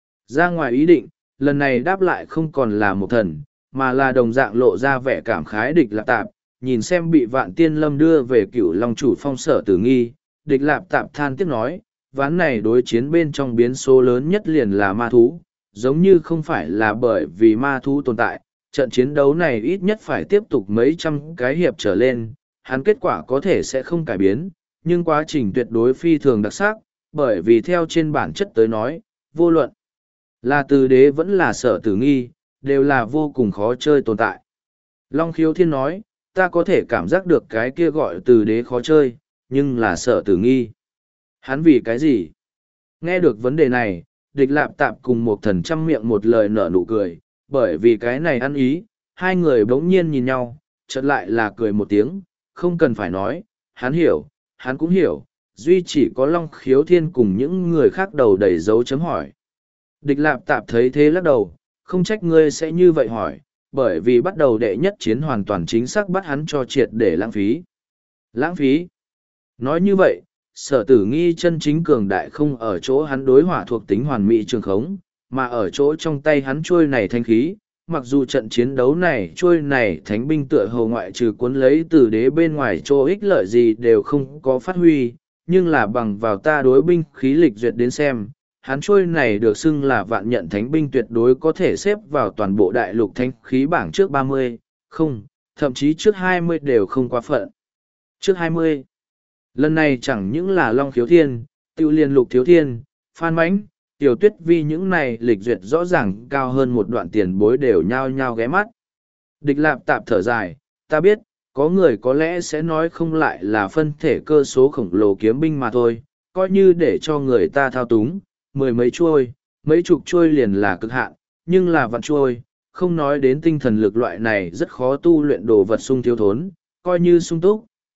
Speaker 1: Ra ngoài ý định, lần này đáp lại không còn là Mục Thần, mà là đồng dạng lộ ra vẻ cảm khái Địch Lạp Tạp, nhìn xem bị Vạn Tiên Lâm đưa về Cửu Long chủ phong Sở Tử Nghi, Địch Lạp Tạp than tiếc nói, ván này đối chiến bên trong biến số lớn nhất liền là ma thú, giống như không phải là bởi vì ma thú tồn tại, trận chiến đấu này ít nhất phải tiếp tục mấy trăm cái hiệp trở lên, hắn kết quả có thể sẽ không cải biến, nhưng quá trình tuyệt đối phi thường đặc sắc, bởi vì theo trên bản chất tới nói, vô luận là từ đế vẫn là Sở Tử Nghi, đều là vô cùng khó chơi tồn tại. Long Khiếu Thiên nói, ta có thể cảm giác được cái kia gọi từ đế khó chơi, nhưng là Sở Tử Nghi. Hắn vì cái gì? Nghe được vấn đề này, Địch Lạp Tạp cùng một thần trăm miệng một lời nở nụ cười, bởi vì cái này ăn ý, hai người bỗng nhiên nhìn nhau, chợt lại là cười một tiếng, không cần phải nói, hắn hiểu, hắn cũng hiểu, duy chỉ có Long Khiếu Thiên cùng những người khác đầu đầy dấu chấm hỏi. Địch Lạp Tạp thấy thế lắc đầu, không trách ngươi sẽ như vậy hỏi, bởi vì bắt đầu đệ nhất chiến hoàn toàn chính xác bắt hắn cho triệt để lãng phí. Lãng phí? Nói như vậy, Sở Tử Nghi chân chính cường đại không ở chỗ hắn đối hỏa thuộc tính hoàn mỹ trường khống, mà ở chỗ trong tay hắn trôi này thanh khí. Mặc dù trận chiến đấu này trôi này thánh binh tựa hồ ngoại trừ cuốn lấy từ đế bên ngoài chỗ ích lợi gì đều không có phát huy, nhưng là bằng vào ta đối binh khí lịch duyệt đến xem, hắn trôi này được xưng là vạn nhận thánh binh tuyệt đối có thể xếp vào toàn bộ đại lục thánh khí bảng trước ba mươi, không, thậm chí trước hai mươi đều không quá phận. Trước hai mươi. Lần này chẳng những là Long Khiếu Thiên, Tiêu Liên Lục Thiếu Thiên, Phan Mãnh, Tiểu Tuyết Vi những này lịch duyệt rõ ràng cao hơn một đoạn tiền bối đều nhao nhao ghé mắt. Địch Lạp Tạp thở dài, ta biết, có người có lẽ sẽ nói không lại là phân thể cơ số khổng lồ kiếm binh mà thôi, coi như để cho người ta thao túng, mười mấy chuôi, mấy chục chuôi liền là cực hạn, nhưng là vạn chuôi, không nói đến tinh thần lực loại này rất khó tu luyện đồ vật sung thiếu thốn, coi như sung túc,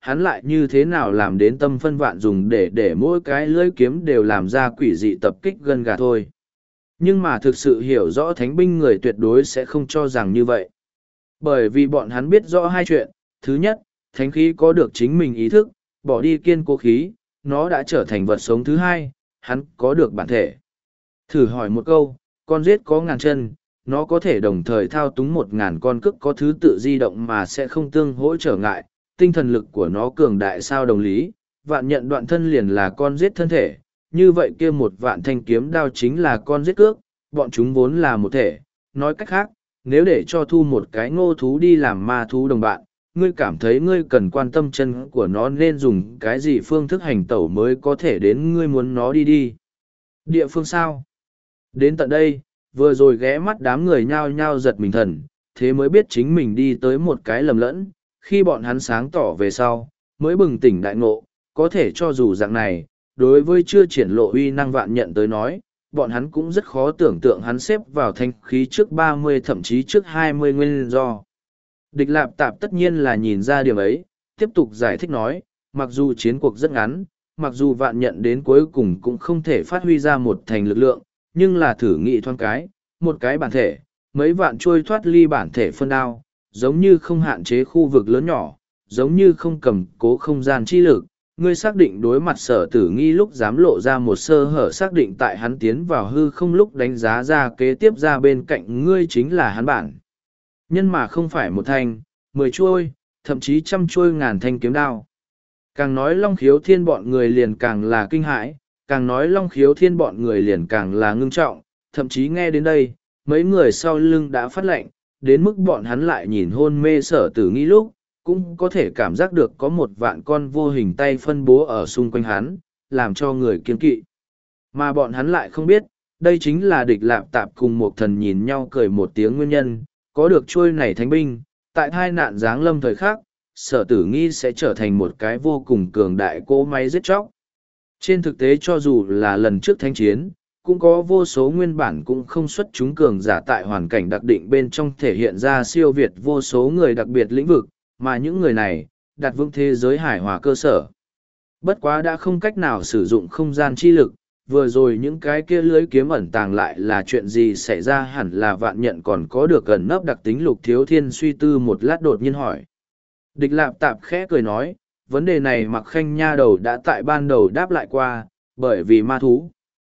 Speaker 1: hắn lại như thế nào làm đến tâm phân vạn dùng để để mỗi cái lưỡi kiếm đều làm ra quỷ dị tập kích gân gà thôi. Nhưng mà thực sự hiểu rõ thánh binh người tuyệt đối sẽ không cho rằng như vậy. Bởi vì bọn hắn biết rõ hai chuyện. Thứ nhất, thánh khí có được chính mình ý thức, bỏ đi kiên cố khí, nó đã trở thành vật sống. Thứ hai, hắn có được bản thể. Thử hỏi một câu, con rết có ngàn chân, nó có thể đồng thời thao túng một ngàn con cức có thứ tự di động mà sẽ không tương hỗ trở ngại, tinh thần lực của nó cường đại sao đồng lý, vạn nhận đoạn thân liền là con rết thân thể, như vậy kia một vạn thanh kiếm đao chính là con rết cước, bọn chúng vốn là một thể, nói cách khác, nếu để cho thu một cái ngô thú đi làm ma thú đồng bạn, ngươi cảm thấy ngươi cần quan tâm chân của nó nên dùng cái gì phương thức hành tẩu mới có thể đến ngươi muốn nó đi đi. Địa phương sao? Đến tận đây, vừa rồi ghé mắt đám người nhao nhao giật mình thần, thế mới biết chính mình đi tới một cái lầm lẫn, khi bọn hắn sáng tỏ về sau, mới bừng tỉnh đại ngộ, có thể cho dù dạng này, đối với chưa triển lộ uy năng vạn nhận tới nói, bọn hắn cũng rất khó tưởng tượng hắn xếp vào thanh khí trước ba mươi thậm chí trước hai mươi nguyên do. Địch Lạp Tạp tất nhiên là nhìn ra điểm ấy, tiếp tục giải thích nói, mặc dù chiến cuộc rất ngắn, mặc dù vạn nhận đến cuối cùng cũng không thể phát huy ra một thành lực lượng, nhưng là thử nghị thoáng cái, một cái bản thể, mấy vạn trôi thoát ly bản thể phân đao, giống như không hạn chế khu vực lớn nhỏ, giống như không cầm cố không gian chi lực. Ngươi xác định đối mặt sở tử nghi lúc dám lộ ra một sơ hở xác định tại hắn tiến vào hư không lúc đánh giá ra kế tiếp ra bên cạnh ngươi chính là hắn bản. Nhân mà không phải một thanh, mười chuôi, thậm chí trăm chuôi ngàn thanh kiếm đao. Càng nói Long Khiếu Thiên bọn người liền càng là kinh hãi, càng nói Long Khiếu Thiên bọn người liền càng là ngưng trọng, thậm chí nghe đến đây, mấy người sau lưng đã phát lệnh, đến mức bọn hắn lại nhìn hôn mê sở tử nghi lúc, cũng có thể cảm giác được có một vạn con vô hình tay phân bố ở xung quanh hắn, làm cho người kiên kỵ. Mà bọn hắn lại không biết, đây chính là Địch Lạp Tạp cùng một thần nhìn nhau cười một tiếng nguyên nhân, có được trôi này thánh binh, tại hai nạn giáng lâm thời khắc, sở tử nghi sẽ trở thành một cái vô cùng cường đại cỗ máy giết chóc. Trên thực tế cho dù là lần trước thánh chiến, cũng có vô số nguyên bản cũng không xuất chúng cường giả tại hoàn cảnh đặc định bên trong thể hiện ra siêu việt vô số người đặc biệt lĩnh vực, mà những người này, đặt vững thế giới hải hòa cơ sở. Bất quá đã không cách nào sử dụng không gian chi lực, vừa rồi những cái kia lưới kiếm ẩn tàng lại là chuyện gì xảy ra hẳn là vạn nhận còn có được gần nấp đặc tính Lục Thiếu Thiên suy tư một lát đột nhiên hỏi. Địch Lạp Tạp khẽ cười nói, vấn đề này Mặc Khanh nha đầu đã tại ban đầu đáp lại qua, bởi vì ma thú.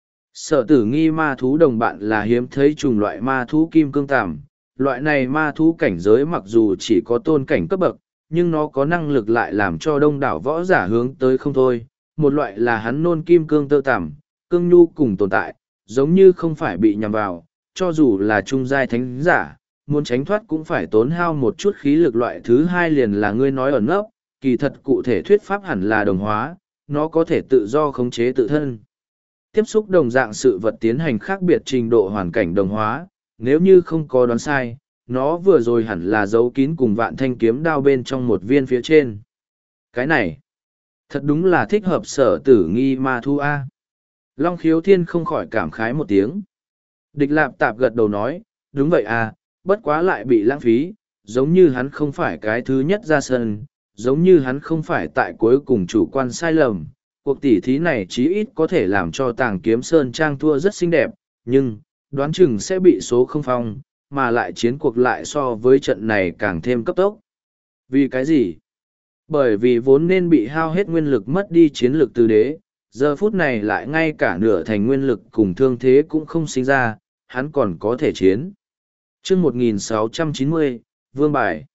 Speaker 1: Sở tử nghi ma thú đồng bạn là hiếm thấy chủng loại ma thú kim cương tàm. Loại này ma thú cảnh giới mặc dù chỉ có tôn cảnh cấp bậc, nhưng nó có năng lực lại làm cho đông đảo võ giả hướng tới không thôi. Một loại là hắn nôn kim cương tơ tằm, cương nhu cùng tồn tại, giống như không phải bị nhằm vào, cho dù là trung giai thánh giả, muốn tránh thoát cũng phải tốn hao một chút khí lực. Loại thứ hai liền là ngươi nói ẩn nấp, kỳ thật cụ thể thuyết pháp hẳn là đồng hóa, nó có thể tự do khống chế tự thân. Tiếp xúc đồng dạng sự vật tiến hành khác biệt trình độ hoàn cảnh đồng hóa, nếu như không có đoán sai, nó vừa rồi hẳn là giấu kín cùng vạn thanh kiếm đao bên trong một viên phía trên. Cái này, thật đúng là thích hợp sở tử nghi ma thu A. Long Khiếu Thiên không khỏi cảm khái một tiếng. Địch Lạp Tạp gật đầu nói, đúng vậy à, bất quá lại bị lãng phí, giống như hắn không phải cái thứ nhất ra sân, giống như hắn không phải tại cuối cùng chủ quan sai lầm. Cuộc tỉ thí này chí ít có thể làm cho Tàng Kiếm Sơn Trang thua rất xinh đẹp, nhưng, đoán chừng sẽ bị số không phong, mà lại chiến cuộc lại so với trận này càng thêm cấp tốc. Vì cái gì? Bởi vì vốn nên bị hao hết nguyên lực mất đi chiến lực từ đế, giờ phút này lại ngay cả nửa thành nguyên lực cùng thương thế cũng không sinh ra, hắn còn có thể chiến. Chương một nghìn sáu trăm chín mươi, Vương Bài.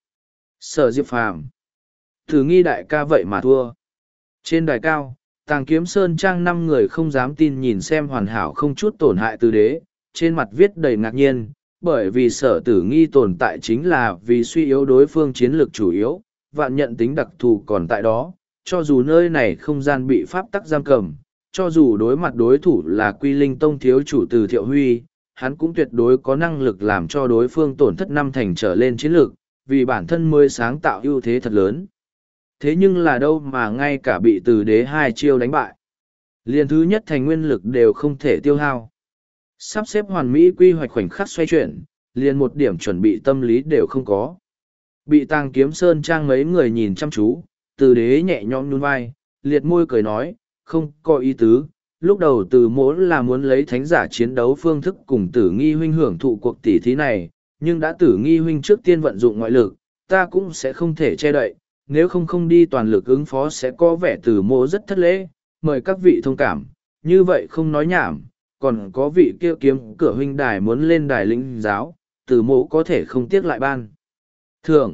Speaker 1: Sở Diệp Phàm. Thử nghi đại ca vậy mà thua. Trên đài cao, Tàng Kiếm Sơn Trang năm người không dám tin nhìn xem hoàn hảo không chút tổn hại từ đế, trên mặt viết đầy ngạc nhiên, bởi vì sở tử nghi tồn tại chính là vì suy yếu đối phương chiến lược chủ yếu, vạn nhận tính đặc thù còn tại đó, cho dù nơi này không gian bị pháp tắc giam cầm, cho dù đối mặt đối thủ là Quy Linh Tông thiếu chủ Từ Thiệu Huy, hắn cũng tuyệt đối có năng lực làm cho đối phương tổn thất năm thành trở lên chiến lược, vì bản thân mới sáng tạo ưu thế thật lớn. Thế nhưng là đâu mà ngay cả bị từ đế hai chiêu đánh bại. Liên thứ nhất thành nguyên lực đều không thể tiêu hao. Sắp xếp hoàn mỹ quy hoạch khoảnh khắc xoay chuyển, liền một điểm chuẩn bị tâm lý đều không có. Bị Tàng Kiếm Sơn Trang mấy người nhìn chăm chú, từ đế nhẹ nhõm nhún vai, liệt môi cười nói, không có ý tứ. Lúc đầu từ mỗ là muốn lấy thánh giả chiến đấu phương thức cùng tử nghi huynh hưởng thụ cuộc tỷ thí này, nhưng đã tử nghi huynh trước tiên vận dụng ngoại lực, ta cũng sẽ không thể che đậy, nếu không không đi toàn lực ứng phó sẽ có vẻ từ mỗ rất thất lễ, mời các vị thông cảm, như vậy không nói nhảm, còn có vị kia kiếm cửa huynh đài muốn lên đài lĩnh giáo, từ mỗ có thể không tiếc lại ban. Thưởng,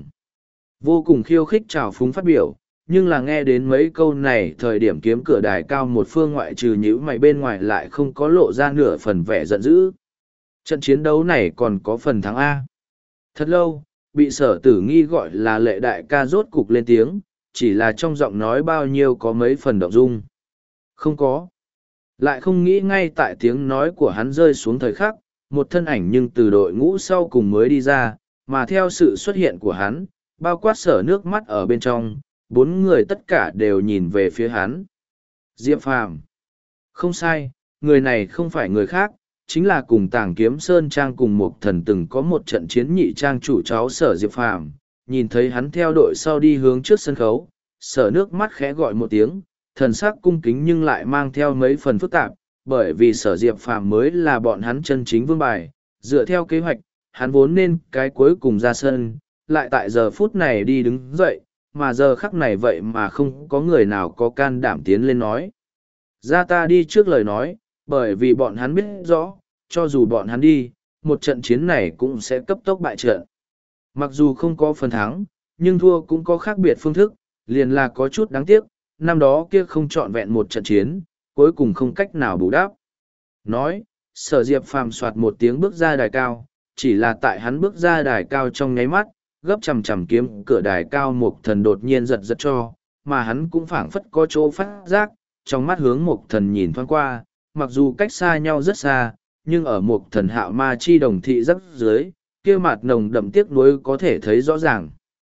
Speaker 1: vô cùng khiêu khích trào phúng phát biểu, nhưng là nghe đến mấy câu này thời điểm kiếm cửa đài cao một phương ngoại trừ nhữ mày bên ngoài lại không có lộ ra nửa phần vẻ giận dữ. Trận chiến đấu này còn có phần thắng A. Thật lâu, bị sở tử nghi gọi là lệ đại ca rốt cục lên tiếng, chỉ là trong giọng nói bao nhiêu có mấy phần động dung. Không có. Lại không nghĩ ngay tại tiếng nói của hắn rơi xuống thời khắc, một thân ảnh nhưng từ đội ngũ sau cùng mới đi ra, mà theo sự xuất hiện của hắn, bao quát sở nước mắt ở bên trong, bốn người tất cả đều nhìn về phía hắn. Diệp Phàm. Không sai, người này không phải người khác, chính là cùng Tàng Kiếm Sơn Trang cùng một thần từng có một trận chiến nhị trang chủ cháu sở Diệp Phàm. Nhìn thấy hắn theo đội sau đi hướng trước sân khấu, sở nước mắt khẽ gọi một tiếng, thần sắc cung kính nhưng lại mang theo mấy phần phức tạp, bởi vì sở Diệp Phàm mới là bọn hắn chân chính vương bài, dựa theo kế hoạch, hắn vốn nên cái cuối cùng ra sân, lại tại giờ phút này đi đứng dậy, mà giờ khắc này vậy mà không có người nào có can đảm tiến lên nói. Ra ta đi trước lời nói, bởi vì bọn hắn biết rõ, cho dù bọn hắn đi, một trận chiến này cũng sẽ cấp tốc bại trận. Mặc dù không có phần thắng, nhưng thua cũng có khác biệt phương thức, liền là có chút đáng tiếc, năm đó kia không trọn vẹn một trận chiến, cuối cùng không cách nào bù đắp. Nói, sở Diệp Phàm soạt một tiếng bước ra đài cao, chỉ là tại hắn bước ra đài cao trong nháy mắt, gấp chầm chầm kiếm cửa đài cao một thần đột nhiên giật giật cho, mà hắn cũng phảng phất có chỗ phát giác, trong mắt hướng một thần nhìn thoáng qua, mặc dù cách xa nhau rất xa, nhưng ở một thần hạo ma chi đồng thị rất dưới, kia mặt nồng đậm tiếc nuối có thể thấy rõ ràng.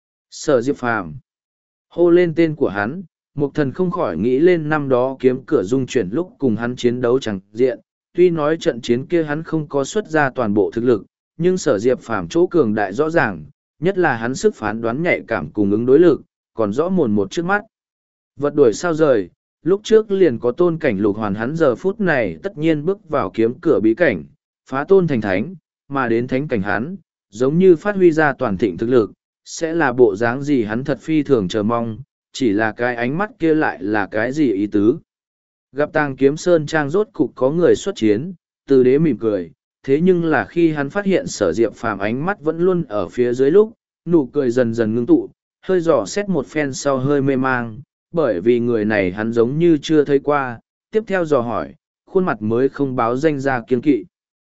Speaker 1: Sở Diệp Phàm hô lên tên của hắn, một thần không khỏi nghĩ lên năm đó kiếm cửa dung chuyển lúc cùng hắn chiến đấu chẳng diện, tuy nói trận chiến kia hắn không có xuất ra toàn bộ thực lực, nhưng sở Diệp Phàm chỗ cường đại rõ ràng, nhất là hắn sức phán đoán nhạy cảm cùng ứng đối lực, còn rõ mồn một trước mắt. Vật đuổi sao rời, lúc trước liền có tôn cảnh lục hoàn hắn giờ phút này tất nhiên bước vào kiếm cửa bí cảnh, phá tôn thành thánh, mà đến thánh cảnh hắn, giống như phát huy ra toàn thịnh thực lực, sẽ là bộ dáng gì hắn thật phi thường chờ mong, chỉ là cái ánh mắt kia lại là cái gì ý tứ. Gặp Tàng Kiếm Sơn Trang rốt cục có người xuất chiến, từ đế mỉm cười, thế nhưng là khi hắn phát hiện sở Diệp Phàm ánh mắt vẫn luôn ở phía dưới lúc, nụ cười dần dần ngưng tụ, hơi dò xét một phen sau hơi mê mang, bởi vì người này hắn giống như chưa thấy qua, tiếp theo dò hỏi, khuôn mặt mới không báo danh ra kiên kỵ.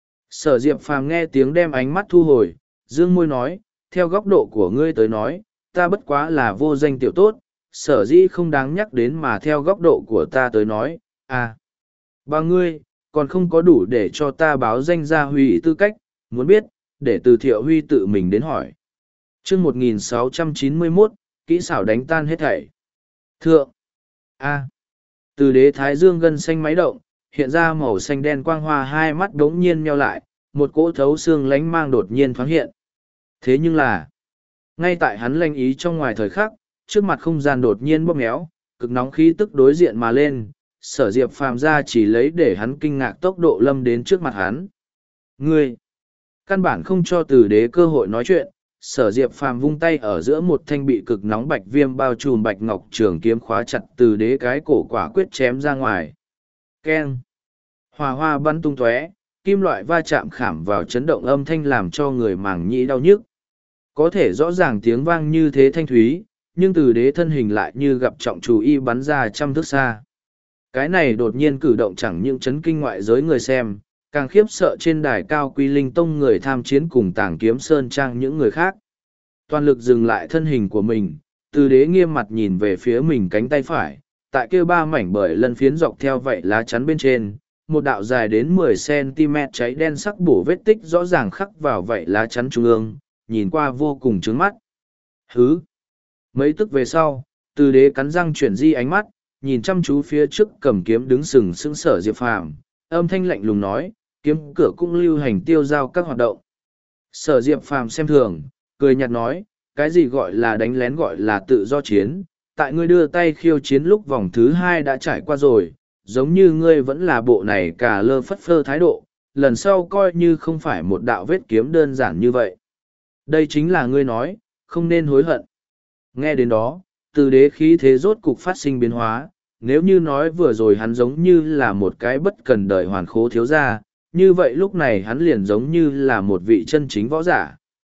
Speaker 1: Sở Diệp Phàm nghe tiếng đem ánh mắt thu hồi, dương môi nói, theo góc độ của ngươi tới nói, ta bất quá là vô danh tiểu tốt, sở dĩ không đáng nhắc đến mà theo góc độ của ta tới nói, à, ba ngươi, còn không có đủ để cho ta báo danh ra huy tư cách, muốn biết, để từ Thiệu Huy tự mình đến hỏi. chương một nghìn sáu trăm chín mươi mốt, kỹ xảo đánh tan hết thảy. Thượng, a, từ đế thái dương gân xanh máy động, hiện ra màu xanh đen quang hoa, hai mắt đống nhiên nheo lại, một cỗ thấu xương lánh mang đột nhiên thoáng hiện. Thế nhưng là, ngay tại hắn lanh ý trong ngoài thời khắc, trước mặt không gian đột nhiên bóp méo, cực nóng khí tức đối diện mà lên, sở Diệp Phàm ra chỉ lấy để hắn kinh ngạc tốc độ lâm đến trước mặt hắn. Ngươi, căn bản không cho từ đế cơ hội nói chuyện, sở Diệp Phàm vung tay ở giữa một thanh bị cực nóng bạch viêm bao trùm bạch ngọc trường kiếm khóa chặt từ đế cái cổ, quả quyết chém ra ngoài. Keng, hòa hoa bắn tung tóe, kim loại va chạm khảm vào chấn động âm thanh làm cho người màng nhĩ đau nhức. Có thể rõ ràng tiếng vang như thế thanh thúy, nhưng từ đế thân hình lại như gặp trọng chú y bắn ra trăm thước xa. Cái này đột nhiên cử động chẳng những chấn kinh ngoại giới người xem, càng khiếp sợ trên đài cao Quy Linh Tông người tham chiến cùng Tàng Kiếm Sơn Trang những người khác. Toàn lực dừng lại thân hình của mình, từ đế nghiêm mặt nhìn về phía mình cánh tay phải, tại kia ba mảnh bởi lân phiến dọc theo vậy lá chắn bên trên, một đạo dài đến mười xăng-ti-mét cháy đen sắc bổ vết tích rõ ràng khắc vào vậy lá chắn trung ương, nhìn qua vô cùng trướng mắt. Hứ! Mấy tức về sau, từ đế cắn răng chuyển di ánh mắt, nhìn chăm chú phía trước cầm kiếm đứng sừng sững sở Diệp Phàm, âm thanh lạnh lùng nói, kiếm cửa cũng lưu hành tiêu giao các hoạt động. Sở Diệp Phàm xem thường, cười nhạt nói, cái gì gọi là đánh lén gọi là tự do chiến, tại ngươi đưa tay khiêu chiến lúc vòng thứ hai đã trải qua rồi, giống như ngươi vẫn là bộ này cả lơ phất phơ thái độ, lần sau coi như không phải một đạo vết kiếm đơn giản như vậy. Đây chính là ngươi nói, không nên hối hận. Nghe đến đó, từ đế khí thế rốt cục phát sinh biến hóa, nếu như nói vừa rồi hắn giống như là một cái bất cần đời hoàn khố thiếu gia, như vậy lúc này hắn liền giống như là một vị chân chính võ giả.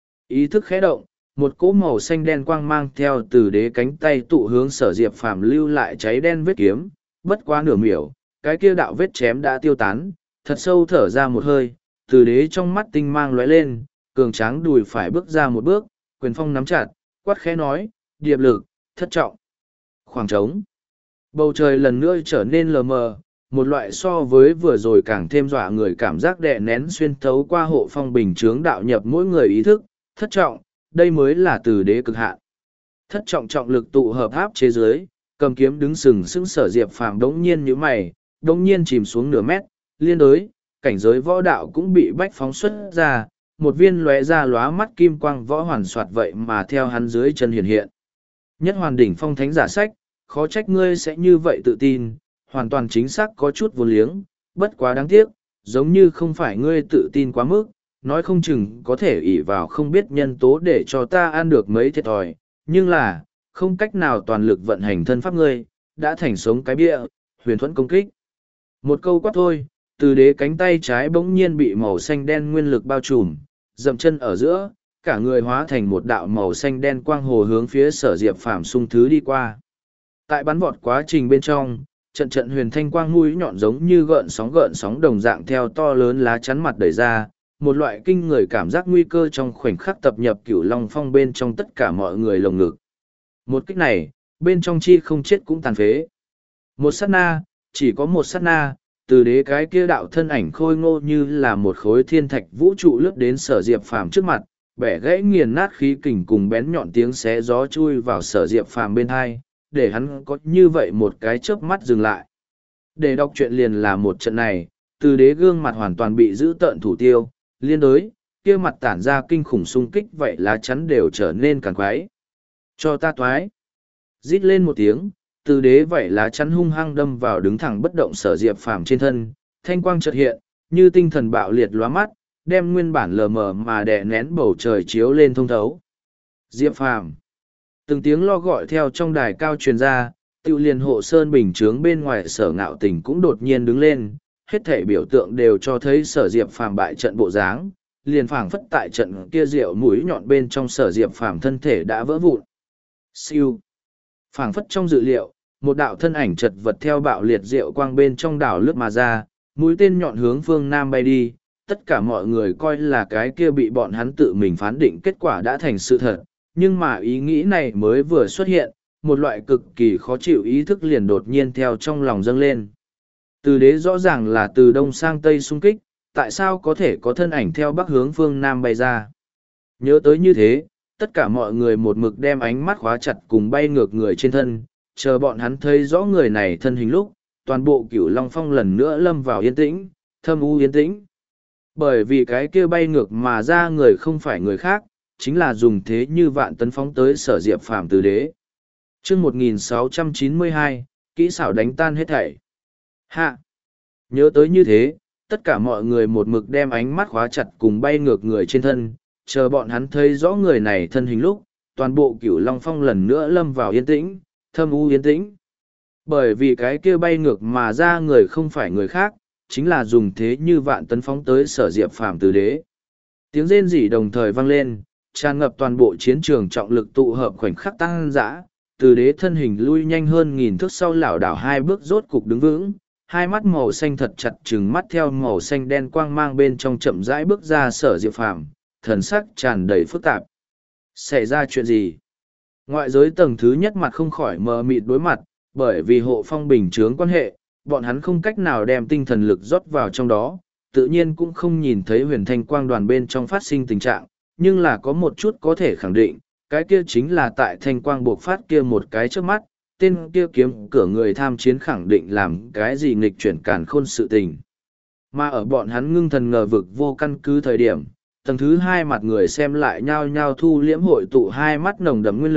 Speaker 1: Ý thức khẽ động, một cỗ màu xanh đen quang mang theo từ đế cánh tay tụ hướng sở diệp phàm lưu lại cháy đen vết kiếm, bất quá nửa miểu, cái kia đạo vết chém đã tiêu tán, thật sâu thở ra một hơi, từ đế trong mắt tinh mang lóe lên, cường tráng đùi phải bước ra một bước, quyền phong nắm chặt, quát khẽ nói, điệp lực, thất trọng. Khoảng trống. Bầu trời lần nữa trở nên lờ mờ, một loại so với vừa rồi càng thêm dọa người cảm giác đè nén xuyên thấu qua hộ phong bình chướng đạo nhập mỗi người ý thức, thất trọng, đây mới là từ đế cực hạn. Thất trọng trọng lực tụ hợp áp chế dưới, cầm kiếm đứng sừng sững sở diệp phàm đống nhiên như mày, đống nhiên chìm xuống nửa mét, liên đối, cảnh giới võ đạo cũng bị bách phóng xuất ra, một viên lóe ra lóa mắt kim quang võ hoàn soạt vậy mà theo hắn dưới chân hiện hiện. Nhất hoàn đỉnh phong thánh giả sách, khó trách ngươi sẽ như vậy tự tin, hoàn toàn chính xác có chút vô liếng, bất quá đáng tiếc, giống như không phải ngươi tự tin quá mức, nói không chừng có thể ỷ vào không biết nhân tố để cho ta ăn được mấy thiệt thòi, nhưng là, không cách nào toàn lực vận hành thân pháp ngươi, đã thành sống cái bia, huyền thuẫn công kích. Một câu quát thôi, từ đế cánh tay trái bỗng nhiên bị màu xanh đen nguyên lực bao trùm, dậm chân ở giữa, cả người hóa thành một đạo màu xanh đen quang hồ hướng phía sở diệp phàm sung thứ đi qua. Tại bắn vọt quá trình bên trong, trận trận huyền thanh quang mũi nhọn giống như gợn sóng gợn sóng đồng dạng theo to lớn lá chắn mặt đẩy ra, một loại kinh người cảm giác nguy cơ trong khoảnh khắc tập nhập cửu long phong bên trong tất cả mọi người lồng ngực. Một kích này, bên trong chi không chết cũng tàn phế. Một sát na, chỉ có một sát na, từ đế cái kia đạo thân ảnh khôi ngô như là một khối thiên thạch vũ trụ lướt đến sở diệp phàm trước mặt, bẻ gãy nghiền nát khí kình cùng bén nhọn tiếng xé gió chui vào sở diệp phàm bên hai, để hắn có như vậy một cái chớp mắt dừng lại. Để đọc chuyện liền là một trận này, từ đế gương mặt hoàn toàn bị giữ tợn thủ tiêu, liên đối, kia mặt tản ra kinh khủng xung kích vậy lá chắn đều trở nên càng quái. Cho ta toái. Rít lên một tiếng, từ đế vậy lá chắn hung hăng đâm vào đứng thẳng bất động sở diệp phàm trên thân, thanh quang chợt hiện, như tinh thần bạo liệt lóa mắt, đem nguyên bản lờ mờ mà đè nén bầu trời chiếu lên thông thấu. Diệp phàm. Từng tiếng lo gọi theo trong đài cao truyền ra, tiêu liền hộ sơn bình chướng bên ngoài sở ngạo tình cũng đột nhiên đứng lên, hết thể biểu tượng đều cho thấy sở diệp phàm bại trận bộ dáng, liền phảng phất tại trận kia rượu mũi nhọn bên trong sở diệp phàm thân thể đã vỡ vụn. Siêu. Phảng phất trong dự liệu, một đạo thân ảnh chật vật theo bạo liệt rượu quang bên trong đảo lướt mà ra, mũi tên nhọn hướng phương Nam bay đi, tất cả mọi người coi là cái kia bị bọn hắn tự mình phán định kết quả đã thành sự thật, nhưng mà ý nghĩ này mới vừa xuất hiện, một loại cực kỳ khó chịu ý thức liền đột nhiên theo trong lòng dâng lên. Từ đế rõ ràng là từ đông sang tây xung kích, tại sao có thể có thân ảnh theo bắc hướng phương Nam bay ra? Nhớ tới như thế, tất cả mọi người một mực đem ánh mắt khóa chặt cùng bay ngược người trên thân, chờ bọn hắn thấy rõ người này thân hình lúc, toàn bộ cửu long phong lần nữa lâm vào yên tĩnh, thâm u yên tĩnh. Bởi vì cái kia bay ngược mà ra người không phải người khác, chính là dùng thế như vạn tấn phóng tới sở diệp phàm từ đế. Chương một nghìn sáu trăm chín mươi hai, kỹ xảo đánh tan hết thảy. Hạ! Nhớ tới như thế, tất cả mọi người một mực đem ánh mắt khóa chặt cùng bay ngược người trên thân, chờ bọn hắn thấy rõ người này thân hình lúc, toàn bộ cửu long phong lần nữa lâm vào yên tĩnh, thâm u yên tĩnh. Bởi vì cái kia bay ngược mà ra người không phải người khác, chính là dùng thế như vạn tấn phóng tới sở diệp phàm từ đế. Tiếng rên rỉ đồng thời vang lên, tràn ngập toàn bộ chiến trường trọng lực tụ hợp khoảnh khắc tăng dã, từ đế thân hình lui nhanh hơn nghìn thước sau lảo đảo hai bước rốt cục đứng vững, hai mắt màu xanh thật chặt trừng mắt theo màu xanh đen quang mang bên trong chậm rãi bước ra sở diệp phàm, thần sắc tràn đầy phức tạp. Xảy ra chuyện gì? Ngoại giới tầng thứ nhất mặt không khỏi mờ mịt đối mặt, bởi vì hộ phong bình chướng quan hệ, bọn hắn không cách nào đem tinh thần lực rót vào trong đó, tự nhiên cũng không nhìn thấy huyền thanh quang đoàn bên trong phát sinh tình trạng, nhưng là có một chút có thể khẳng định, cái kia chính là tại thanh quang buộc phát kia một cái trước mắt, tên kia kiếm cửa người tham chiến khẳng định làm cái gì nghịch chuyển càn khôn sự tình. Mà ở bọn hắn ngưng thần ngờ vực vô căn cứ thời điểm, tầng thứ hai mặt người xem lại nhao nhao thu liễm hội tụ hai mắt nồng đấm nguyên lực,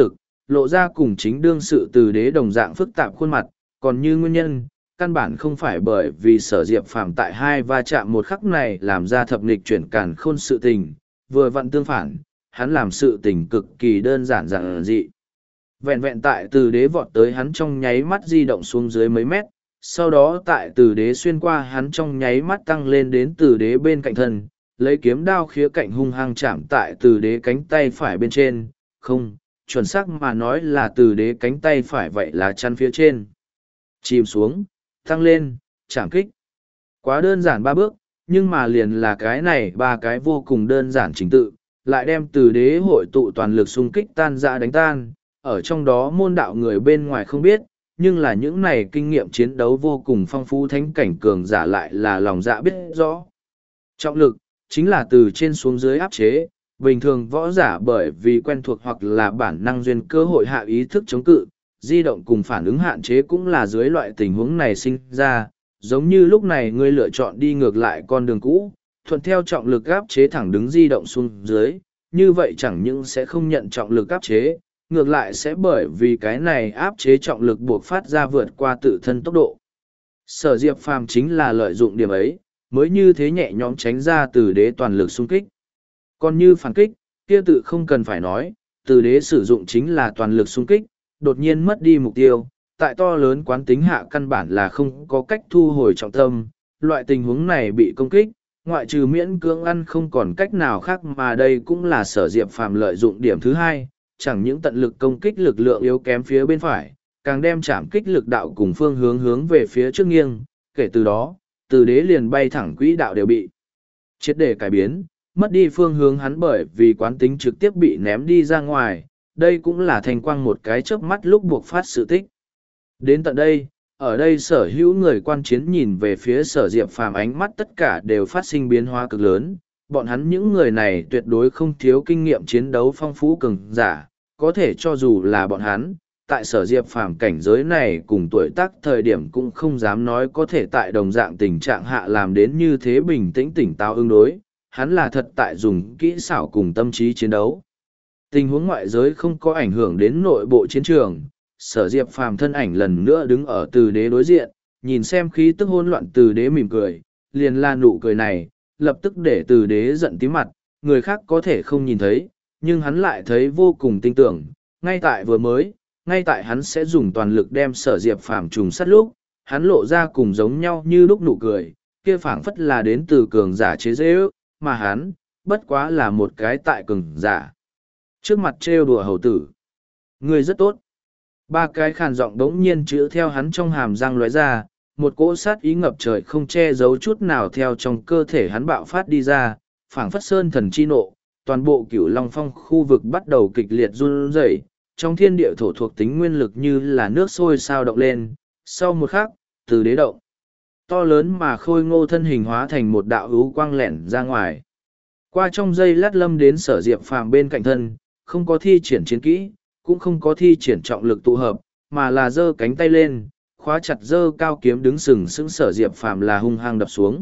Speaker 1: lộ ra cùng chính đương sự từ đế đồng dạng phức tạp khuôn mặt, còn như nguyên nhân, căn bản không phải bởi vì sở diệp phàm tại hai va chạm một khắc này làm ra thập nghịch chuyển càn khôn sự tình, vừa vặn tương phản, hắn làm sự tình cực kỳ đơn giản giản dị. Vẹn vẹn tại từ đế vọt tới hắn trong nháy mắt di động xuống dưới mấy mét, sau đó tại từ đế xuyên qua hắn trong nháy mắt tăng lên đến từ đế bên cạnh thân, lấy kiếm đao khía cạnh hung hăng chạm tại từ đế cánh tay phải bên trên, không, chuẩn xác mà nói là từ đế cánh tay phải vậy là chăn phía trên. Chìm xuống, tăng lên, chạm kích. Quá đơn giản ba bước, nhưng mà liền là cái này ba cái vô cùng đơn giản trình tự, lại đem từ đế hội tụ toàn lực xung kích tan ra đánh tan, ở trong đó môn đạo người bên ngoài không biết, nhưng là những này kinh nghiệm chiến đấu vô cùng phong phú thánh cảnh cường giả lại là lòng dạ biết rõ. Trọng lực, chính là từ trên xuống dưới áp chế, bình thường võ giả bởi vì quen thuộc hoặc là bản năng duyên cơ hội hạ ý thức chống cự, di động cùng phản ứng hạn chế cũng là dưới loại tình huống này sinh ra, giống như lúc này ngươi lựa chọn đi ngược lại con đường cũ, thuận theo trọng lực áp chế thẳng đứng di động xuống dưới, như vậy chẳng những sẽ không nhận trọng lực áp chế, ngược lại sẽ bởi vì cái này áp chế trọng lực buộc phát ra vượt qua tự thân tốc độ. Sở Diệp Phàm chính là lợi dụng điểm ấy, mới như thế nhẹ nhõm tránh ra từ đế toàn lực xung kích. Còn như phản kích, kia tự không cần phải nói, từ đế sử dụng chính là toàn lực xung kích, đột nhiên mất đi mục tiêu, tại to lớn quán tính hạ căn bản là không có cách thu hồi trọng tâm, loại tình huống này bị công kích, ngoại trừ miễn cưỡng ăn không còn cách nào khác mà đây cũng là Sở Diệp Phàm lợi dụng điểm thứ hai, chẳng những tận lực công kích lực lượng yếu kém phía bên phải, càng đem chạm kích lực đạo cùng phương hướng hướng về phía trước nghiêng, kể từ đó, từ đế liền bay thẳng quỹ đạo đều bị triệt để cải biến, mất đi phương hướng hắn bởi vì quán tính trực tiếp bị ném đi ra ngoài, đây cũng là thành quang một cái chớp mắt lúc buộc phát sự tích. Đến tận đây, ở đây sở hữu người quan chiến nhìn về phía Sở Diệp Phàm ánh mắt tất cả đều phát sinh biến hóa cực lớn, bọn hắn những người này tuyệt đối không thiếu kinh nghiệm chiến đấu phong phú cường giả, có thể cho dù là bọn hắn, tại Sở Diệp Phàm cảnh giới này cùng tuổi tác thời điểm cũng không dám nói có thể tại đồng dạng tình trạng hạ làm đến như thế bình tĩnh tỉnh táo ứng đối, hắn là thật tại dùng kỹ xảo cùng tâm trí chiến đấu. Tình huống ngoại giới không có ảnh hưởng đến nội bộ chiến trường, Sở Diệp Phàm thân ảnh lần nữa đứng ở từ đế đối diện, nhìn xem khí tức hỗn loạn từ đế mỉm cười, liền là nụ cười này, lập tức để từ đế giận tím mặt, người khác có thể không nhìn thấy, nhưng hắn lại thấy vô cùng tin tưởng, ngay tại vừa mới, ngay tại hắn sẽ dùng toàn lực đem Sở Diệp Phàm trùng sát lúc, hắn lộ ra cùng giống nhau như lúc nụ cười, kia phảng phất là đến từ cường giả chế dễ ước, mà hắn, bất quá là một cái tại cường giả. Trước mặt trêu đùa hầu tử, người rất tốt. Ba cái khàn giọng đống nhiên chữ theo hắn trong hàm răng lóe ra, một cỗ sát ý ngập trời không che giấu chút nào theo trong cơ thể hắn bạo phát đi ra, phảng phất sơn thần chi nộ, toàn bộ cửu long phong khu vực bắt đầu kịch liệt run rẩy, trong thiên địa thổ thuộc tính nguyên lực như là nước sôi sao động lên, sau một khắc, từ đế động. To lớn mà khôi ngô thân hình hóa thành một đạo hữu quang lẻn ra ngoài. Qua trong giây lát lâm đến Sở Diệp Phàm bên cạnh thân, không có thi triển chiến kỹ, cũng không có thi triển trọng lực tụ hợp, mà là giơ cánh tay lên, khóa chặt giơ cao kiếm đứng sừng sững Sở Diệp Phàm là hung hăng đập xuống.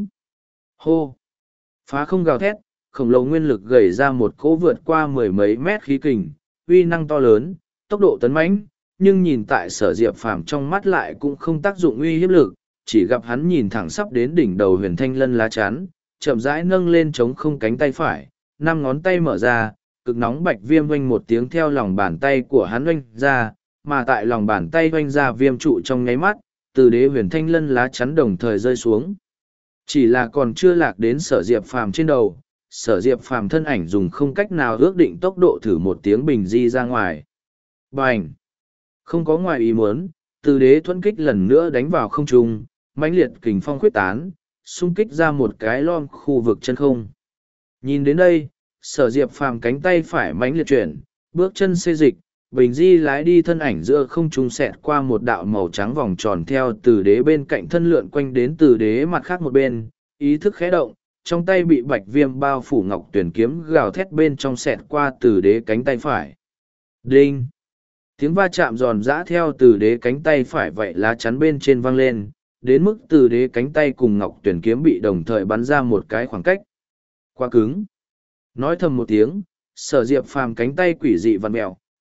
Speaker 1: Hô! Phá không gào thét, khổng lồ nguyên lực gầy ra một cỗ vượt qua mười mấy mét khí kình, uy năng to lớn, tốc độ tấn mãnh, nhưng nhìn tại Sở Diệp Phàm trong mắt lại cũng không tác dụng uy hiếp lực, chỉ gặp hắn nhìn thẳng sắp đến đỉnh đầu huyền thanh lân lá chắn, chậm rãi nâng lên chống không cánh tay phải, năm ngón tay mở ra, cực nóng bạch viêm oanh một tiếng theo lòng bàn tay của hắn oanh ra, mà tại lòng bàn tay oanh ra viêm trụ trong nháy mắt, từ đế huyền thanh lân lá chắn đồng thời rơi xuống. Chỉ là còn chưa lạc đến Sở Diệp Phàm trên đầu, Sở Diệp Phàm thân ảnh dùng không cách nào ước định tốc độ thử một tiếng bình di ra ngoài. Bành! Không có ngoài ý muốn, từ đế thuẫn kích lần nữa đánh vào không trung, mãnh liệt kình phong khuyết tán, xung kích ra một cái lom khu vực chân không. Nhìn đến đây, Sở Diệp Phàm cánh tay phải mãnh liệt chuyển, bước chân xê dịch, bình di lái đi thân ảnh giữa không trung xẹt qua một đạo màu trắng vòng tròn theo từ đế bên cạnh thân lượn quanh đến từ đế mặt khác một bên, ý thức khẽ động, trong tay bị bạch viêm bao phủ ngọc tuyển kiếm gào thét bên trong xẹt qua từ đế cánh tay phải. Đinh! Tiếng va chạm giòn giã theo từ đế cánh tay phải vậy lá chắn bên trên văng lên, đến mức từ đế cánh tay cùng ngọc tuyển kiếm bị đồng thời bắn ra một cái khoảng cách. Quá cứng! Nói thầm một tiếng, Sở Diệp Phàm cánh tay quỷ dị vặn mèo,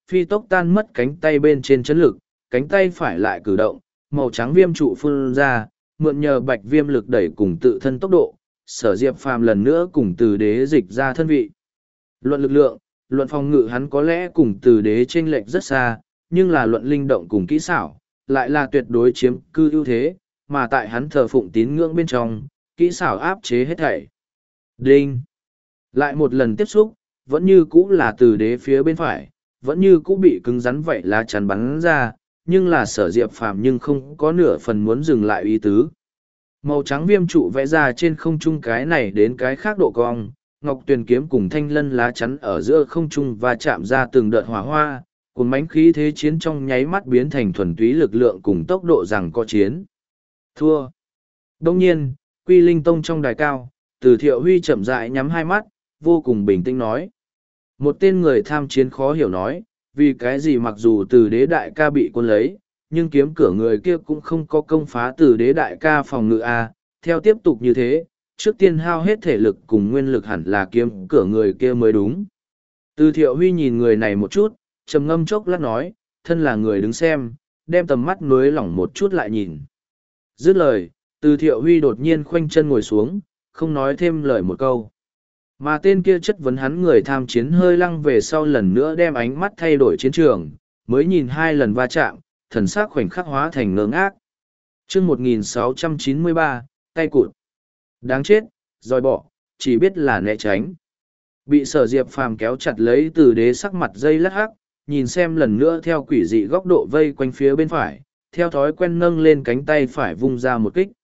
Speaker 1: phi tốc tan mất cánh tay bên trên chấn lực, cánh tay phải lại cử động, màu trắng viêm trụ phun ra, mượn nhờ bạch viêm lực đẩy cùng tự thân tốc độ, Sở Diệp Phàm lần nữa cùng Từ Đế dịch ra thân vị. Luận lực lượng, luận phòng ngự hắn có lẽ cùng Từ Đế chênh lệch rất xa, nhưng là luận linh động cùng kỹ xảo, lại là tuyệt đối chiếm cư ưu thế, mà tại hắn thờ phụng tín ngưỡng bên trong, kỹ xảo áp chế hết thảy. Đinh! Lại một lần tiếp xúc, vẫn như cũ là Từ Đế phía bên phải, vẫn như cũ bị cứng rắn vậy lá chắn bắn ra, nhưng là Sở Diệp Phàm nhưng không có nửa phần muốn dừng lại ý tứ. Màu trắng viêm trụ vẽ ra trên không trung cái này đến cái khác độ cong, ngọc tuyền kiếm cùng thanh lân lá chắn ở giữa không trung và chạm ra từng đợt hỏa hoa, cuốn mánh khí thế chiến trong nháy mắt biến thành thuần túy lực lượng cùng tốc độ rằng có chiến. Thua. Đông nhiên, Quy Linh Tông trong đài cao, Từ Thiệu Huy chậm rãi nhắm hai mắt, vô cùng bình tĩnh nói. Một tên người tham chiến khó hiểu nói, vì cái gì mặc dù Từ Đế đại ca bị quân lấy, nhưng kiếm cửa người kia cũng không có công phá Từ Đế đại ca phòng ngự a. Theo tiếp tục như thế, trước tiên hao hết thể lực cùng nguyên lực hẳn là kiếm cửa người kia mới đúng. Từ Thiệu Huy nhìn người này một chút, trầm ngâm chốc lát nói, thân là người đứng xem, đem tầm mắt nối lỏng một chút lại nhìn. Dứt lời, Từ Thiệu Huy đột nhiên khoanh chân ngồi xuống, không nói thêm lời một câu. Mà tên kia chất vấn hắn người tham chiến hơi lăng về sau lần nữa đem ánh mắt thay đổi chiến trường, mới nhìn hai lần va chạm, thần sắc khoảnh khắc hóa thành ngơ ngác. chương một nghìn sáu trăm chín mươi ba, tay cụt. Đáng chết, dòi bỏ, chỉ biết là né tránh. Bị Sở Diệp Phàm kéo chặt lấy Từ Đế sắc mặt dây lắc hắc, nhìn xem lần nữa theo quỷ dị góc độ vây quanh phía bên phải, theo thói quen nâng lên cánh tay phải vung ra một kích.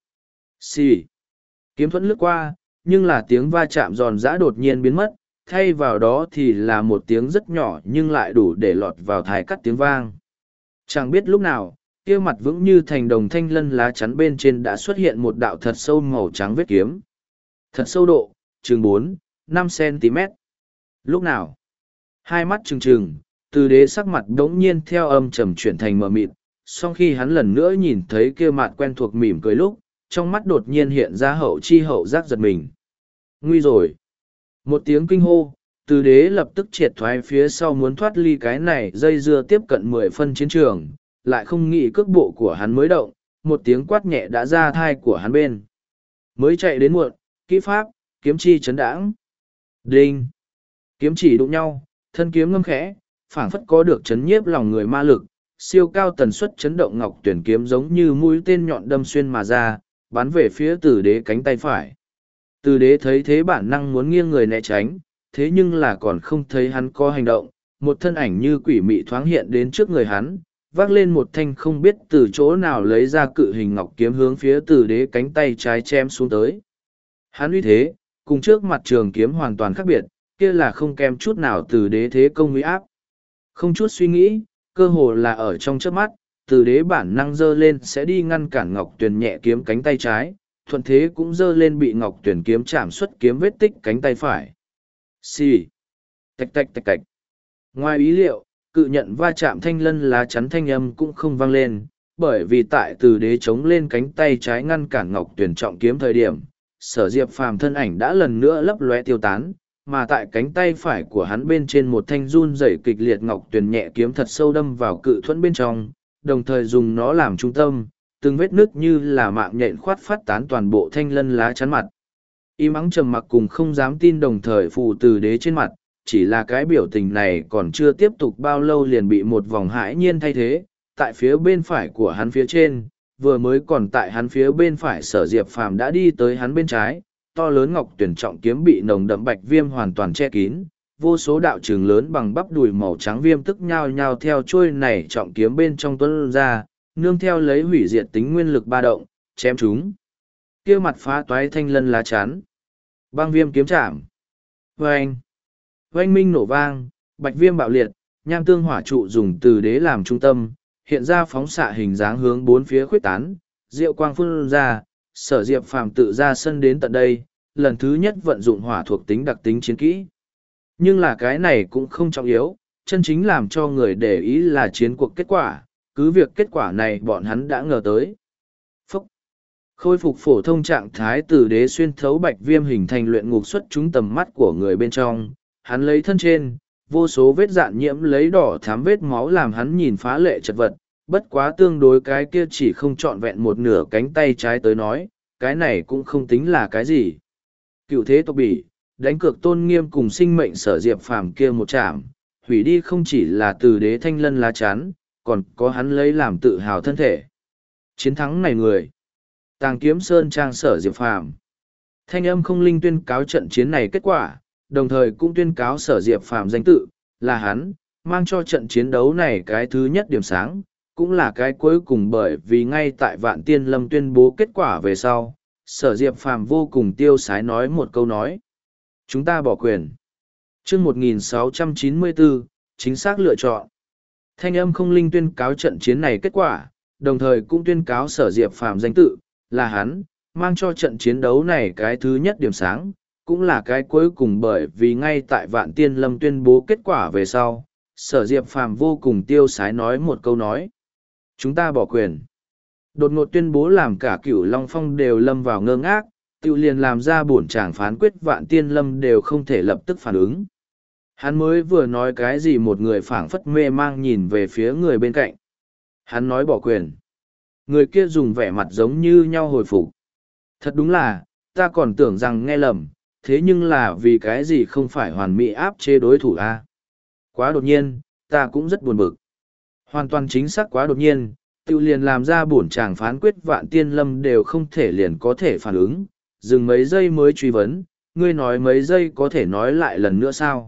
Speaker 1: Xì. Kiếm thuẫn lướt qua, nhưng là tiếng va chạm giòn giã đột nhiên biến mất, thay vào đó thì là một tiếng rất nhỏ nhưng lại đủ để lọt vào thái cắt tiếng vang. Chẳng biết lúc nào, kia mặt vững như thành đồng thanh lân lá chắn bên trên đã xuất hiện một đạo thật sâu màu trắng vết kiếm. Thật sâu độ, chừng bốn, năm xăng-ti-mét. Lúc nào? Hai mắt trừng trừng, Từ Đế sắc mặt đống nhiên theo âm trầm chuyển thành mờ mịt, sau khi hắn lần nữa nhìn thấy kia mặt quen thuộc mỉm cười lúc, trong mắt đột nhiên hiện ra hậu chi hậu giác giật mình. Nguy rồi! Một tiếng kinh hô, Từ Đế lập tức triệt thoái phía sau muốn thoát ly cái này dây dưa tiếp cận mười phân chiến trường, lại không nghĩ cước bộ của hắn mới động, một tiếng quát nhẹ đã ra thai của hắn bên. Mới chạy đến muộn, kỹ pháp, kiếm chi chấn đãng. Đinh! Kiếm chỉ đụng nhau, thân kiếm ngâm khẽ, phảng phất có được chấn nhiếp lòng người ma lực, siêu cao tần suất chấn động ngọc tuyển kiếm giống như mũi tên nhọn đâm xuyên mà ra, bắn về phía Từ Đế cánh tay phải. Từ Đế thấy thế bản năng muốn nghiêng người né tránh, thế nhưng là còn không thấy hắn có hành động, một thân ảnh như quỷ mị thoáng hiện đến trước người hắn, vác lên một thanh không biết từ chỗ nào lấy ra cự hình ngọc kiếm hướng phía Từ Đế cánh tay trái chém xuống tới. Hắn uy thế, cùng trước mặt trường kiếm hoàn toàn khác biệt, kia là không kém chút nào Từ Đế thế công uy áp. Không chút suy nghĩ, cơ hồ là ở trong chớp mắt, Từ Đế bản năng giơ lên sẽ đi ngăn cản Ngọc Tuyền nhẹ kiếm cánh tay trái, thuận thế cũng giơ lên bị Ngọc Tuyền kiếm chạm xuất kiếm vết tích cánh tay phải. Xì. Tạch tạch tạch tạch. Ngoài ý liệu, cự nhận va chạm thanh lân lá chắn thanh âm cũng không vang lên, bởi vì tại Từ Đế chống lên cánh tay trái ngăn cản Ngọc Tuyền trọng kiếm thời điểm, Sở Diệp Phàm thân ảnh đã lần nữa lấp lóe tiêu tán, mà tại cánh tay phải của hắn bên trên một thanh run rẩy kịch liệt Ngọc Tuyền nhẹ kiếm thật sâu đâm vào cự thuẫn bên trong, đồng thời dùng nó làm trung tâm, từng vết nứt như là mạng nhện khoát phát tán toàn bộ thanh lân lá chắn mặt. Im ắng trầm mặc cùng không dám tin đồng thời phù Từ Đế trên mặt, chỉ là cái biểu tình này còn chưa tiếp tục bao lâu liền bị một vòng hãi nhiên thay thế, tại phía bên phải của hắn phía trên, vừa mới còn tại hắn phía bên phải Sở Diệp Phàm đã đi tới hắn bên trái, to lớn ngọc tuyển trọng kiếm bị nồng đậm bạch viêm hoàn toàn che kín, vô số đạo trường lớn bằng bắp đùi màu trắng viêm tức nhao nhao theo trôi này trọng kiếm bên trong tuấn ra, nương theo lấy hủy diệt tính nguyên lực ba động, chém chúng. Kia mặt phá toái thanh lân lá chắn. Băng viêm kiếm chạm. Vâng! Oanh minh nổ vang, bạch viêm bạo liệt, nham tương hỏa trụ dùng Từ Đế làm trung tâm, hiện ra phóng xạ hình dáng hướng bốn phía khuyết tán, diệu quang phun ra, Sở Diệp Phàm tự ra sân đến tận đây, lần thứ nhất vận dụng hỏa thuộc tính đặc tính chiến kỹ. Nhưng là cái này cũng không trọng yếu, chân chính làm cho người để ý là chiến cuộc kết quả, cứ việc kết quả này bọn hắn đã ngờ tới. Phúc! Khôi phục phổ thông trạng thái Từ Đế xuyên thấu bạch viêm hình thành luyện ngục xuất trúng tầm mắt của người bên trong, hắn lấy thân trên, vô số vết dạn nhiễm lấy đỏ thám vết máu làm hắn nhìn phá lệ chật vật, bất quá tương đối cái kia chỉ không trọn vẹn một nửa cánh tay trái tới nói, cái này cũng không tính là cái gì. Cựu thế tộc bỉ, đánh cược tôn nghiêm cùng sinh mệnh Sở Diệp Phàm kia một chạm, hủy đi không chỉ là từ đế thanh lân lá chắn, còn có hắn lấy làm tự hào thân thể. Chiến thắng này người, Tàng Kiếm Sơn trang Sở Diệp Phàm. Thanh âm không linh tuyên cáo trận chiến này kết quả, đồng thời cũng tuyên cáo Sở Diệp Phàm danh tự, là hắn, mang cho trận chiến đấu này cái thứ nhất điểm sáng, cũng là cái cuối cùng, bởi vì ngay tại Vạn Tiên Lâm tuyên bố kết quả về sau, Sở Diệp Phàm vô cùng tiêu sái nói một câu nói. Chúng ta bỏ quyền. Chương một nghìn sáu trăm chín mươi bốn, chính xác lựa chọn. Thanh âm không linh tuyên cáo trận chiến này kết quả, đồng thời cũng tuyên cáo Sở Diệp Phàm danh tự, là hắn, mang cho trận chiến đấu này cái thứ nhất điểm sáng, cũng là cái cuối cùng, bởi vì ngay tại Vạn Tiên Lâm tuyên bố kết quả về sau, Sở Diệp Phàm vô cùng tiêu sái nói một câu nói. Chúng ta bỏ quyền. Đột ngột tuyên bố làm cả Cửu Long Phong đều lâm vào ngơ ngác, tự liền làm ra bổn tràng phán quyết Vạn Tiên Lâm đều không thể lập tức phản ứng. Hắn mới vừa nói cái gì một người phảng phất mê mang nhìn về phía người bên cạnh. Hắn nói bỏ quyền. Người kia dùng vẻ mặt giống như nhau hồi phục. Thật đúng là, ta còn tưởng rằng nghe lầm, thế nhưng là vì cái gì không phải hoàn mỹ áp chế đối thủ a? À? Quá đột nhiên, ta cũng rất buồn bực. Hoàn toàn chính xác quá đột nhiên, tự liền làm ra bổn chàng phán quyết Vạn Tiên Lâm đều không thể liền có thể phản ứng, dừng mấy giây mới truy vấn, ngươi nói mấy giây có thể nói lại lần nữa sao?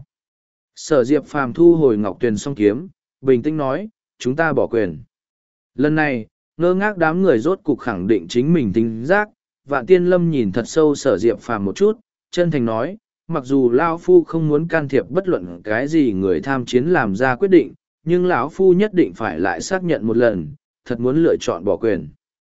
Speaker 1: Sở Diệp Phàm thu hồi Ngọc Tuyền song kiếm, bình tĩnh nói, chúng ta bỏ quyền. Lần này, ngơ ngác đám người rốt cục khẳng định chính mình tính giác, Vạn Tiên Lâm nhìn thật sâu Sở Diệp Phàm một chút, chân thành nói, mặc dù Lao Phu không muốn can thiệp bất luận cái gì người tham chiến làm ra quyết định, nhưng lão Phu nhất định phải lại xác nhận một lần, thật muốn lựa chọn bỏ quyền.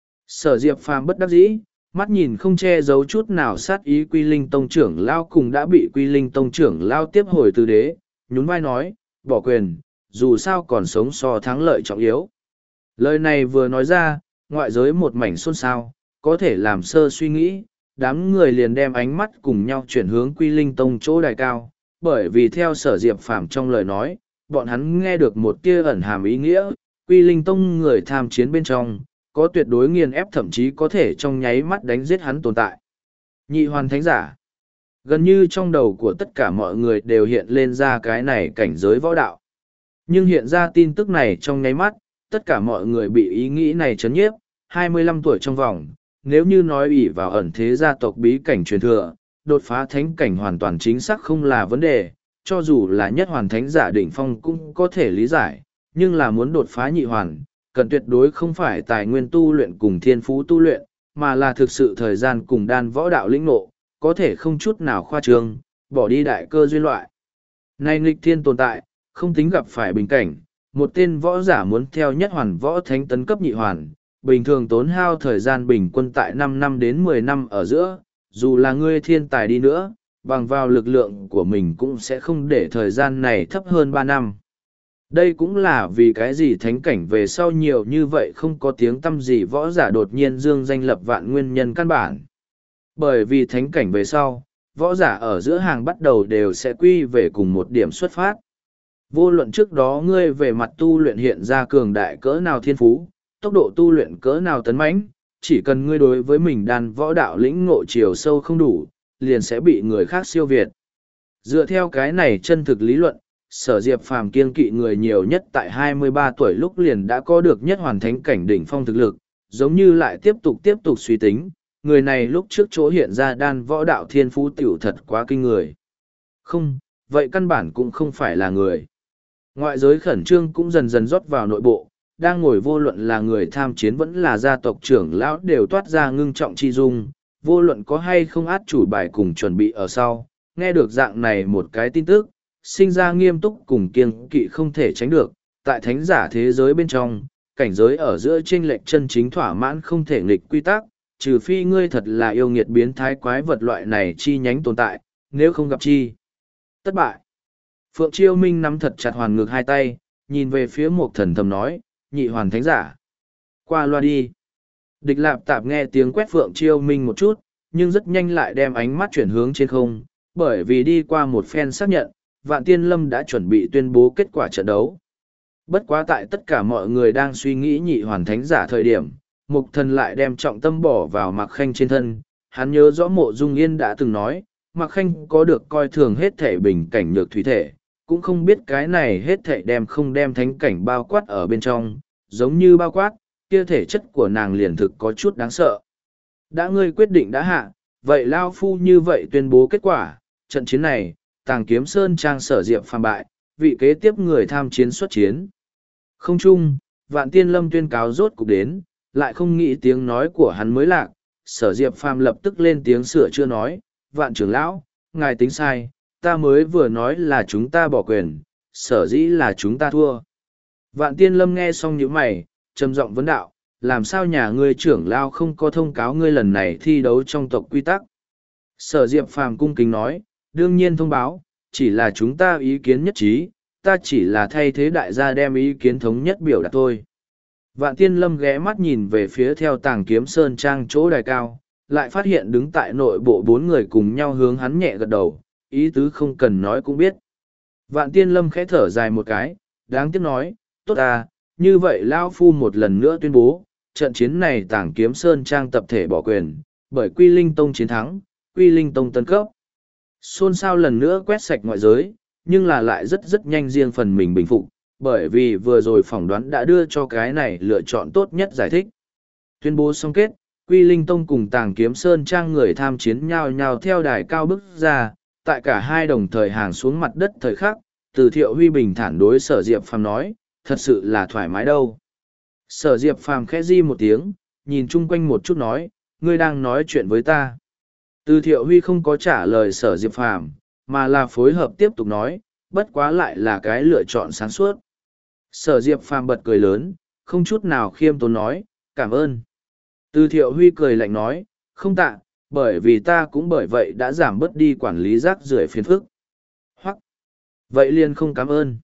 Speaker 1: Sở Diệp Phàm bất đắc dĩ, mắt nhìn không che giấu chút nào sát ý Quy Linh Tông trưởng Lao cùng đã bị Quy Linh Tông trưởng Lao tiếp hồi từ đế, nhún vai nói, bỏ quyền, dù sao còn sống so thắng lợi trọng yếu. Lời này vừa nói ra, ngoại giới một mảnh xôn xao, có thể làm sơ suy nghĩ, đám người liền đem ánh mắt cùng nhau chuyển hướng Quy Linh Tông chỗ đài cao, bởi vì theo Sở Diệp Phàm trong lời nói, bọn hắn nghe được một tia ẩn hàm ý nghĩa, Quy Linh Tông người tham chiến bên trong, có tuyệt đối nghiền ép thậm chí có thể trong nháy mắt đánh giết hắn tồn tại. Nhị hoàn thánh giả. Gần như trong đầu của tất cả mọi người đều hiện lên ra cái này cảnh giới võ đạo. Nhưng hiện ra tin tức này trong nháy mắt, tất cả mọi người bị ý nghĩ này chấn nhiếp, hai mươi lăm tuổi trong vòng, nếu như nói ỷ vào ẩn thế gia tộc bí cảnh truyền thừa, đột phá thánh cảnh hoàn toàn chính xác không là vấn đề, cho dù là nhất hoàn thánh giả đỉnh phong cũng có thể lý giải, nhưng là muốn đột phá nhị hoàn, cần tuyệt đối không phải tài nguyên tu luyện cùng thiên phú tu luyện, mà là thực sự thời gian cùng đan võ đạo lĩnh ngộ, có thể không chút nào khoa trương, bỏ đi đại cơ duyên loại. Nay nghịch thiên tồn tại, không tính gặp phải bình cảnh, một tên võ giả muốn theo nhất hoàn võ thánh tấn cấp nhị hoàn, bình thường tốn hao thời gian bình quân tại năm năm đến mười năm ở giữa, dù là ngươi thiên tài đi nữa, bằng vào lực lượng của mình cũng sẽ không để thời gian này thấp hơn ba năm. Đây cũng là vì cái gì thánh cảnh về sau nhiều như vậy không có tiếng tăm gì võ giả đột nhiên dương danh lập vạn nguyên nhân căn bản. Bởi vì thánh cảnh về sau, võ giả ở giữa hàng bắt đầu đều sẽ quy về cùng một điểm xuất phát. Vô luận trước đó ngươi về mặt tu luyện hiện ra cường đại cỡ nào thiên phú, tốc độ tu luyện cỡ nào tấn mãnh, chỉ cần ngươi đối với mình đan võ đạo lĩnh ngộ chiều sâu không đủ, liền sẽ bị người khác siêu việt. Dựa theo cái này chân thực lý luận, Sở Diệp Phàm kiêng kỵ người nhiều nhất tại hai mươi ba tuổi lúc liền đã có được nhất hoàn thánh cảnh đỉnh phong thực lực, giống như lại tiếp tục tiếp tục suy tính, người này lúc trước chỗ hiện ra đan võ đạo thiên phú tiểu thật quá kinh người. Không, vậy căn bản cũng không phải là người. Ngoại giới khẩn trương cũng dần dần rót vào nội bộ, đang ngồi vô luận là người tham chiến vẫn là gia tộc trưởng lão đều toát ra ngưng trọng chi dung, vô luận có hay không át chủ bài cùng chuẩn bị ở sau, nghe được dạng này một cái tin tức, sinh ra nghiêm túc cùng kiêng kỵ không thể tránh được, tại thánh giả thế giới bên trong, cảnh giới ở giữa chênh lệch chân chính thỏa mãn không thể nghịch quy tắc, trừ phi ngươi thật là yêu nghiệt biến thái quái vật loại này chi nhánh tồn tại, nếu không gặp chi. Thất bại. Phượng Chiêu Minh nắm thật chặt hoàn ngực hai tay, nhìn về phía một thần thầm nói, nhị hoàn thánh giả. Qua loa đi. Địch Lạp Tạp nghe tiếng quét Phượng Chiêu Minh một chút, nhưng rất nhanh lại đem ánh mắt chuyển hướng trên không, bởi vì đi qua một phen xác nhận, Vạn Tiên Lâm đã chuẩn bị tuyên bố kết quả trận đấu. Bất quá tại tất cả mọi người đang suy nghĩ nhị hoàn thánh giả thời điểm, Mục Thần lại đem trọng tâm bỏ vào Mạc Khanh trên thân. Hắn nhớ rõ Mộ Dung Yên đã từng nói, Mạc Khanh có được coi thường hết thể bình cảnh nhược thủy thể, cũng không biết cái này hết thể đem không đem thánh cảnh bao quát ở bên trong, giống như bao quát, kia thể chất của nàng liền thực có chút đáng sợ. Đã ngươi quyết định đã hạ, vậy Lao Phu như vậy tuyên bố kết quả, trận chiến này, Tàng Kiếm Sơn Trang Sở Diệp phàm bại, vị kế tiếp người tham chiến xuất chiến. Không chung, Vạn Tiên Lâm tuyên cáo rốt cục đến, lại không nghĩ tiếng nói của hắn mới lạc, Sở Diệp phàm lập tức lên tiếng sửa chưa nói, Vạn trưởng lão, ngài tính sai, ta mới vừa nói là chúng ta bỏ quyền, sở dĩ là chúng ta thua. Vạn Tiên Lâm nghe xong những mày, trầm giọng vấn đạo, làm sao nhà ngươi trưởng lao không có thông cáo ngươi lần này thi đấu trong tộc quy tắc. Sở Diệp phàm cung kính nói, đương nhiên thông báo, chỉ là chúng ta ý kiến nhất trí, ta chỉ là thay thế đại gia đem ý kiến thống nhất biểu đạt thôi. Vạn Tiên Lâm ghé mắt nhìn về phía theo Tàng Kiếm Sơn Trang chỗ đài cao, lại phát hiện đứng tại nội bộ bốn người cùng nhau hướng hắn nhẹ gật đầu, ý tứ không cần nói cũng biết. Vạn Tiên Lâm khẽ thở dài một cái, đáng tiếc nói, tốt à, như vậy Lao Phu một lần nữa tuyên bố, trận chiến này Tàng Kiếm Sơn Trang tập thể bỏ quyền, bởi Quy Linh Tông chiến thắng, Quy Linh Tông tân cấp. Xôn xao lần nữa quét sạch ngoại giới, nhưng là lại rất rất nhanh riêng phần mình bình phục, bởi vì vừa rồi phỏng đoán đã đưa cho cái này lựa chọn tốt nhất giải thích. Tuyên bố xong kết, Quy Linh Tông cùng Tàng Kiếm Sơn Trang người tham chiến nhao nhao theo đài cao bước ra, tại cả hai đồng thời hàng xuống mặt đất thời khắc, Từ Thiệu Huy bình thản đối Sở Diệp Phàm nói, thật sự là thoải mái đâu. Sở Diệp Phàm khẽ di một tiếng, nhìn chung quanh một chút nói, ngươi đang nói chuyện với ta. Từ Thiệu Huy không có trả lời Sở Diệp Phàm, mà là phối hợp tiếp tục nói, bất quá lại là cái lựa chọn sáng suốt. Sở Diệp Phàm bật cười lớn, không chút nào khiêm tốn nói, cảm ơn. Từ Thiệu Huy cười lạnh nói, không tạ, bởi vì ta cũng bởi vậy đã giảm bớt đi quản lý rác rưởi phiền phức. Hoặc, vậy liền không cảm ơn.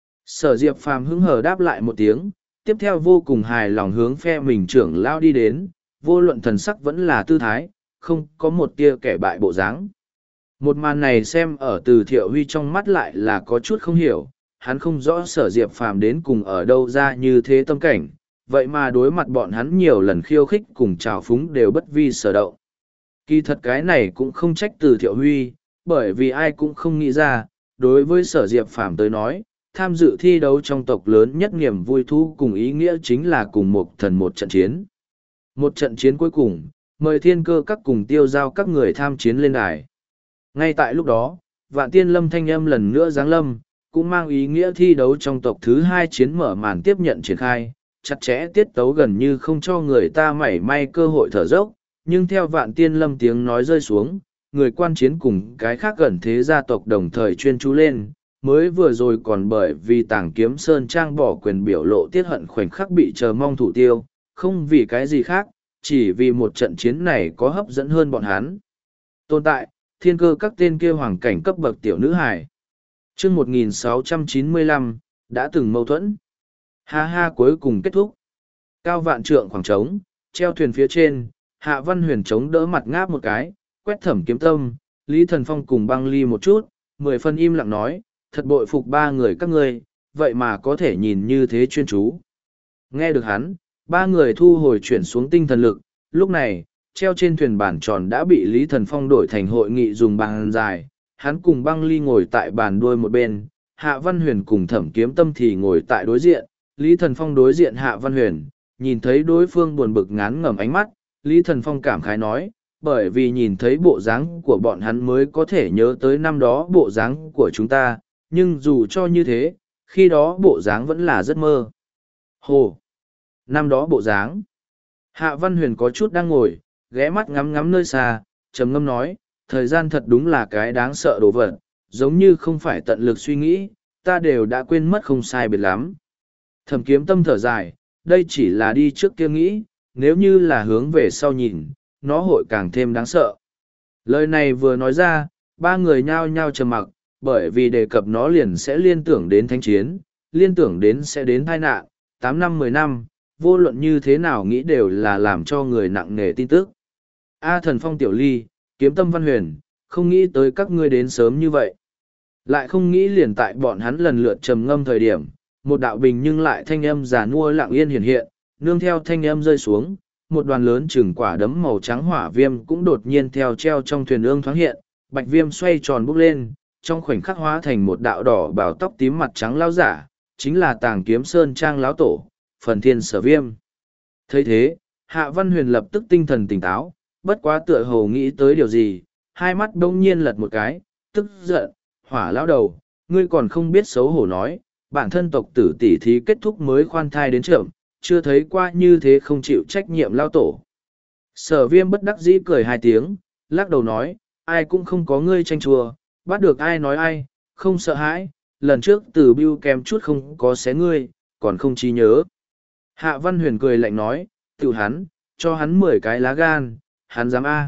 Speaker 1: Sở Diệp Phàm hứng hờ đáp lại một tiếng, tiếp theo vô cùng hài lòng hướng phe mình trưởng lao đi đến, vô luận thần sắc vẫn là tư thái, không có một tia kẻ bại bộ dáng. Một màn này xem ở Từ Thiệu Huy trong mắt lại là có chút không hiểu, hắn không rõ Sở Diệp Phàm đến cùng ở đâu ra như thế tâm cảnh, vậy mà đối mặt bọn hắn nhiều lần khiêu khích cùng trào phúng đều bất vi sở động. Kỳ thật cái này cũng không trách Từ Thiệu Huy, bởi vì ai cũng không nghĩ ra, đối với Sở Diệp Phàm tới nói, tham dự thi đấu trong tộc lớn nhất niềm vui thú cùng ý nghĩa chính là cùng một thần một trận chiến. Một trận chiến cuối cùng, mời thiên cơ các cùng tiêu giao các người tham chiến lên đài. Ngay tại lúc đó, Vạn Tiên Lâm thanh âm lần nữa giáng lâm, cũng mang ý nghĩa thi đấu trong tộc thứ hai chiến mở màn tiếp nhận triển khai, chặt chẽ tiết tấu gần như không cho người ta mảy may cơ hội thở dốc, nhưng theo Vạn Tiên Lâm tiếng nói rơi xuống, người quan chiến cùng cái khác gần thế gia tộc đồng thời chuyên chú lên, mới vừa rồi còn bởi vì Tàng Kiếm Sơn Trang bỏ quyền biểu lộ tiết hận khoảnh khắc bị chờ mong thủ tiêu, không vì cái gì khác, chỉ vì một trận chiến này có hấp dẫn hơn bọn hắn. Tồn tại, thiên cơ các tên kia hoàng cảnh cấp bậc tiểu nữ hài. Chương một nghìn sáu trăm chín mươi lăm, đã từng mâu thuẫn. Ha ha cuối cùng kết thúc. Cao vạn trượng khoảng trống, treo thuyền phía trên, Hạ Văn Huyền chống đỡ mặt ngáp một cái, quét Thẩm Kiếm Tâm, Lý Thần Phong cùng Băng Ly một chút, mười phân im lặng nói, thật bội phục ba người các ngươi, vậy mà có thể nhìn như thế chuyên chú. Nghe được hắn, ba người thu hồi chuyển xuống tinh thần lực, lúc này, treo trên thuyền bản tròn đã bị Lý Thần Phong đổi thành hội nghị dùng bàn dài, hắn cùng Băng Ly ngồi tại bàn đuôi một bên, Hạ Văn Huyền cùng Thẩm Kiếm Tâm thì ngồi tại đối diện, Lý Thần Phong đối diện Hạ Văn Huyền, nhìn thấy đối phương buồn bực ngán ngẩm ánh mắt, Lý Thần Phong cảm khái nói, bởi vì nhìn thấy bộ dáng của bọn hắn mới có thể nhớ tới năm đó bộ dáng của chúng ta, nhưng dù cho như thế, khi đó bộ dáng vẫn là rất mơ. Hồ! Năm đó bộ dáng. Hạ Văn Huyền có chút đang ngồi, ghé mắt ngắm ngắm nơi xa, trầm ngâm nói, thời gian thật đúng là cái đáng sợ đồ vật, giống như không phải tận lực suy nghĩ, ta đều đã quên mất không sai biệt lắm. Thẩm Kiếm Tâm thở dài, đây chỉ là đi trước kia nghĩ, nếu như là hướng về sau nhìn, nó hội càng thêm đáng sợ. Lời này vừa nói ra, ba người nhao nhao trầm mặc, bởi vì đề cập nó liền sẽ liên tưởng đến thánh chiến, liên tưởng đến sẽ đến tai nạn, tám năm mười năm, vô luận như thế nào nghĩ đều là làm cho người nặng nề tin tức. A Thần Phong Tiểu Ly, Kiếm Tâm Văn Huyền, không nghĩ tới các ngươi đến sớm như vậy. Lại không nghĩ liền tại bọn hắn lần lượt trầm ngâm thời điểm, một đạo bình nhưng lại thanh âm già nua lặng yên hiện hiện, nương theo thanh âm rơi xuống, một đoàn lớn chừng quả đấm màu trắng hỏa viêm cũng đột nhiên theo treo trong thuyền ương thoáng hiện, bạch viêm xoay tròn bốc lên, trong khoảnh khắc hóa thành một đạo đỏ bảo tóc tím mặt trắng lao giả, chính là Tàng Kiếm Sơn Trang lão tổ, Phần Thiên Sở Viêm. Thấy thế, Hạ Văn Huyền lập tức tinh thần tỉnh táo, bất quá tựa hồ nghĩ tới điều gì, hai mắt đông nhiên lật một cái, tức giận, hỏa lão đầu, ngươi còn không biết xấu hổ nói, bản thân tộc tử tỷ thí kết thúc mới khoan thai đến trượm, chưa thấy qua như thế không chịu trách nhiệm lao tổ. Sở Viêm bất đắc dĩ cười hai tiếng, lắc đầu nói, ai cũng không có ngươi tranh chua, bắt được ai nói ai, không sợ hãi, lần trước từ bưu kém chút không có xé ngươi, còn không trí nhớ. Hạ Văn Huyền cười lạnh nói, tiểu hắn, cho hắn mười cái lá gan, hắn dám a.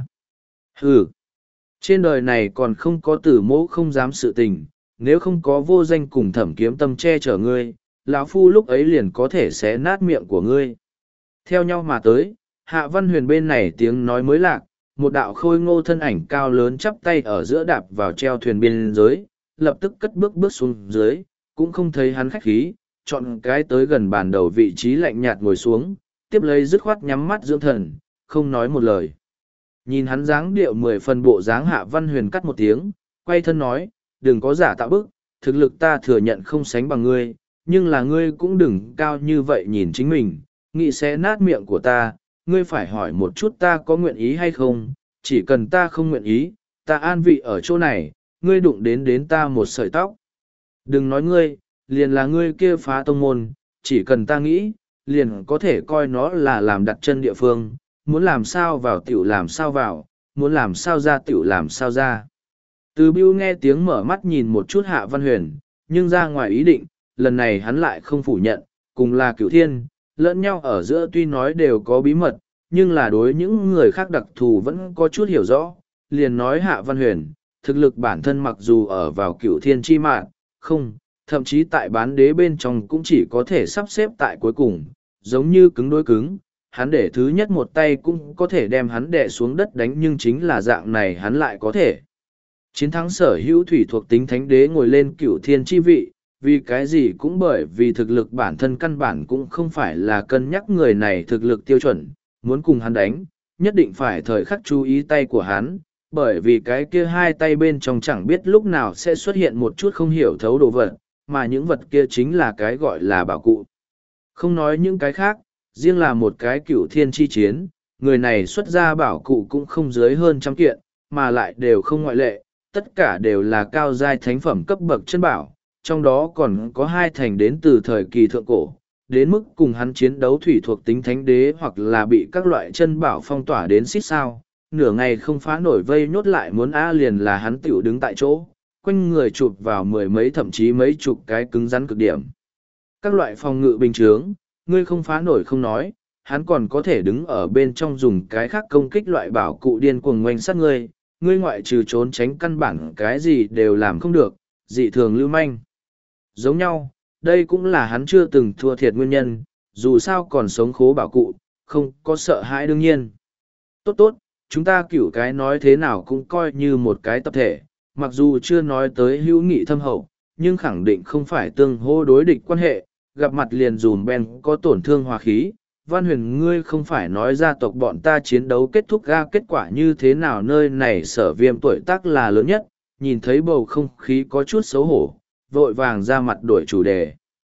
Speaker 1: Hừ, trên đời này còn không có tử mẫu không dám sự tình, nếu không có vô danh cùng Thẩm Kiếm Tâm che chở ngươi, lão phu lúc ấy liền có thể xé nát miệng của ngươi. Theo nhau mà tới, Hạ Văn Huyền bên này tiếng nói mới lạc, một đạo khôi ngô thân ảnh cao lớn chắp tay ở giữa đạp vào treo thuyền biên giới, lập tức cất bước bước xuống dưới, cũng không thấy hắn khách khí, chọn cái tới gần bàn đầu vị trí lạnh nhạt ngồi xuống, tiếp lấy dứt khoát nhắm mắt dưỡng thần, không nói một lời. Nhìn hắn dáng điệu mười phần bộ dáng Hạ Văn Huyền cắt một tiếng, quay thân nói, đừng có giả tạo bức, thực lực ta thừa nhận không sánh bằng ngươi, nhưng là ngươi cũng đừng cao như vậy nhìn chính mình, nghĩ sẽ nát miệng của ta, ngươi phải hỏi một chút ta có nguyện ý hay không, chỉ cần ta không nguyện ý, ta an vị ở chỗ này, ngươi đụng đến đến ta một sợi tóc. Đừng nói ngươi, liền là ngươi kia phá tông môn, chỉ cần ta nghĩ, liền có thể coi nó là làm đặt chân địa phương, muốn làm sao vào tiểu làm sao vào, muốn làm sao ra tiểu làm sao ra. Từ Bưu nghe tiếng mở mắt nhìn một chút Hạ Văn Huyền, nhưng ra ngoài ý định, lần này hắn lại không phủ nhận, cùng là cửu thiên, lẫn nhau ở giữa tuy nói đều có bí mật, nhưng là đối những người khác đặc thù vẫn có chút hiểu rõ, liền nói Hạ Văn Huyền, thực lực bản thân mặc dù ở vào cửu thiên chi mạng, không, thậm chí tại bán đế bên trong cũng chỉ có thể sắp xếp tại cuối cùng, giống như cứng đối cứng, hắn để thứ nhất một tay cũng có thể đem hắn đè xuống đất đánh nhưng chính là dạng này hắn lại có thể. Chiến thắng sở hữu thủy thuộc tính thánh đế ngồi lên cửu thiên chi vị, vì cái gì cũng bởi vì thực lực bản thân căn bản cũng không phải là cân nhắc người này thực lực tiêu chuẩn, muốn cùng hắn đánh, nhất định phải thời khắc chú ý tay của hắn, bởi vì cái kia hai tay bên trong chẳng biết lúc nào sẽ xuất hiện một chút không hiểu thấu đồ vật, mà những vật kia chính là cái gọi là bảo cụ. Không nói những cái khác, riêng là một cái cửu thiên chi chiến, người này xuất ra bảo cụ cũng không dưới hơn trăm kiện, mà lại đều không ngoại lệ, tất cả đều là cao giai thánh phẩm cấp bậc chân bảo, trong đó còn có hai thành đến từ thời kỳ thượng cổ, đến mức cùng hắn chiến đấu thủy thuộc tính thánh đế hoặc là bị các loại chân bảo phong tỏa đến xít sao, nửa ngày không phá nổi vây nhốt lại muốn A liền là hắn tiểu đứng tại chỗ, quanh người chụp vào mười mấy thậm chí mấy chục cái cứng rắn cực điểm. Các loại phòng ngự bình chướng, ngươi không phá nổi không nói, hắn còn có thể đứng ở bên trong dùng cái khác công kích loại bảo cụ điên cuồng ngoanh sát ngươi, ngươi ngoại trừ trốn tránh căn bản cái gì đều làm không được, dị thường lưu manh. Giống nhau, đây cũng là hắn chưa từng thua thiệt nguyên nhân, dù sao còn sống khố bảo cụ, không có sợ hãi đương nhiên. Tốt tốt, chúng ta cửu cái nói thế nào cũng coi như một cái tập thể, mặc dù chưa nói tới hữu nghị thâm hậu, nhưng khẳng định không phải tương hô đối địch quan hệ, gặp mặt liền dùm ben có tổn thương hòa khí. Văn Huyền ngươi không phải nói gia tộc bọn ta chiến đấu kết thúc ra kết quả như thế nào nơi này Sở Viêm tuổi tác là lớn nhất, nhìn thấy bầu không khí có chút xấu hổ, vội vàng ra mặt đổi chủ đề.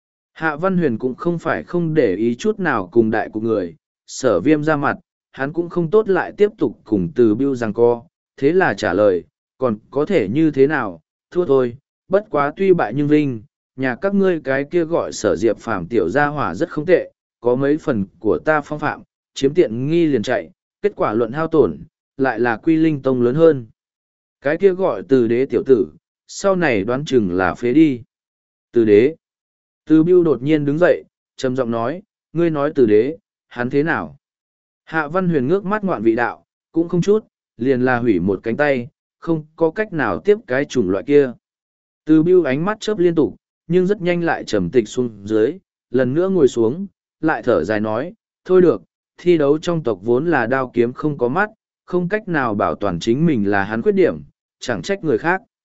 Speaker 1: Hạ Văn Huyền cũng không phải không để ý chút nào cùng đại của người, Sở Viêm ra mặt, hắn cũng không tốt lại tiếp tục cùng Từ Bưu giằng co, thế là trả lời, còn có thể như thế nào, thua thôi, bất quá tuy bại nhưng vinh, nhà các ngươi cái kia gọi Sở Diệp Phàm tiểu gia hỏa rất không tệ, có mấy phần của ta phong phạm, chiếm tiện nghi liền chạy, kết quả luận hao tổn, lại là Quy Linh Tông lớn hơn. Cái kia gọi Từ Đế tiểu tử, sau này đoán chừng là phế đi. Từ Đế. Từ Bưu đột nhiên đứng dậy, trầm giọng nói, ngươi nói Từ Đế, hắn thế nào? Hạ Văn Huyền ngước mắt ngoạn vị đạo, cũng không chút, liền là hủy một cánh tay, không có cách nào tiếp cái chủng loại kia. Từ Bưu ánh mắt chớp liên tục, nhưng rất nhanh lại trầm tịch xuống dưới, lần nữa ngồi xuống, lại thở dài nói, thôi được, thi đấu trong tộc vốn là đao kiếm không có mắt, không cách nào bảo toàn chính mình là hắn khuyết điểm, chẳng trách người khác.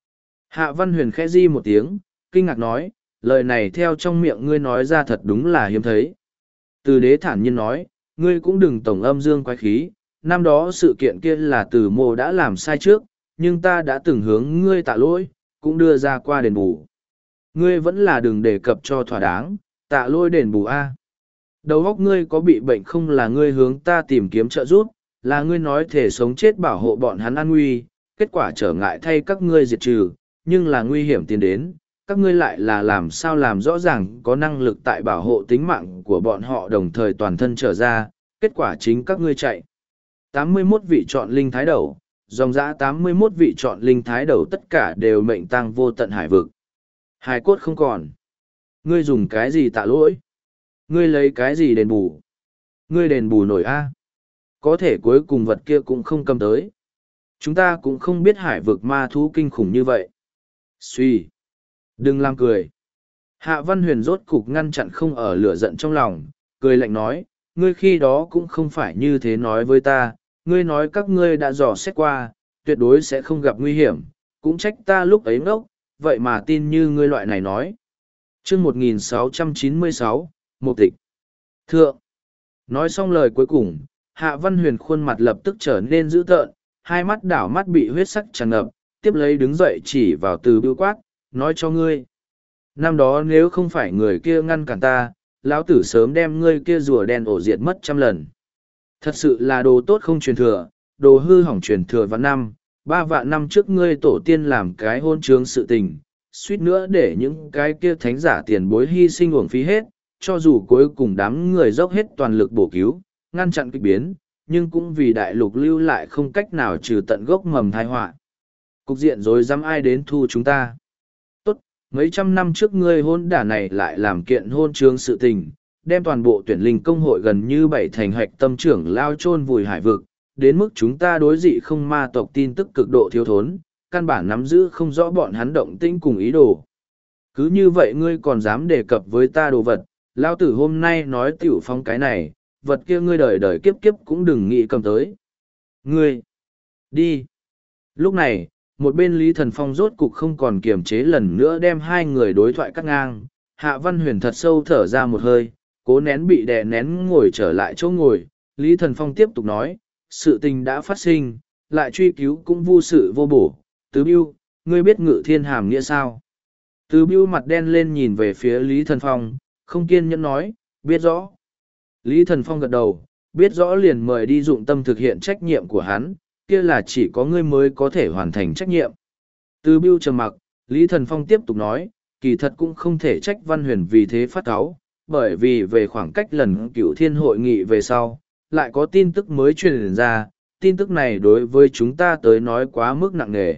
Speaker 1: Hạ Văn Huyền khẽ di một tiếng, kinh ngạc nói, lời này theo trong miệng ngươi nói ra thật đúng là hiếm thấy. Từ đế thản nhiên nói, ngươi cũng đừng tổng âm dương quái khí, năm đó sự kiện kia là từ mộ đã làm sai trước, nhưng ta đã từng hướng ngươi tạ lỗi, cũng đưa ra qua đền bù. Ngươi vẫn là đừng đề cập cho thỏa đáng, tạ lỗi đền bù A. Đầu óc ngươi có bị bệnh không là ngươi hướng ta tìm kiếm trợ giúp, là ngươi nói thể sống chết bảo hộ bọn hắn an nguy, kết quả trở ngại thay các ngươi diệt trừ, nhưng là nguy hiểm tiến đến, các ngươi lại là làm sao làm rõ ràng có năng lực tại bảo hộ tính mạng của bọn họ đồng thời toàn thân trở ra, kết quả chính các ngươi chạy. tám mươi mốt vị chọn linh thái đầu, dòng dã tám mươi mốt vị chọn linh thái đầu tất cả đều mệnh tang vô tận hải vực. Hải cốt không còn. Ngươi dùng cái gì tạ lỗi? Ngươi lấy cái gì đền bù? Ngươi đền bù nổi a? Có thể cuối cùng vật kia cũng không cầm tới. Chúng ta cũng không biết hải vực ma thú kinh khủng như vậy. Suy. Đừng làm cười. Hạ Văn Huyền rốt cục ngăn chặn không ở lửa giận trong lòng, cười lạnh nói, ngươi khi đó cũng không phải như thế nói với ta, ngươi nói các ngươi đã dò xét qua, tuyệt đối sẽ không gặp nguy hiểm, cũng trách ta lúc ấy ngốc, vậy mà tin như ngươi loại này nói. chương một nghìn sáu trăm chín mươi sáu, Mục Tịch. Thượng. Nói xong lời cuối cùng, Hạ Văn Huyền khuôn mặt lập tức trở nên dữ tợn, hai mắt đảo mắt bị huyết sắc tràn ngập, tiếp lấy đứng dậy chỉ vào Từ Bưu quát, nói cho ngươi. Năm đó nếu không phải người kia ngăn cản ta, lão tử sớm đem ngươi kia rùa đen ổ diệt mất trăm lần. Thật sự là đồ tốt không truyền thừa, đồ hư hỏng truyền thừa vạn năm, ba vạn năm trước ngươi tổ tiên làm cái hôn trướng sự tình, suýt nữa để những cái kia thánh giả tiền bối hy sinh uổng phí hết, cho dù cuối cùng đám người dốc hết toàn lực bổ cứu, ngăn chặn kịch biến, nhưng cũng vì đại lục lưu lại không cách nào trừ tận gốc mầm tai họa. Cục diện rồi dám ai đến thu chúng ta. Tốt, mấy trăm năm trước ngươi hôn đả này lại làm kiện hôn trướng sự tình, đem toàn bộ tuyển linh công hội gần như bảy thành hạch tâm trưởng lao chôn vùi hải vực, đến mức chúng ta đối dị không ma tộc tin tức cực độ thiếu thốn, căn bản nắm giữ không rõ bọn hắn động tĩnh cùng ý đồ. Cứ như vậy ngươi còn dám đề cập với ta đồ vật, lao tử hôm nay nói tiểu phong cái này, vật kia ngươi đời đời kiếp kiếp cũng đừng nghĩ cầm tới. Ngươi, đi. Lúc này, một bên Lý Thần Phong rốt cục không còn kiềm chế lần nữa đem hai người đối thoại cắt ngang, Hạ Văn Huyền thật sâu thở ra một hơi, cố nén bị đè nén ngồi trở lại chỗ ngồi, Lý Thần Phong tiếp tục nói, sự tình đã phát sinh, lại truy cứu cũng vô sự vô bổ, Tứ Bưu, ngươi biết Ngự Thiên hàm nghĩa sao? Tứ Bưu mặt đen lên nhìn về phía Lý Thần Phong, không kiên nhẫn nói, biết rõ. Lý Thần Phong gật đầu, biết rõ liền mời đi dụng tâm thực hiện trách nhiệm của hắn, kia là chỉ có ngươi mới có thể hoàn thành trách nhiệm. Tứ Bưu trầm mặc, Lý Thần Phong tiếp tục nói, kỳ thật cũng không thể trách Văn Huyền vì thế phát cáu, bởi vì về khoảng cách lần cựu thiên hội nghị về sau, lại có tin tức mới truyền ra, tin tức này đối với chúng ta tới nói quá mức nặng nề.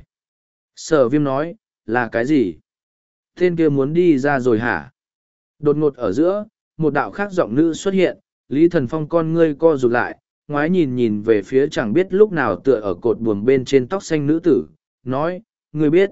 Speaker 1: Sở Viêm nói, là cái gì? Tên kia muốn đi ra rồi hả? Đột ngột ở giữa, một đạo khác giọng nữ xuất hiện, Lý Thần Phong con ngươi co rụt lại, ngoái nhìn nhìn về phía chẳng biết lúc nào tựa ở cột buồm bên trên tóc xanh nữ tử, nói, ngươi biết.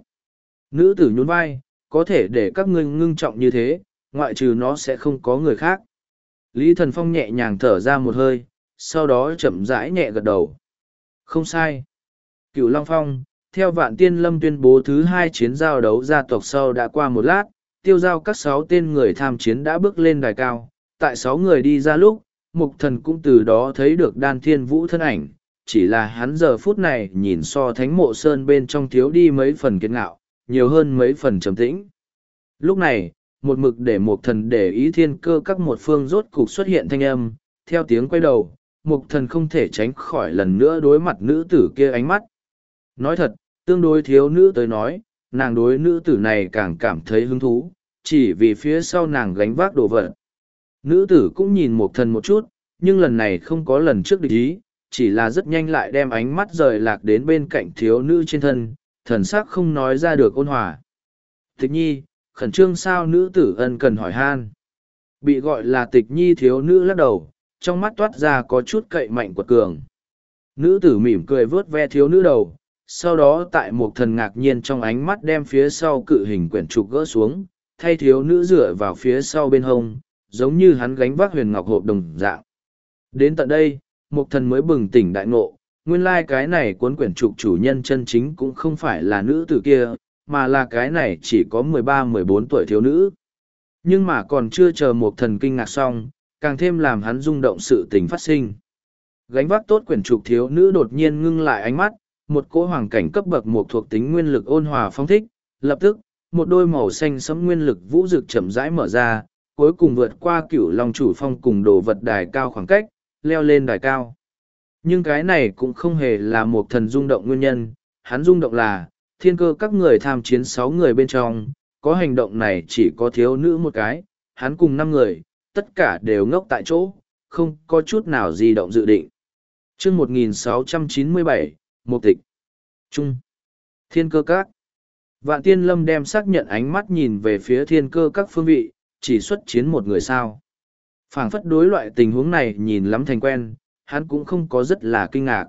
Speaker 1: Nữ tử nhún vai, có thể để các ngươi ngưng trọng như thế, ngoại trừ nó sẽ không có người khác. Lý Thần Phong nhẹ nhàng thở ra một hơi, sau đó chậm rãi nhẹ gật đầu. Không sai. Cửu Long Phong, theo Vạn Tiên Lâm tuyên bố thứ hai chiến giao đấu gia tộc sau đã qua một lát, tiêu giao các sáu tên người tham chiến đã bước lên đài cao. Tại sáu người đi ra lúc, Mục Thần cũng từ đó thấy được Đan Thiên Vũ thân ảnh, chỉ là hắn giờ phút này nhìn so Thánh Mộ Sơn bên trong thiếu đi mấy phần kiên ngạo, nhiều hơn mấy phần trầm tĩnh. Lúc này, một mực để Mục Thần để ý thiên cơ các một phương rốt cục xuất hiện thanh âm, theo tiếng quay đầu, Mục Thần không thể tránh khỏi lần nữa đối mặt nữ tử kia ánh mắt. Nói thật, tương đối thiếu nữ tới nói, nàng đối nữ tử này càng cảm thấy hứng thú, chỉ vì phía sau nàng gánh vác đồ vật. Nữ tử cũng nhìn Mục Thần một chút, nhưng lần này không có lần trước địch ý, chỉ là rất nhanh lại đem ánh mắt rời lạc đến bên cạnh thiếu nữ trên thân, thần sắc không nói ra được ôn hòa. Tịch nhi, khẩn trương sao nữ tử ân cần hỏi han. Bị gọi là tịch nhi thiếu nữ lắc đầu, trong mắt toát ra có chút cậy mạnh quật cường. Nữ tử mỉm cười vớt ve thiếu nữ đầu, sau đó tại Mục Thần ngạc nhiên trong ánh mắt đem phía sau cự hình quyển trục gỡ xuống, thay thiếu nữ dựa vào phía sau bên hông, giống như hắn gánh vác huyền ngọc hộp đồng dạng. Đến tận đây, Mục Thần mới bừng tỉnh đại ngộ, nguyên lai cái này cuốn quyển trục chủ nhân chân chính cũng không phải là nữ tử kia, mà là cái này chỉ có mười ba mười bốn tuổi thiếu nữ. Nhưng mà còn chưa chờ một thần kinh ngạc xong, càng thêm làm hắn rung động sự tình phát sinh. Gánh vác tốt quyển trục thiếu nữ đột nhiên ngưng lại ánh mắt, một cỗ hoàng cảnh cấp bậc một thuộc tính nguyên lực ôn hòa phong thích, lập tức, một đôi màu xanh sẫm nguyên lực vũ rực chậm rãi mở ra, cuối cùng vượt qua cửu long chủ phong cùng đồ vật đài cao khoảng cách, leo lên đài cao. Nhưng cái này cũng không hề là một thần rung động nguyên nhân, hắn rung động là, thiên cơ các người tham chiến sáu người bên trong, có hành động này chỉ có thiếu nữ một cái, hắn cùng năm người, tất cả đều ngốc tại chỗ, không có chút nào di động dự định. Chương một nghìn sáu trăm chín mươi bảy, Mục Tịch. Trung. Thiên cơ các. Vạn Tiên Lâm đem xác nhận ánh mắt nhìn về phía thiên cơ các phương vị, chỉ xuất chiến một người sao. Phảng phất đối loại tình huống này nhìn lắm thành quen, hắn cũng không có rất là kinh ngạc.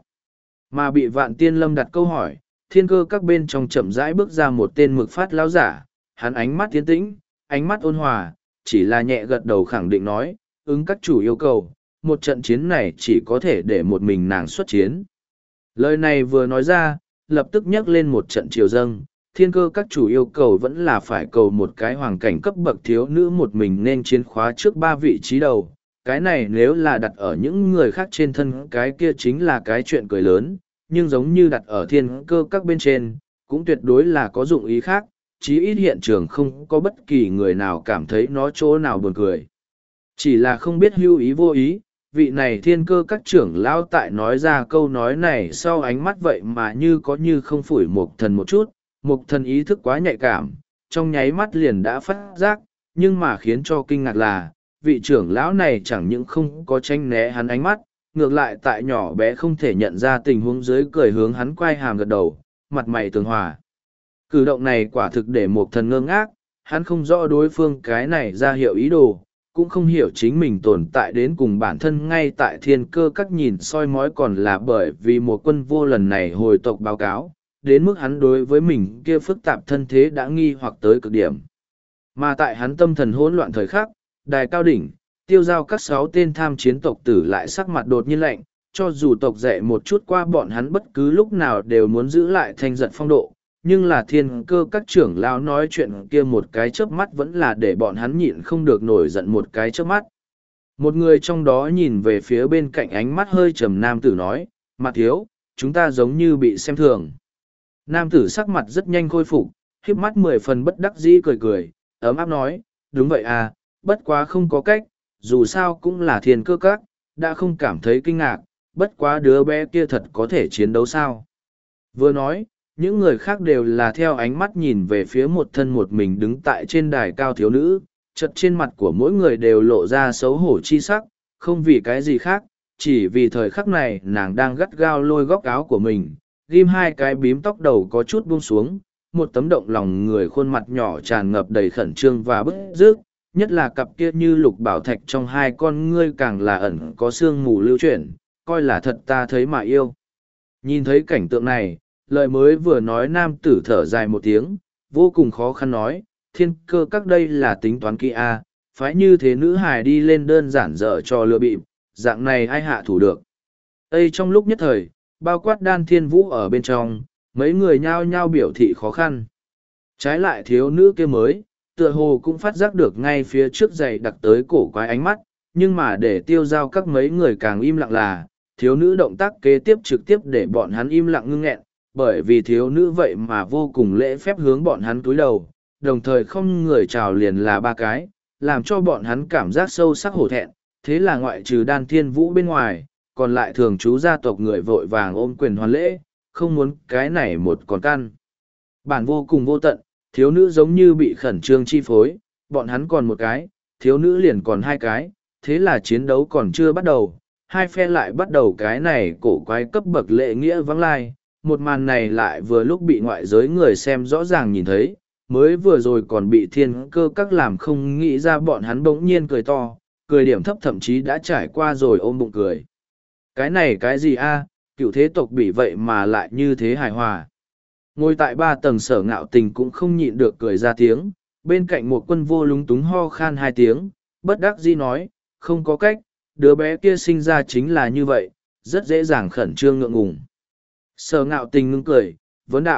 Speaker 1: Mà bị Vạn Tiên Lâm đặt câu hỏi, thiên cơ các bên trong chậm rãi bước ra một tên mực phát lão giả, hắn ánh mắt tiến tĩnh, ánh mắt ôn hòa, chỉ là nhẹ gật đầu khẳng định nói, ứng các chủ yêu cầu, một trận chiến này chỉ có thể để một mình nàng xuất chiến. Lời này vừa nói ra, lập tức nhắc lên một trận triều dâng, thiên cơ các chủ yêu cầu vẫn là phải cầu một cái hoàng cảnh cấp bậc thiếu nữ một mình nên chiến khóa trước ba vị trí đầu. Cái này nếu là đặt ở những người khác trên thân cái kia chính là cái chuyện cười lớn, nhưng giống như đặt ở thiên cơ các bên trên, cũng tuyệt đối là có dụng ý khác, chí ít hiện trường không có bất kỳ người nào cảm thấy nó chỗ nào buồn cười. Chỉ là không biết hưu ý vô ý, vị này thiên cơ các trưởng lão tại nói ra câu nói này sau ánh mắt vậy mà như có như không phủi một thần một chút, một thần ý thức quá nhạy cảm, trong nháy mắt liền đã phát giác, nhưng mà khiến cho kinh ngạc là, vị trưởng lão này chẳng những không có tranh né hắn ánh mắt, ngược lại tại nhỏ bé không thể nhận ra tình huống dưới cười hướng hắn quay hàm gật đầu, mặt mày tường hòa. Cử động này quả thực để một thần ngơ ngác, hắn không rõ đối phương cái này ra hiệu ý đồ, cũng không hiểu chính mình tồn tại đến cùng bản thân ngay tại thiên cơ các nhìn soi mói còn là bởi vì một quân vô lần này hồi tộc báo cáo, đến mức hắn đối với mình kia phức tạp thân thế đã nghi hoặc tới cực điểm. Mà tại hắn tâm thần hỗn loạn thời khắc, đài cao đỉnh, tiêu giao các sáu tên tham chiến tộc tử lại sắc mặt đột nhiên lạnh, cho dù tộc dạy một chút qua bọn hắn bất cứ lúc nào đều muốn giữ lại thanh giật phong độ, nhưng là thiên cơ các trưởng lão nói chuyện kia một cái chớp mắt vẫn là để bọn hắn nhịn không được nổi giận một cái chớp mắt. Một người trong đó nhìn về phía bên cạnh ánh mắt hơi trầm nam tử nói, mặt thiếu, chúng ta giống như bị xem thường. Nam tử sắc mặt rất nhanh khôi phục, khiếp mắt mười phần bất đắc dĩ cười cười, ấm áp nói, đúng vậy à, bất quá không có cách, dù sao cũng là thiên cơ các, đã không cảm thấy kinh ngạc, bất quá đứa bé kia thật có thể chiến đấu sao. Vừa nói, những người khác đều là theo ánh mắt nhìn về phía một thân một mình đứng tại trên đài cao thiếu nữ, chật trên mặt của mỗi người đều lộ ra xấu hổ chi sắc, không vì cái gì khác, chỉ vì thời khắc này nàng đang gắt gao lôi góc áo của mình, ghim hai cái bím tóc đầu có chút buông xuống, một tấm động lòng người khuôn mặt nhỏ tràn ngập đầy khẩn trương và bức rước, nhất là cặp kia như lục bảo thạch trong hai con ngươi càng là ẩn có sương mù lưu chuyển, coi là thật ta thấy mà yêu. Nhìn thấy cảnh tượng này, lời mới vừa nói nam tử thở dài một tiếng, vô cùng khó khăn nói, thiên cơ các đây là tính toán kỹ a, phái như thế nữ hài đi lên đơn giản dở cho lừa bịp, dạng này ai hạ thủ được. Đây trong lúc nhất thời, bao quát đan thiên vũ ở bên trong, mấy người nhao nhao biểu thị khó khăn. Trái lại thiếu nữ kia mới, tựa hồ cũng phát giác được ngay phía trước giày đặc tới cổ quái ánh mắt, nhưng mà để tiêu giao các mấy người càng im lặng là, thiếu nữ động tác kế tiếp trực tiếp để bọn hắn im lặng ngưng nghẹn, bởi vì thiếu nữ vậy mà vô cùng lễ phép hướng bọn hắn cúi đầu, đồng thời không người chào liền là ba cái, làm cho bọn hắn cảm giác sâu sắc hổ thẹn, thế là ngoại trừ đan thiên vũ bên ngoài, còn lại thường trú gia tộc người vội vàng ôm quyền hoàn lễ, không muốn cái này một con căn. Bản vô cùng vô tận, thiếu nữ giống như bị khẩn trương chi phối, bọn hắn còn một cái, thiếu nữ liền còn hai cái, thế là chiến đấu còn chưa bắt đầu, hai phe lại bắt đầu cái này cổ quái cấp bậc lễ nghĩa vắng lai, một màn này lại vừa lúc bị ngoại giới người xem rõ ràng nhìn thấy, mới vừa rồi còn bị thiên cơ các làm không nghĩ ra bọn hắn bỗng nhiên cười to, cười điểm thấp thậm chí đã trải qua rồi ôm bụng cười. Cái này cái gì a, cựu thế tộc bị vậy mà lại như thế hài hòa. Ngồi tại ba tầng sở ngạo tình cũng không nhịn được cười ra tiếng, bên cạnh một quân vô lúng túng ho khan hai tiếng, bất đắc dĩ nói, không có cách, đứa bé kia sinh ra chính là như vậy, rất dễ dàng khẩn trương ngượng ngùng. Sở ngạo tình ngưng cười, vấn đạo,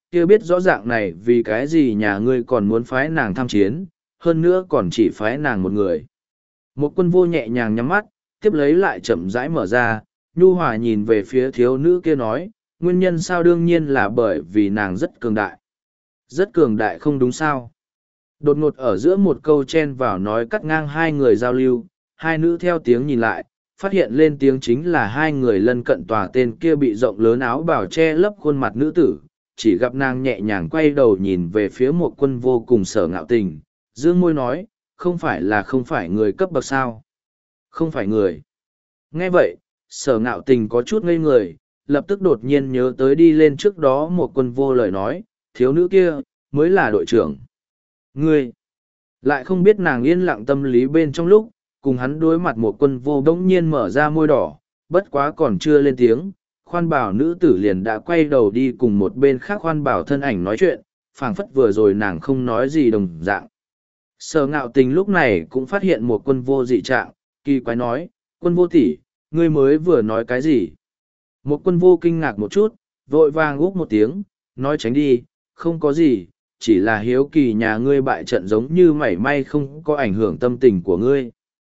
Speaker 1: kia biết rõ ràng này vì cái gì nhà ngươi còn muốn phái nàng tham chiến, hơn nữa còn chỉ phái nàng một người. Một quân vô nhẹ nhàng nhắm mắt, tiếp lấy lại chậm rãi mở ra, nhu hòa nhìn về phía thiếu nữ kia nói, nguyên nhân sao đương nhiên là bởi vì nàng rất cường đại. Rất cường đại không đúng sao. Đột ngột ở giữa một câu chen vào nói cắt ngang hai người giao lưu, hai nữ theo tiếng nhìn lại, phát hiện lên tiếng chính là hai người lân cận tòa tên kia bị rộng lớn áo bào che lấp khuôn mặt nữ tử, chỉ gặp nàng nhẹ nhàng quay đầu nhìn về phía một quân vô cùng sở ngạo tình, dương môi nói, không phải là không phải người cấp bậc sao. Không phải người. Nghe vậy, sở ngạo tình có chút ngây người, lập tức đột nhiên nhớ tới đi lên trước đó một quân vô lời nói, thiếu nữ kia, mới là đội trưởng. Ngươi, lại không biết nàng yên lặng tâm lý bên trong lúc, cùng hắn đối mặt một quân vô bỗng nhiên mở ra môi đỏ, bất quá còn chưa lên tiếng, khoan bảo nữ tử liền đã quay đầu đi cùng một bên khác khoan bảo thân ảnh nói chuyện, phảng phất vừa rồi nàng không nói gì đồng dạng. Sở ngạo tình lúc này cũng phát hiện một quân vô dị trạng, kỳ quái nói, quân vô tỷ, ngươi mới vừa nói cái gì? Một quân vô kinh ngạc một chút, vội vàng úp một tiếng, nói tránh đi, không có gì, chỉ là hiếu kỳ nhà ngươi bại trận giống như mảy may không có ảnh hưởng tâm tình của ngươi.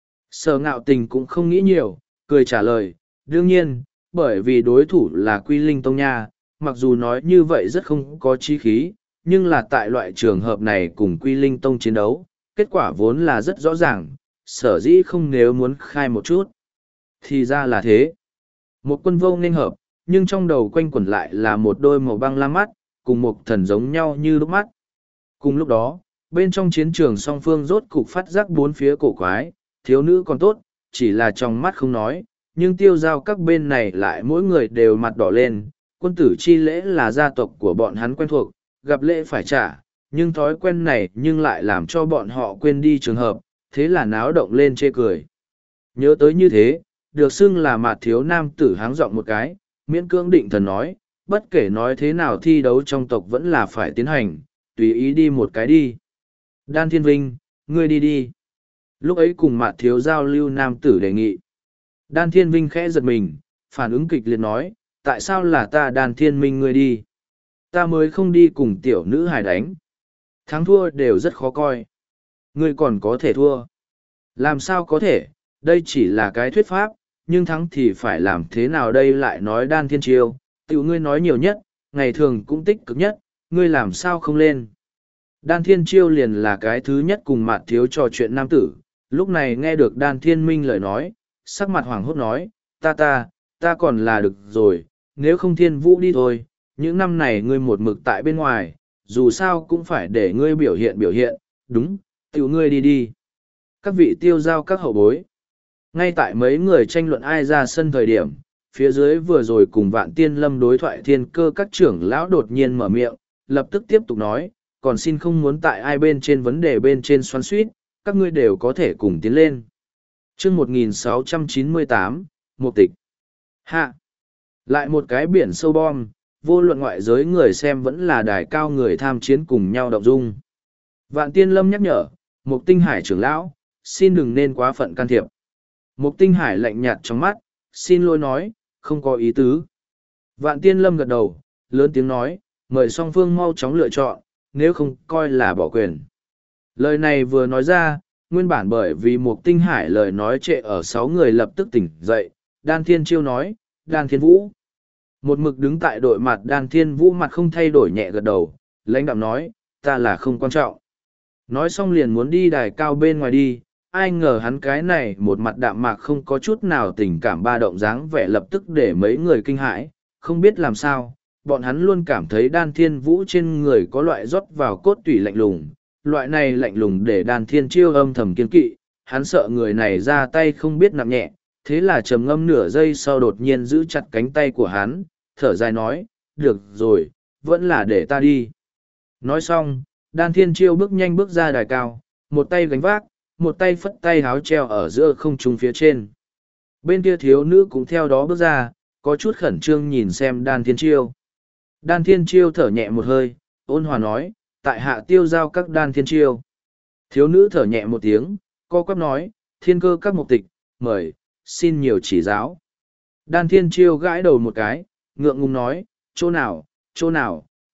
Speaker 1: Sở ngạo tình cũng không nghĩ nhiều, cười trả lời, đương nhiên, bởi vì đối thủ là Quy Linh Tông nha, mặc dù nói như vậy rất không có chí khí, nhưng là tại loại trường hợp này cùng Quy Linh Tông chiến đấu, kết quả vốn là rất rõ ràng, sở dĩ không nếu muốn khai một chút. Thì ra là thế. Một quân vô nên hợp, nhưng trong đầu quanh quẩn lại là một đôi màu băng lam mắt, cùng một thần giống nhau như lúc mắt. Cùng lúc đó, bên trong chiến trường song phương rốt cục phát giác bốn phía cổ quái, thiếu nữ còn tốt, chỉ là trong mắt không nói, nhưng tiêu giao các bên này lại mỗi người đều mặt đỏ lên. Quân tử chi lễ là gia tộc của bọn hắn quen thuộc, gặp lễ phải trả, nhưng thói quen này nhưng lại làm cho bọn họ quên đi trường hợp, thế là náo động lên chê cười. Nhớ tới như thế, được xưng là mạt thiếu nam tử háng giọng một cái, miễn cưỡng định thần nói, bất kể nói thế nào thi đấu trong tộc vẫn là phải tiến hành, tùy ý đi một cái đi. Đan Thiên Vinh, ngươi đi đi. Lúc ấy cùng mạt thiếu giao lưu nam tử đề nghị. Đan Thiên Vinh khẽ giật mình, phản ứng kịch liệt nói, tại sao là ta Đan Thiên Minh ngươi đi? Ta mới không đi cùng tiểu nữ hài đánh. Thắng thua đều rất khó coi. Ngươi còn có thể thua. Làm sao có thể, đây chỉ là cái thuyết pháp, nhưng thắng thì phải làm thế nào đây lại nói Đan Thiên Chiêu, tiểu ngươi nói nhiều nhất, ngày thường cũng tích cực nhất, ngươi làm sao không lên. Đan Thiên Chiêu liền là cái thứ nhất cùng mặt thiếu trò chuyện nam tử, lúc này nghe được Đan Thiên Minh lời nói, sắc mặt hoảng hốt nói, ta ta, ta còn là được rồi, nếu không Thiên Vũ đi thôi, những năm này ngươi một mực tại bên ngoài, dù sao cũng phải để ngươi biểu hiện biểu hiện, đúng, tiểu ngươi đi đi. Các vị tiêu giao các hậu bối. Ngay tại mấy người tranh luận ai ra sân thời điểm, phía dưới vừa rồi cùng Vạn Tiên Lâm đối thoại thiên cơ các trưởng lão đột nhiên mở miệng, lập tức tiếp tục nói, còn xin không muốn tại ai bên trên vấn đề bên trên xoắn suýt, các ngươi đều có thể cùng tiến lên. Chương một nghìn sáu trăm chín mươi tám, Mục Tịch. Hạ. Lại một cái biển sâu bom, vô luận ngoại giới người xem vẫn là đài cao người tham chiến cùng nhau động dung. Vạn Tiên Lâm nhắc nhở, Mục Tinh Hải trưởng lão, xin đừng nên quá phận can thiệp. Mục Tinh Hải lạnh nhạt trong mắt, xin lỗi nói, không có ý tứ. Vạn Tiên Lâm gật đầu, lớn tiếng nói, mời song phương mau chóng lựa chọn, nếu không coi là bỏ quyền. Lời này vừa nói ra, nguyên bản bởi vì Mục Tinh Hải lời nói trệ ở sáu người lập tức tỉnh dậy, Đan Thiên Chiêu nói, Đan Thiên Vũ. Một mực đứng tại đội mặt Đan Thiên Vũ mặt không thay đổi nhẹ gật đầu, lãnh đạm nói, ta là không quan trọng. Nói xong liền muốn đi đài cao bên ngoài đi, ai ngờ hắn cái này một mặt đạm mạc không có chút nào tình cảm ba động dáng vẻ lập tức để mấy người kinh hãi, không biết làm sao, bọn hắn luôn cảm thấy Đan Thiên Vũ trên người có loại rót vào cốt tủy lạnh lùng, loại này lạnh lùng để Đan Thiên Chiêu âm thầm kiên kỵ, hắn sợ người này ra tay không biết nặng nhẹ, thế là trầm ngâm nửa giây sau đột nhiên giữ chặt cánh tay của hắn, thở dài nói, được rồi, vẫn là để ta đi. Nói xong, Đan Thiên Chiêu bước nhanh bước ra đài cao, một tay gánh vác, một tay phất tay háo treo ở giữa không trung phía trên. Bên kia thiếu nữ cũng theo đó bước ra, có chút khẩn trương nhìn xem Đan Thiên Chiêu. Đan Thiên Chiêu thở nhẹ một hơi, ôn hòa nói, tại hạ tiêu giao các Đan Thiên Chiêu. Thiếu nữ thở nhẹ một tiếng, co quắp nói, thiên cơ các mục tịch, mời, xin nhiều chỉ giáo. Đan Thiên Chiêu gãi đầu một cái, ngượng ngùng nói, chỗ nào, chỗ nào,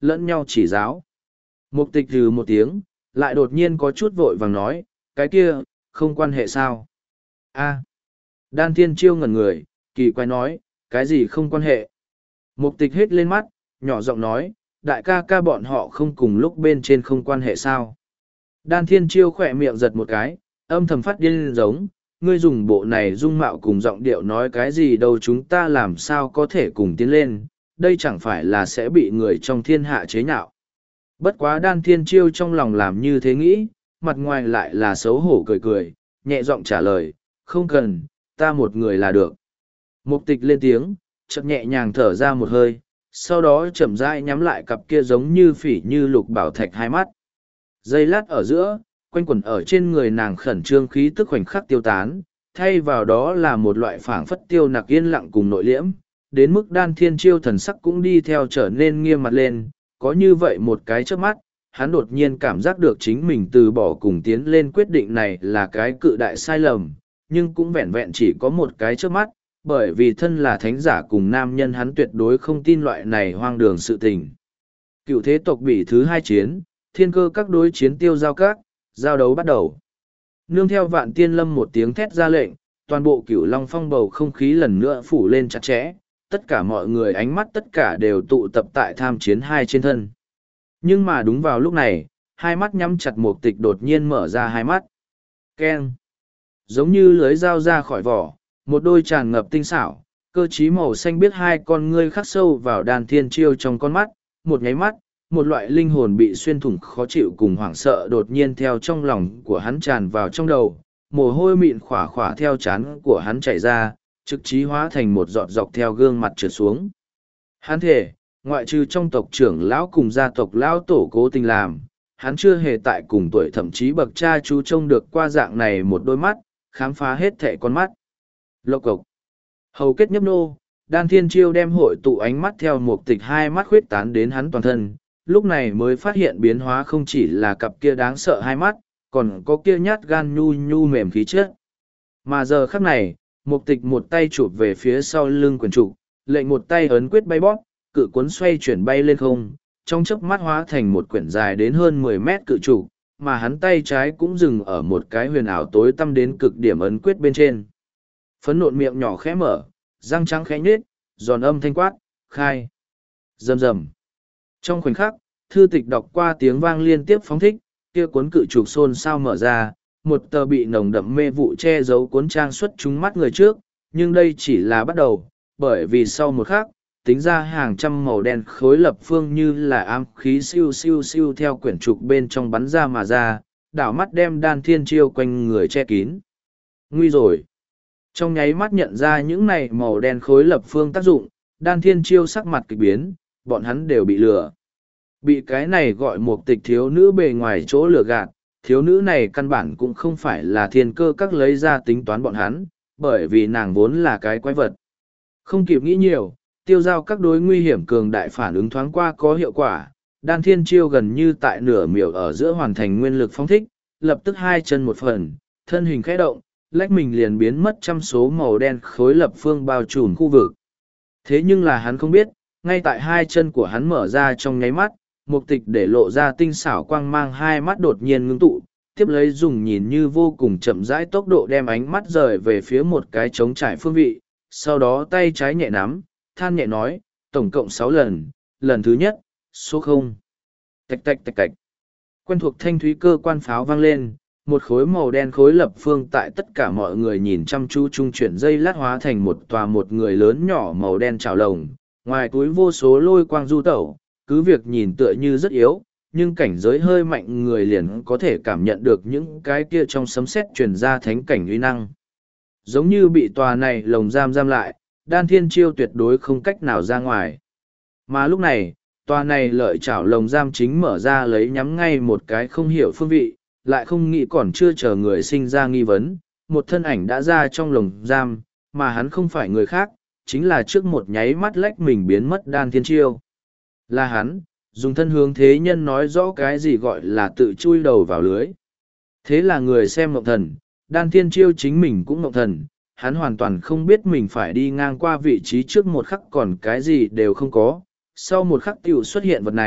Speaker 1: lẫn nhau chỉ giáo. Mục tịch hừ một tiếng, lại đột nhiên có chút vội vàng nói, cái kia, không quan hệ sao? A. Đan Thiên Chiêu ngẩn người, kỳ quái nói, cái gì không quan hệ? Mục tịch hết lên mắt, nhỏ giọng nói, đại ca ca bọn họ không cùng lúc bên trên không quan hệ sao? Đan Thiên Chiêu khỏe miệng giật một cái, âm thầm phát điên giống, ngươi dùng bộ này dung mạo cùng giọng điệu nói cái gì đâu, chúng ta làm sao có thể cùng tiến lên, đây chẳng phải là sẽ bị người trong thiên hạ chế nhạo. Bất quá Đan Thiên Chiêu trong lòng làm như thế nghĩ, mặt ngoài lại là xấu hổ cười cười, nhẹ giọng trả lời, không cần, ta một người là được. Mục tịch lên tiếng, chậm nhẹ nhàng thở ra một hơi, sau đó chậm rãi nhắm lại cặp kia giống như phỉ như lục bảo thạch hai mắt. Giây lát ở giữa, quanh quẩn ở trên người nàng khẩn trương khí tức khoảnh khắc tiêu tán, thay vào đó là một loại phảng phất tiêu nặc yên lặng cùng nội liễm, đến mức Đan Thiên Chiêu thần sắc cũng đi theo trở nên nghiêm mặt lên, có như vậy một cái trước mắt, hắn đột nhiên cảm giác được chính mình từ bỏ cùng tiến lên quyết định này là cái cự đại sai lầm, nhưng cũng vẹn vẹn chỉ có một cái trước mắt, bởi vì thân là thánh giả cùng nam nhân hắn tuyệt đối không tin loại này hoang đường sự tình. Cựu thế tộc bị thứ hai chiến, thiên cơ các đối chiến tiêu giao các, giao đấu bắt đầu. Nương theo Vạn Tiên Lâm một tiếng thét ra lệnh, toàn bộ cửu long phong bầu không khí lần nữa phủ lên chặt chẽ, tất cả mọi người ánh mắt tất cả đều tụ tập tại tham chiến hai trên thân. Nhưng mà đúng vào lúc này, hai mắt nhắm chặt Mục tịch đột nhiên mở ra hai mắt. Keng! Giống như lưới dao ra khỏi vỏ, một đôi tràn ngập tinh xảo, cơ trí màu xanh biết hai con ngươi khắc sâu vào Đan Thiên Chiêu trong con mắt, một nháy mắt, một loại linh hồn bị xuyên thủng khó chịu cùng hoảng sợ đột nhiên theo trong lòng của hắn tràn vào trong đầu, mồ hôi mịn khỏa khỏa theo trán của hắn chảy ra, trực trí hóa thành một giọt dọc theo gương mặt trượt xuống. Hắn thể, ngoại trừ trong tộc trưởng lão cùng gia tộc lão tổ cố tình làm, hắn chưa hề tại cùng tuổi thậm chí bậc cha chú trông được qua dạng này một đôi mắt, khám phá hết thẻ con mắt. Lộc cộc. Hầu kết nhấp nô, Đan Thiên Chiêu đem hội tụ ánh mắt theo Mục tịch hai mắt khuyết tán đến hắn toàn thân, lúc này mới phát hiện biến hóa không chỉ là cặp kia đáng sợ hai mắt, còn có kia nhát gan nhu nhu mềm khí chất. Mà giờ khắc này, Mục tịch một tay chụp về phía sau lưng quyển trục, lệnh một tay ấn quyết bay bóp, cự cuốn xoay chuyển bay lên không, trong chớp mắt hóa thành một quyển dài đến hơn mười mét cự trục, mà hắn tay trái cũng dừng ở một cái huyền ảo tối tăm đến cực điểm ấn quyết bên trên. Phấn nộn miệng nhỏ khẽ mở, răng trắng khẽ nhếch, giòn âm thanh quát, khai. Rầm rầm. Trong khoảnh khắc, thư tịch đọc qua tiếng vang liên tiếp phóng thích, kia cuốn cự trục xôn xao mở ra, một tờ bị nồng đậm mê vụ che giấu cuốn trang xuất trúng mắt người trước, nhưng đây chỉ là bắt đầu, bởi vì sau một khắc, tính ra hàng trăm màu đen khối lập phương như là ám khí siêu siêu siêu theo quyển trục bên trong bắn ra mà ra, đảo mắt đem Đan Thiên Chiêu quanh người che kín. Nguy rồi! Trong nháy mắt nhận ra những này màu đen khối lập phương tác dụng, Đan Thiên Chiêu sắc mặt kịch biến, bọn hắn đều bị lừa. Bị cái này gọi một tịch thiếu nữ bề ngoài chỗ lừa gạt, thiếu nữ này căn bản cũng không phải là thiên cơ các lấy ra tính toán bọn hắn, bởi vì nàng vốn là cái quái vật. Không kịp nghĩ nhiều, tiêu giao các đối nguy hiểm cường đại phản ứng thoáng qua có hiệu quả, Đan Thiên Chiêu gần như tại nửa miểu ở giữa hoàn thành nguyên lực phóng thích, lập tức hai chân một phần, thân hình khẽ động, lách mình liền biến mất trăm số màu đen khối lập phương bao trùm khu vực. Thế nhưng là hắn không biết, ngay tại hai chân của hắn mở ra trong nháy mắt, Mục tịch để lộ ra tinh xảo quang mang hai mắt đột nhiên ngưng tụ, tiếp lấy dùng nhìn như vô cùng chậm rãi tốc độ đem ánh mắt rời về phía một cái trống trải phương vị, sau đó tay trái nhẹ nắm, than nhẹ nói, tổng cộng sáu lần, lần thứ nhất, số không. Tạch tạch tạch tạch. Quen thuộc thanh thúy cơ quan pháo vang lên, một khối màu đen khối lập phương tại tất cả mọi người nhìn chăm chú trung chuyển dây lát hóa thành một tòa một người lớn nhỏ màu đen trào lồng, ngoài túi vô số lôi quang du tẩu, cứ việc nhìn tựa như rất yếu, nhưng cảnh giới hơi mạnh người liền có thể cảm nhận được những cái kia trong sấm sét truyền ra thánh cảnh uy năng. Giống như bị tòa này lồng giam giam lại, Đan Thiên Chiêu tuyệt đối không cách nào ra ngoài. Mà lúc này, tòa này lợi chảo lồng giam chính mở ra lấy nhắm ngay một cái không hiểu phương vị, lại không nghĩ còn chưa chờ người sinh ra nghi vấn, một thân ảnh đã ra trong lồng giam, mà hắn không phải người khác, chính là trước một nháy mắt lách mình biến mất Đan Thiên Chiêu. Là hắn, dùng thân hướng thế nhân nói rõ cái gì gọi là tự chui đầu vào lưới. Thế là người xem mộng thần, Đan Thiên Chiêu chính mình cũng mộng thần, hắn hoàn toàn không biết mình phải đi ngang qua vị trí trước một khắc còn cái gì đều không có, sau một khắc tiểu xuất hiện vật này,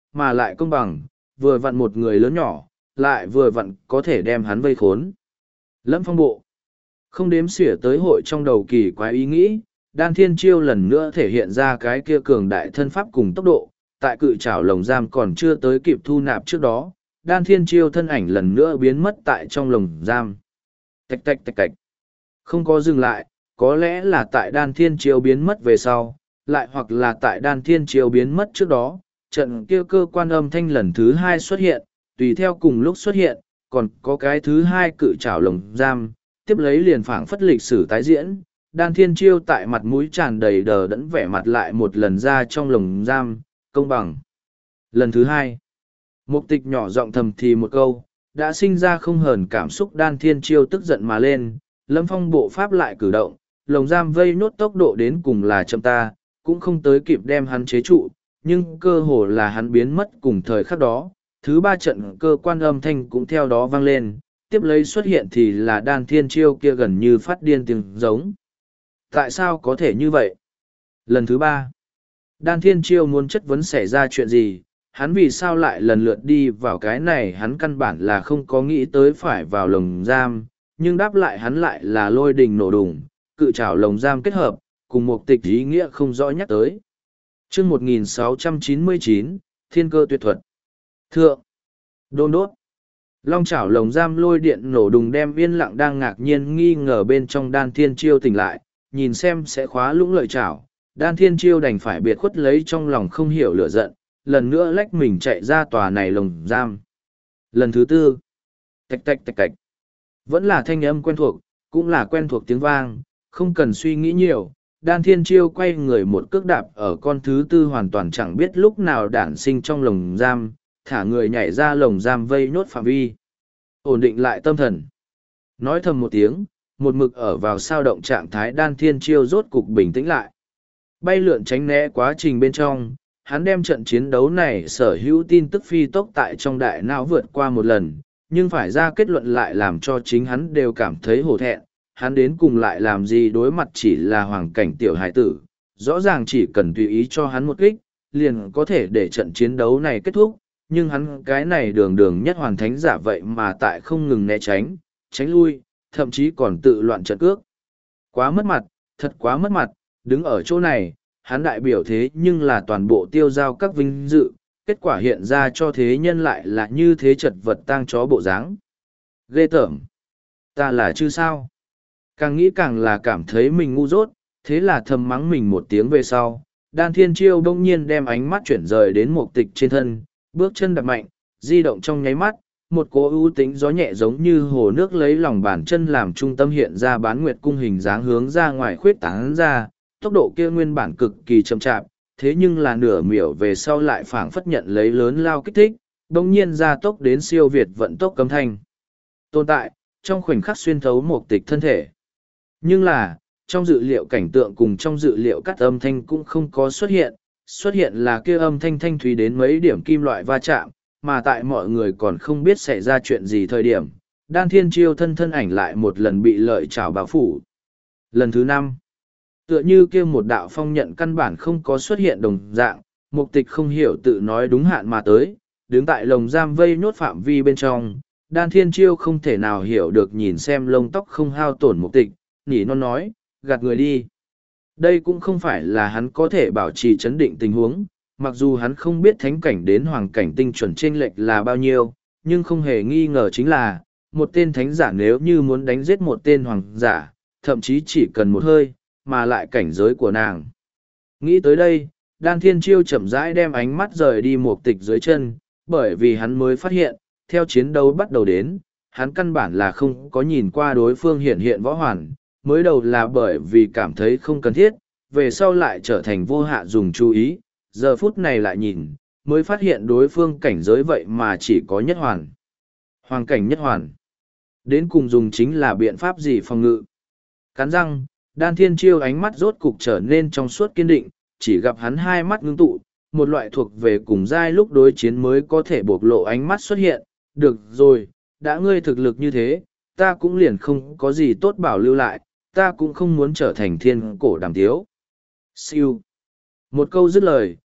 Speaker 1: mà lại công bằng, vừa vặn một người lớn nhỏ, lại vừa vặn có thể đem hắn vây khốn. Lâm phong bộ. Không đếm xỉa tới hội trong đầu kỳ quái ý nghĩ, đan thiên chiêu lần nữa thể hiện ra cái kia cường đại thân pháp cùng tốc độ, tại cự trảo lồng giam còn chưa tới kịp thu nạp trước đó, đan thiên chiêu thân ảnh lần nữa biến mất tại trong lồng giam. Tạch tạch tạch tạch. Không có dừng lại, có lẽ là tại đan thiên chiêu biến mất về sau, lại hoặc là tại đan thiên chiêu biến mất trước đó, trận kia cơ quan âm thanh lần thứ hai xuất hiện, tùy theo cùng lúc xuất hiện, còn có cái thứ hai cự trảo lồng giam, tiếp lấy liền phảng phất lịch sử tái diễn, đan thiên chiêu tại mặt mũi tràn đầy đờ đẫn vẻ mặt lại một lần ra trong lồng giam, công bằng. Lần thứ hai, mục tịch nhỏ giọng thầm thì một câu, đã sinh ra không hờn cảm xúc đan thiên chiêu tức giận mà lên, Lâm Phong bộ pháp lại cử động, lồng giam vây nốt tốc độ đến cùng là chậm ta, cũng không tới kịp đem hắn chế trụ, nhưng cơ hồ là hắn biến mất cùng thời khắc đó, thứ ba trận cơ quan âm thanh cũng theo đó vang lên, tiếp lấy xuất hiện thì là đan thiên chiêu kia gần như phát điên tiếng giống. Tại sao có thể như vậy? Lần thứ ba, đan thiên chiêu muốn chất vấn xảy ra chuyện gì, hắn vì sao lại lần lượt đi vào cái này hắn căn bản là không có nghĩ tới phải vào lồng giam, nhưng đáp lại hắn lại là lôi đình nổ đùng, cự trảo lồng giam kết hợp, cùng một tịch ý nghĩa không rõ nhắc tới. chương một nghìn sáu trăm chín mươi chín, Thiên cơ tuyệt thuật. Thượng, đôn đốt. Long chảo lồng giam lôi điện nổ đùng đem yên lặng đang ngạc nhiên nghi ngờ bên trong đan thiên chiêu tỉnh lại, nhìn xem sẽ khóa lũng lợi chảo. Đan thiên chiêu đành phải biệt khuất lấy trong lòng không hiểu lửa giận, lần nữa lách mình chạy ra tòa này lồng giam. Lần thứ tư, tạch tạch tạch tạch. Vẫn là thanh âm quen thuộc, cũng là quen thuộc tiếng vang, không cần suy nghĩ nhiều. Đan thiên chiêu quay người một cước đạp ở con thứ tư hoàn toàn chẳng biết lúc nào đản sinh trong lồng giam, thả người nhảy ra lồng giam vây nhốt phạm vi. Ổn định lại tâm thần. Nói thầm một tiếng, một mực ở vào sao động trạng thái đan thiên chiêu rốt cục bình tĩnh lại. Bay lượn tránh né quá trình bên trong, hắn đem trận chiến đấu này sở hữu tin tức phi tốc tại trong đại não vượt qua một lần, nhưng phải ra kết luận lại làm cho chính hắn đều cảm thấy hổ thẹn. Hắn đến cùng lại làm gì đối mặt chỉ là hoàng cảnh tiểu hải tử, rõ ràng chỉ cần tùy ý cho hắn một kích, liền có thể để trận chiến đấu này kết thúc, nhưng hắn cái này đường đường nhất hoàn thánh giả vậy mà tại không ngừng né tránh, tránh lui, thậm chí còn tự loạn trận cước. Quá mất mặt, thật quá mất mặt, đứng ở chỗ này, hắn đại biểu thế nhưng là toàn bộ tiêu giao các vinh dự, kết quả hiện ra cho thế nhân lại là như thế chật vật tang chó bộ dáng. Ghê tởm. Ta là chứ sao? Càng nghĩ càng là cảm thấy mình ngu dốt, thế là thầm mắng mình một tiếng về sau. Đan thiên chiêu đông nhiên đem ánh mắt chuyển rời đến một tịch trên thân, bước chân đập mạnh, di động trong nháy mắt, một cỗ ưu tính gió nhẹ giống như hồ nước lấy lòng bàn chân làm trung tâm hiện ra bán nguyệt cung hình dáng hướng ra ngoài khuyết tán ra, tốc độ kia nguyên bản cực kỳ chậm chạp, thế nhưng là nửa miểu về sau lại phảng phất nhận lấy lớn lao kích thích, đông nhiên ra tốc đến siêu việt vận tốc cấm thanh. Tồn tại, trong khoảnh khắc xuyên thấu một tịch thân thể. Nhưng là, trong dự liệu cảnh tượng cùng trong dự liệu cắt âm thanh cũng không có xuất hiện, xuất hiện là kia âm thanh thanh thúy đến mấy điểm kim loại va chạm, mà tại mọi người còn không biết xảy ra chuyện gì thời điểm, đan thiên chiêu thân thân ảnh lại một lần bị lợi trảo bao phủ. Lần thứ năm, tựa như kia một đạo phong nhận căn bản không có xuất hiện đồng dạng, mục tịch không hiểu tự nói đúng hạn mà tới, đứng tại lồng giam vây nhốt phạm vi bên trong, đan thiên chiêu không thể nào hiểu được nhìn xem lông tóc không hao tổn mục tịch, nhỉ non nói, gạt người đi. Đây cũng không phải là hắn có thể bảo trì chấn định tình huống, mặc dù hắn không biết thánh cảnh đến hoàng cảnh tinh chuẩn chênh lệch là bao nhiêu, nhưng không hề nghi ngờ chính là, một tên thánh giả nếu như muốn đánh giết một tên hoàng giả, thậm chí chỉ cần một hơi, mà lại cảnh giới của nàng. Nghĩ tới đây, đan thiên chiêu chậm rãi đem ánh mắt rời đi một tịch dưới chân, bởi vì hắn mới phát hiện, theo chiến đấu bắt đầu đến, hắn căn bản là không có nhìn qua đối phương hiện hiện võ hoàn, mới đầu là bởi vì cảm thấy không cần thiết, về sau lại trở thành vô hạ dùng chú ý, giờ phút này lại nhìn, mới phát hiện đối phương cảnh giới vậy mà chỉ có nhất hoàn. Hoàng cảnh nhất hoàn. Đến cùng dùng chính là biện pháp gì phòng ngự. Cắn răng, đan thiên chiêu ánh mắt rốt cục trở nên trong suốt kiên định, chỉ gặp hắn hai mắt ngưng tụ, một loại thuộc về cùng giai lúc đối chiến mới có thể bộc lộ ánh mắt xuất hiện. Được rồi, đã ngươi thực lực như thế, ta cũng liền không có gì tốt bảo lưu lại, ta cũng không muốn trở thành thiên cổ đàm tiếu. Siêu. Một câu dứt lời,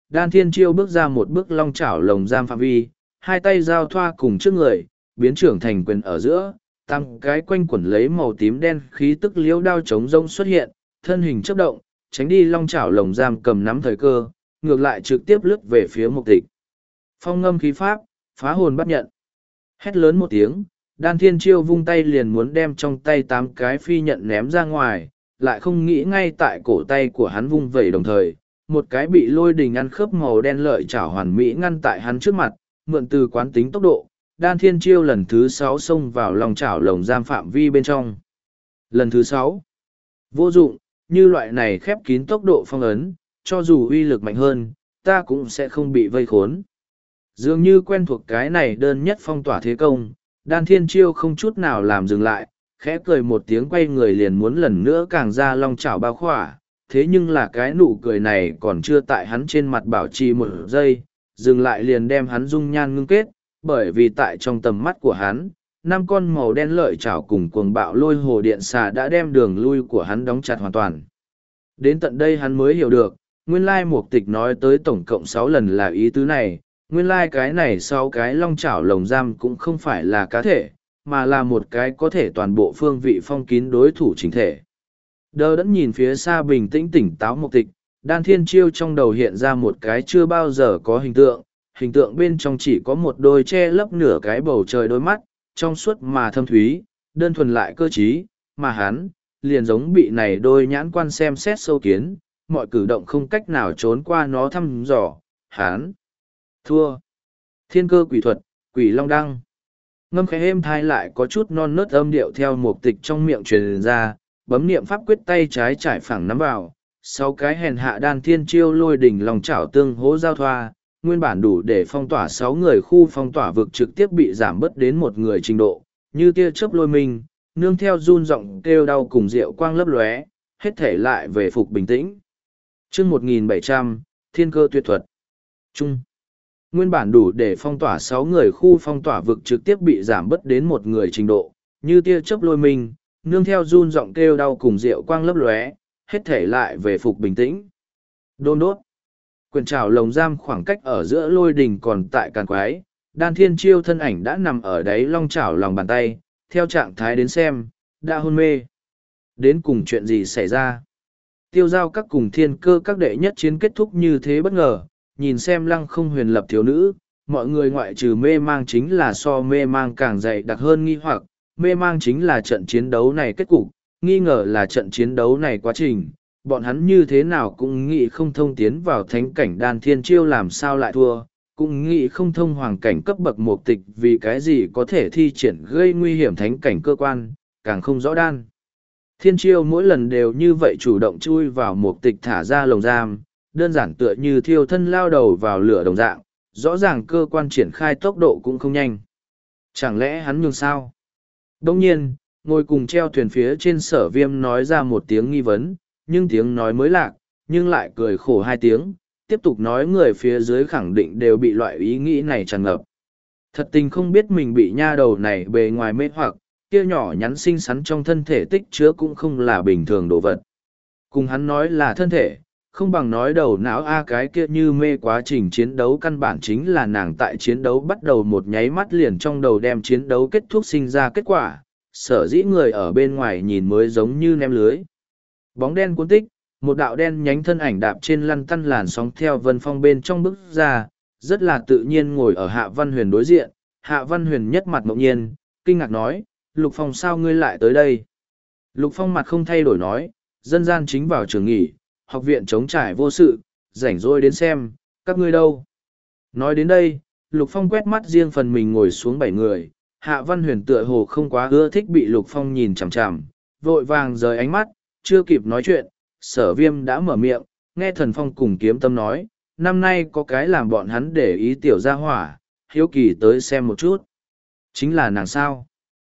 Speaker 1: Đan Thiên Chiêu bước ra một bước long chảo lồng giam phạm vi, hai tay giao thoa cùng trước người, biến trưởng thành quyền ở giữa, tăng cái quanh quẩn lấy màu tím đen khí tức liễu đao chống rông xuất hiện, thân hình chấp động, tránh đi long chảo lồng giam cầm nắm thời cơ, ngược lại trực tiếp lướt về phía Mục Tịch. Phong ngâm khí pháp, phá hồn bắt nhận. Hét lớn một tiếng, Đan Thiên Chiêu vung tay liền muốn đem trong tay tám cái phi nhận ném ra ngoài, lại không nghĩ ngay tại cổ tay của hắn vung vẩy đồng thời, một cái bị lôi đình ăn khớp màu đen lợi chảo hoàn mỹ ngăn tại hắn trước mặt, mượn từ quán tính tốc độ, Đan Thiên Chiêu lần thứ sáu xông vào lòng chảo lồng giam phạm vi bên trong. Lần thứ sáu, vô dụng, như loại này khép kín tốc độ phong ấn, cho dù uy lực mạnh hơn, ta cũng sẽ không bị vây khốn. Dường như quen thuộc cái này đơn nhất phong tỏa thế công, Đan Thiên Chiêu không chút nào làm dừng lại, khẽ cười một tiếng quay người liền muốn lần nữa càng ra long chảo bao khỏa, thế nhưng là cái nụ cười này còn chưa tại hắn trên mặt bảo trì một giây, dừng lại liền đem hắn dung nhan ngưng kết, bởi vì tại trong tầm mắt của hắn, năm con màu đen lợi chảo cùng cuồng bạo lôi hồ điện xà đã đem đường lui của hắn đóng chặt hoàn toàn. Đến tận đây hắn mới hiểu được, nguyên lai Mục Tịch nói tới tổng cộng sáu lần là ý tứ này, nguyên lai cái này sau cái long chảo lồng giam cũng không phải là cá thể, mà là một cái có thể toàn bộ phương vị phong kín đối thủ chính thể. Đờ đẫn nhìn phía xa bình tĩnh tỉnh táo Mục Tịch, Đan Thiên Chiêu trong đầu hiện ra một cái chưa bao giờ có hình tượng, hình tượng bên trong chỉ có một đôi che lấp nửa cái bầu trời đôi mắt, trong suốt mà thâm thúy, đơn thuần lại cơ trí, mà hắn, liền giống bị này đôi nhãn quan xem xét sâu kiến, mọi cử động không cách nào trốn qua nó thăm dò, hắn thua. Thiên cơ quỷ thuật, quỷ long đăng. Ngâm khẽ êm thai lại có chút non nớt âm điệu theo Mục Tịch trong miệng truyền ra, bấm niệm pháp quyết tay trái trải phẳng nắm vào, sau cái hèn hạ Đan Thiên Chiêu lôi đỉnh lòng chảo tương hố giao thoa, nguyên bản đủ để phong tỏa sáu người khu phong tỏa vực trực tiếp bị giảm bớt đến một người trình độ, như tia chớp lôi mình, nương theo run giọng kêu đau cùng rượu quang lấp lóe, hết thể lại về phục bình tĩnh. Chương một nghìn bảy trăm, Thiên cơ tuyệt thuật. Trung. Nguyên bản đủ để phong tỏa sáu người khu phong tỏa vực trực tiếp bị giảm bớt đến một người trình độ, như tia chớp lôi mình, nương theo run giọng kêu đau cùng rượu quang lấp lóe, hết thể lại về phục bình tĩnh. Đôn đốt. Quyền trào lồng giam khoảng cách ở giữa lôi đình còn tại càn quái, Đan Thiên Chiêu thân ảnh đã nằm ở đáy long chảo lòng bàn tay, theo trạng thái đến xem, đã hôn mê. Đến cùng chuyện gì xảy ra? Tiêu giao các cùng thiên cơ các đệ nhất chiến kết thúc như thế bất ngờ, nhìn xem lăng không huyền lập thiếu nữ, mọi người ngoại trừ mê mang chính là so mê mang càng dày đặc hơn nghi hoặc, mê mang chính là trận chiến đấu này kết cục, nghi ngờ là trận chiến đấu này quá trình, bọn hắn như thế nào cũng nghĩ không thông tiến vào thánh cảnh Đan Thiên Chiêu làm sao lại thua, cũng nghĩ không thông hoàng cảnh cấp bậc Mục Tịch vì cái gì có thể thi triển gây nguy hiểm thánh cảnh cơ quan, càng không rõ Đan Thiên Chiêu mỗi lần đều như vậy chủ động chui vào Mục Tịch thả ra lồng giam, đơn giản tựa như thiêu thân lao đầu vào lửa đồng dạng, rõ ràng cơ quan triển khai tốc độ cũng không nhanh. Chẳng lẽ hắn nhường sao? Đông nhiên, ngồi cùng treo thuyền phía trên Sở Viêm nói ra một tiếng nghi vấn, nhưng tiếng nói mới lạc, nhưng lại cười khổ hai tiếng, tiếp tục nói người phía dưới khẳng định đều bị loại ý nghĩ này tràn ngập. Thật tình không biết mình bị nha đầu này bề ngoài mê hoặc, kia nhỏ nhắn xinh xắn trong thân thể tích chứa cũng không là bình thường đồ vật. Cùng hắn nói là thân thể, không bằng nói đầu não a cái kia như mê quá trình chiến đấu căn bản chính là nàng tại chiến đấu bắt đầu một nháy mắt liền trong đầu đem chiến đấu kết thúc sinh ra kết quả, sở dĩ người ở bên ngoài nhìn mới giống như ném lưới. Bóng đen cuốn tích, một đạo đen nhánh thân ảnh đạp trên lăn tăn làn sóng theo vân phong bên trong bước ra, rất là tự nhiên ngồi ở Hạ Văn Huyền đối diện. Hạ Văn Huyền nhất mặt ngạc nhiên, kinh ngạc nói, Lục Phong sao ngươi lại tới đây? Lục Phong mặt không thay đổi nói, dân gian chính vào trường nghỉ, học viện trống trải vô sự, rảnh rỗi đến xem, các ngươi đâu? Nói đến đây, Lục Phong quét mắt riêng phần mình ngồi xuống bảy người, Hạ Văn Huyền tựa hồ không quá ưa thích bị Lục Phong nhìn chằm chằm, vội vàng rời ánh mắt, chưa kịp nói chuyện, Sở Viêm đã mở miệng, nghe Thần Phong cùng Kiếm Tâm nói, năm nay có cái làm bọn hắn để ý tiểu gia hỏa, hiếu kỳ tới xem một chút. Chính là nàng sao?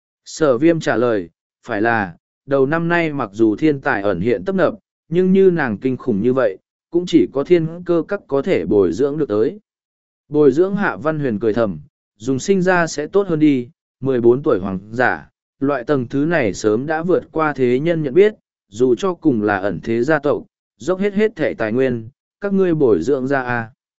Speaker 1: Sở Viêm trả lời, phải là, đầu năm nay mặc dù thiên tài ẩn hiện tấp nập, nhưng như nàng kinh khủng như vậy, cũng chỉ có thiên cơ các có thể bồi dưỡng được tới. Bồi dưỡng Hạ Văn Huyền cười thầm, dùng sinh ra sẽ tốt hơn đi, mười bốn tuổi hoàng giả, loại tầng thứ này sớm đã vượt qua thế nhân nhận biết, dù cho cùng là ẩn thế gia tộc, dốc hết hết thể tài nguyên, các ngươi bồi dưỡng ra à.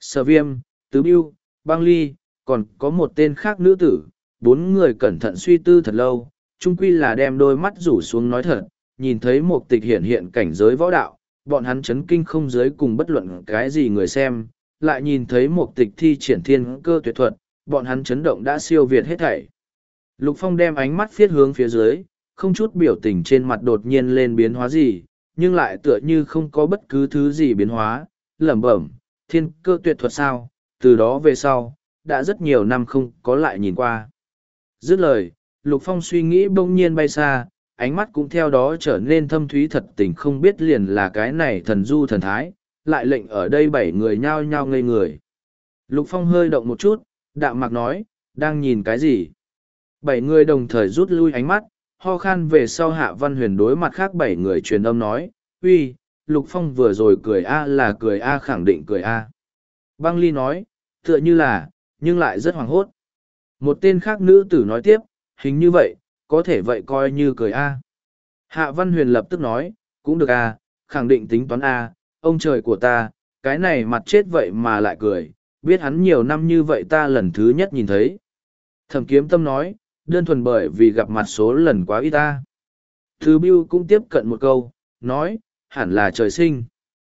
Speaker 1: Sở Viêm, Tứ Bưu, Băng Ly, còn có một tên khác nữ tử, bốn người cẩn thận suy tư thật lâu, chung quy là đem đôi mắt rủ xuống nói thật, nhìn thấy một tịch hiện hiện cảnh giới võ đạo, bọn hắn chấn kinh không giới cùng bất luận cái gì người xem, lại nhìn thấy một tịch thi triển thiên cơ tuyệt thuật, bọn hắn chấn động đã siêu việt hết thảy. Lục Phong đem ánh mắt phiết hướng phía dưới, không chút biểu tình trên mặt đột nhiên lên biến hóa gì, nhưng lại tựa như không có bất cứ thứ gì biến hóa, lẩm bẩm, thiên cơ tuyệt thuật sao, từ đó về sau, đã rất nhiều năm không có lại nhìn qua. Dứt lời, Lục Phong suy nghĩ bỗng nhiên bay xa, ánh mắt cũng theo đó trở nên thâm thúy thật tình không biết liền là cái này thần du thần thái, lại lệnh ở đây bảy người nhao nhao ngây người. Lục Phong hơi động một chút, đạm mạc nói, đang nhìn cái gì? Bảy người đồng thời rút lui ánh mắt, ho khan về sau Hạ Văn Huyền đối mặt khác bảy người truyền âm nói, uy, Lục Phong vừa rồi cười a là cười a khẳng định cười a. Băng Ly nói, tựa như là, nhưng lại rất hoảng hốt. Một tên khác nữ tử nói tiếp, hình như vậy, có thể vậy coi như cười a. Hạ Văn Huyền lập tức nói, cũng được a, khẳng định tính toán a, ông trời của ta, cái này mặt chết vậy mà lại cười, biết hắn nhiều năm như vậy ta lần thứ nhất nhìn thấy. Thẩm Kiếm Tâm nói, đơn thuần bởi vì gặp mặt số lần quá ít ta. Thứ Bưu cũng tiếp cận một câu, nói, hẳn là trời sinh.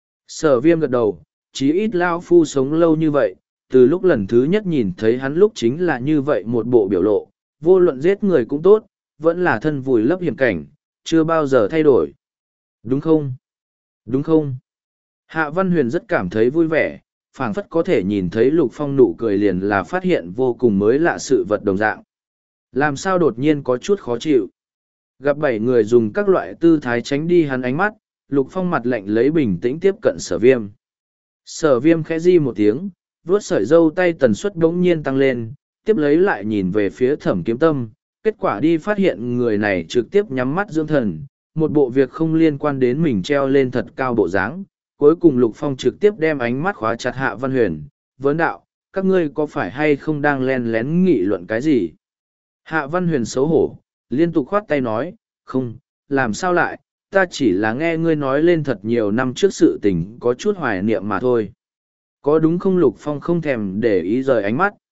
Speaker 1: Sở Viêm gật đầu, chí ít Lao Phu sống lâu như vậy, từ lúc lần thứ nhất nhìn thấy hắn lúc chính là như vậy một bộ biểu lộ, vô luận giết người cũng tốt, vẫn là thân vùi lấp hiểm cảnh, chưa bao giờ thay đổi. Đúng không? Đúng không? Hạ Văn Huyền rất cảm thấy vui vẻ, phảng phất có thể nhìn thấy Lục Phong nụ cười liền là phát hiện vô cùng mới lạ sự vật đồng dạng. Làm sao đột nhiên có chút khó chịu. Gặp bảy người dùng các loại tư thái tránh đi hắn ánh mắt, Lục Phong mặt lạnh lấy bình tĩnh tiếp cận Sở Viêm. Sở Viêm khẽ di một tiếng, vuốt sợi dâu tay tần suất đống nhiên tăng lên, tiếp lấy lại nhìn về phía Thẩm Kiếm Tâm, kết quả đi phát hiện người này trực tiếp nhắm mắt dưỡng thần, một bộ việc không liên quan đến mình treo lên thật cao bộ dáng. Cuối cùng Lục Phong trực tiếp đem ánh mắt khóa chặt Hạ Văn Huyền, vấn đạo, các ngươi có phải hay không đang len lén nghị luận cái gì? Hạ Văn Huyền xấu hổ, liên tục khoát tay nói, không, làm sao lại, ta chỉ là nghe ngươi nói lên thật nhiều năm trước sự tình có chút hoài niệm mà thôi. Có đúng không? Lục Phong không thèm để ý rời ánh mắt.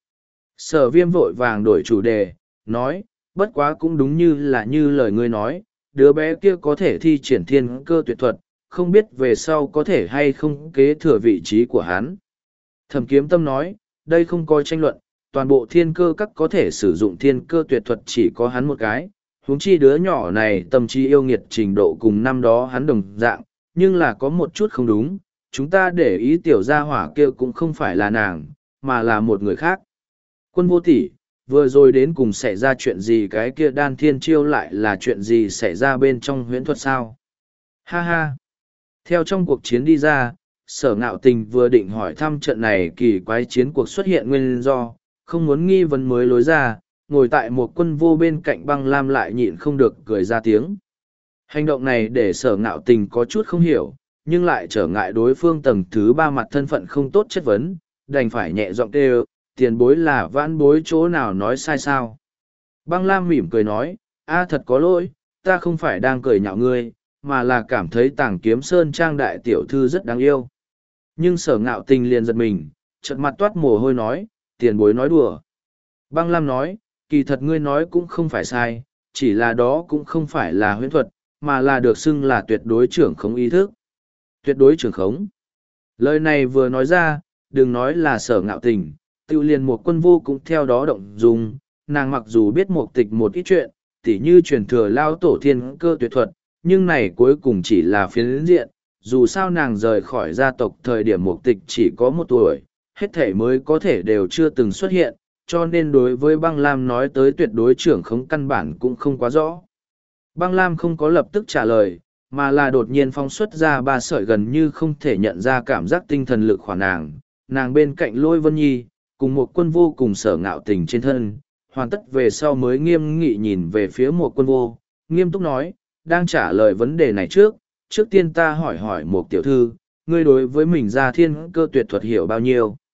Speaker 1: Sở Viêm vội vàng đổi chủ đề, nói, bất quá cũng đúng như là như lời ngươi nói, đứa bé kia có thể thi triển thiên cơ tuyệt thuật, không biết về sau có thể hay không kế thừa vị trí của hắn. Thẩm Kiếm Tâm nói, đây không có tranh luận, toàn bộ thiên cơ các có thể sử dụng thiên cơ tuyệt thuật chỉ có hắn một cái, huống chi đứa nhỏ này tâm trí yêu nghiệt trình độ cùng năm đó hắn đồng dạng, nhưng là có một chút không đúng, chúng ta để ý tiểu gia hỏa kia cũng không phải là nàng, mà là một người khác. Quân Vô Tỷ, vừa rồi đến cùng xảy ra chuyện gì, cái kia đan thiên chiêu lại là chuyện gì xảy ra bên trong huyễn thuật sao? Ha ha! Theo trong cuộc chiến đi ra, Sở Ngạo Tình vừa định hỏi thăm trận này kỳ quái chiến cuộc xuất hiện nguyên do, không muốn nghi vấn mới lối ra, ngồi tại một Quân Vô bên cạnh Băng Lam lại nhịn không được cười ra tiếng. Hành động này để Sở Ngạo Tình có chút không hiểu, nhưng lại trở ngại đối phương tầng thứ ba mặt thân phận không tốt chất vấn, đành phải nhẹ giọng kêu, tiền bối là vãn bối chỗ nào nói sai sao. Băng Lam mỉm cười nói, a thật có lỗi, ta không phải đang cười nhạo ngươi, mà là cảm thấy Tàng Kiếm Sơn Trang đại tiểu thư rất đáng yêu. Nhưng Sở Ngạo Tình liền giật mình, trợn mặt toát mồ hôi nói, tiền bối nói đùa. Băng Lam nói, kỳ thật ngươi nói cũng không phải sai, chỉ là đó cũng không phải là huyễn thuật, mà là được xưng là tuyệt đối trưởng khống ý thức. Tuyệt đối trưởng khống. Lời này vừa nói ra, đừng nói là Sở Ngạo Tình, tự liền một Quân Vô cũng theo đó động dung, nàng mặc dù biết một tịch một ít chuyện, tỉ như truyền thừa lao tổ thiên cơ tuyệt thuật, nhưng này cuối cùng chỉ là phiến diện, dù sao nàng rời khỏi gia tộc thời điểm mục tịch chỉ có một tuổi, hết thể mới có thể đều chưa từng xuất hiện, cho nên đối với Băng Lam nói tới tuyệt đối trưởng khống căn bản cũng không quá rõ. Băng Lam không có lập tức trả lời, mà là đột nhiên phóng xuất ra ba sợi gần như không thể nhận ra cảm giác tinh thần lực của nàng, nàng bên cạnh Lôi Vân Nhi, cùng một Quân Vô cùng Sở Ngạo Tình trên thân, hoàn tất về sau mới nghiêm nghị nhìn về phía một Quân Vô, nghiêm túc nói, đang trả lời vấn đề này trước, trước tiên ta hỏi hỏi một tiểu thư, ngươi đối với mình ra thiên cơ tuyệt thuật hiểu bao nhiêu?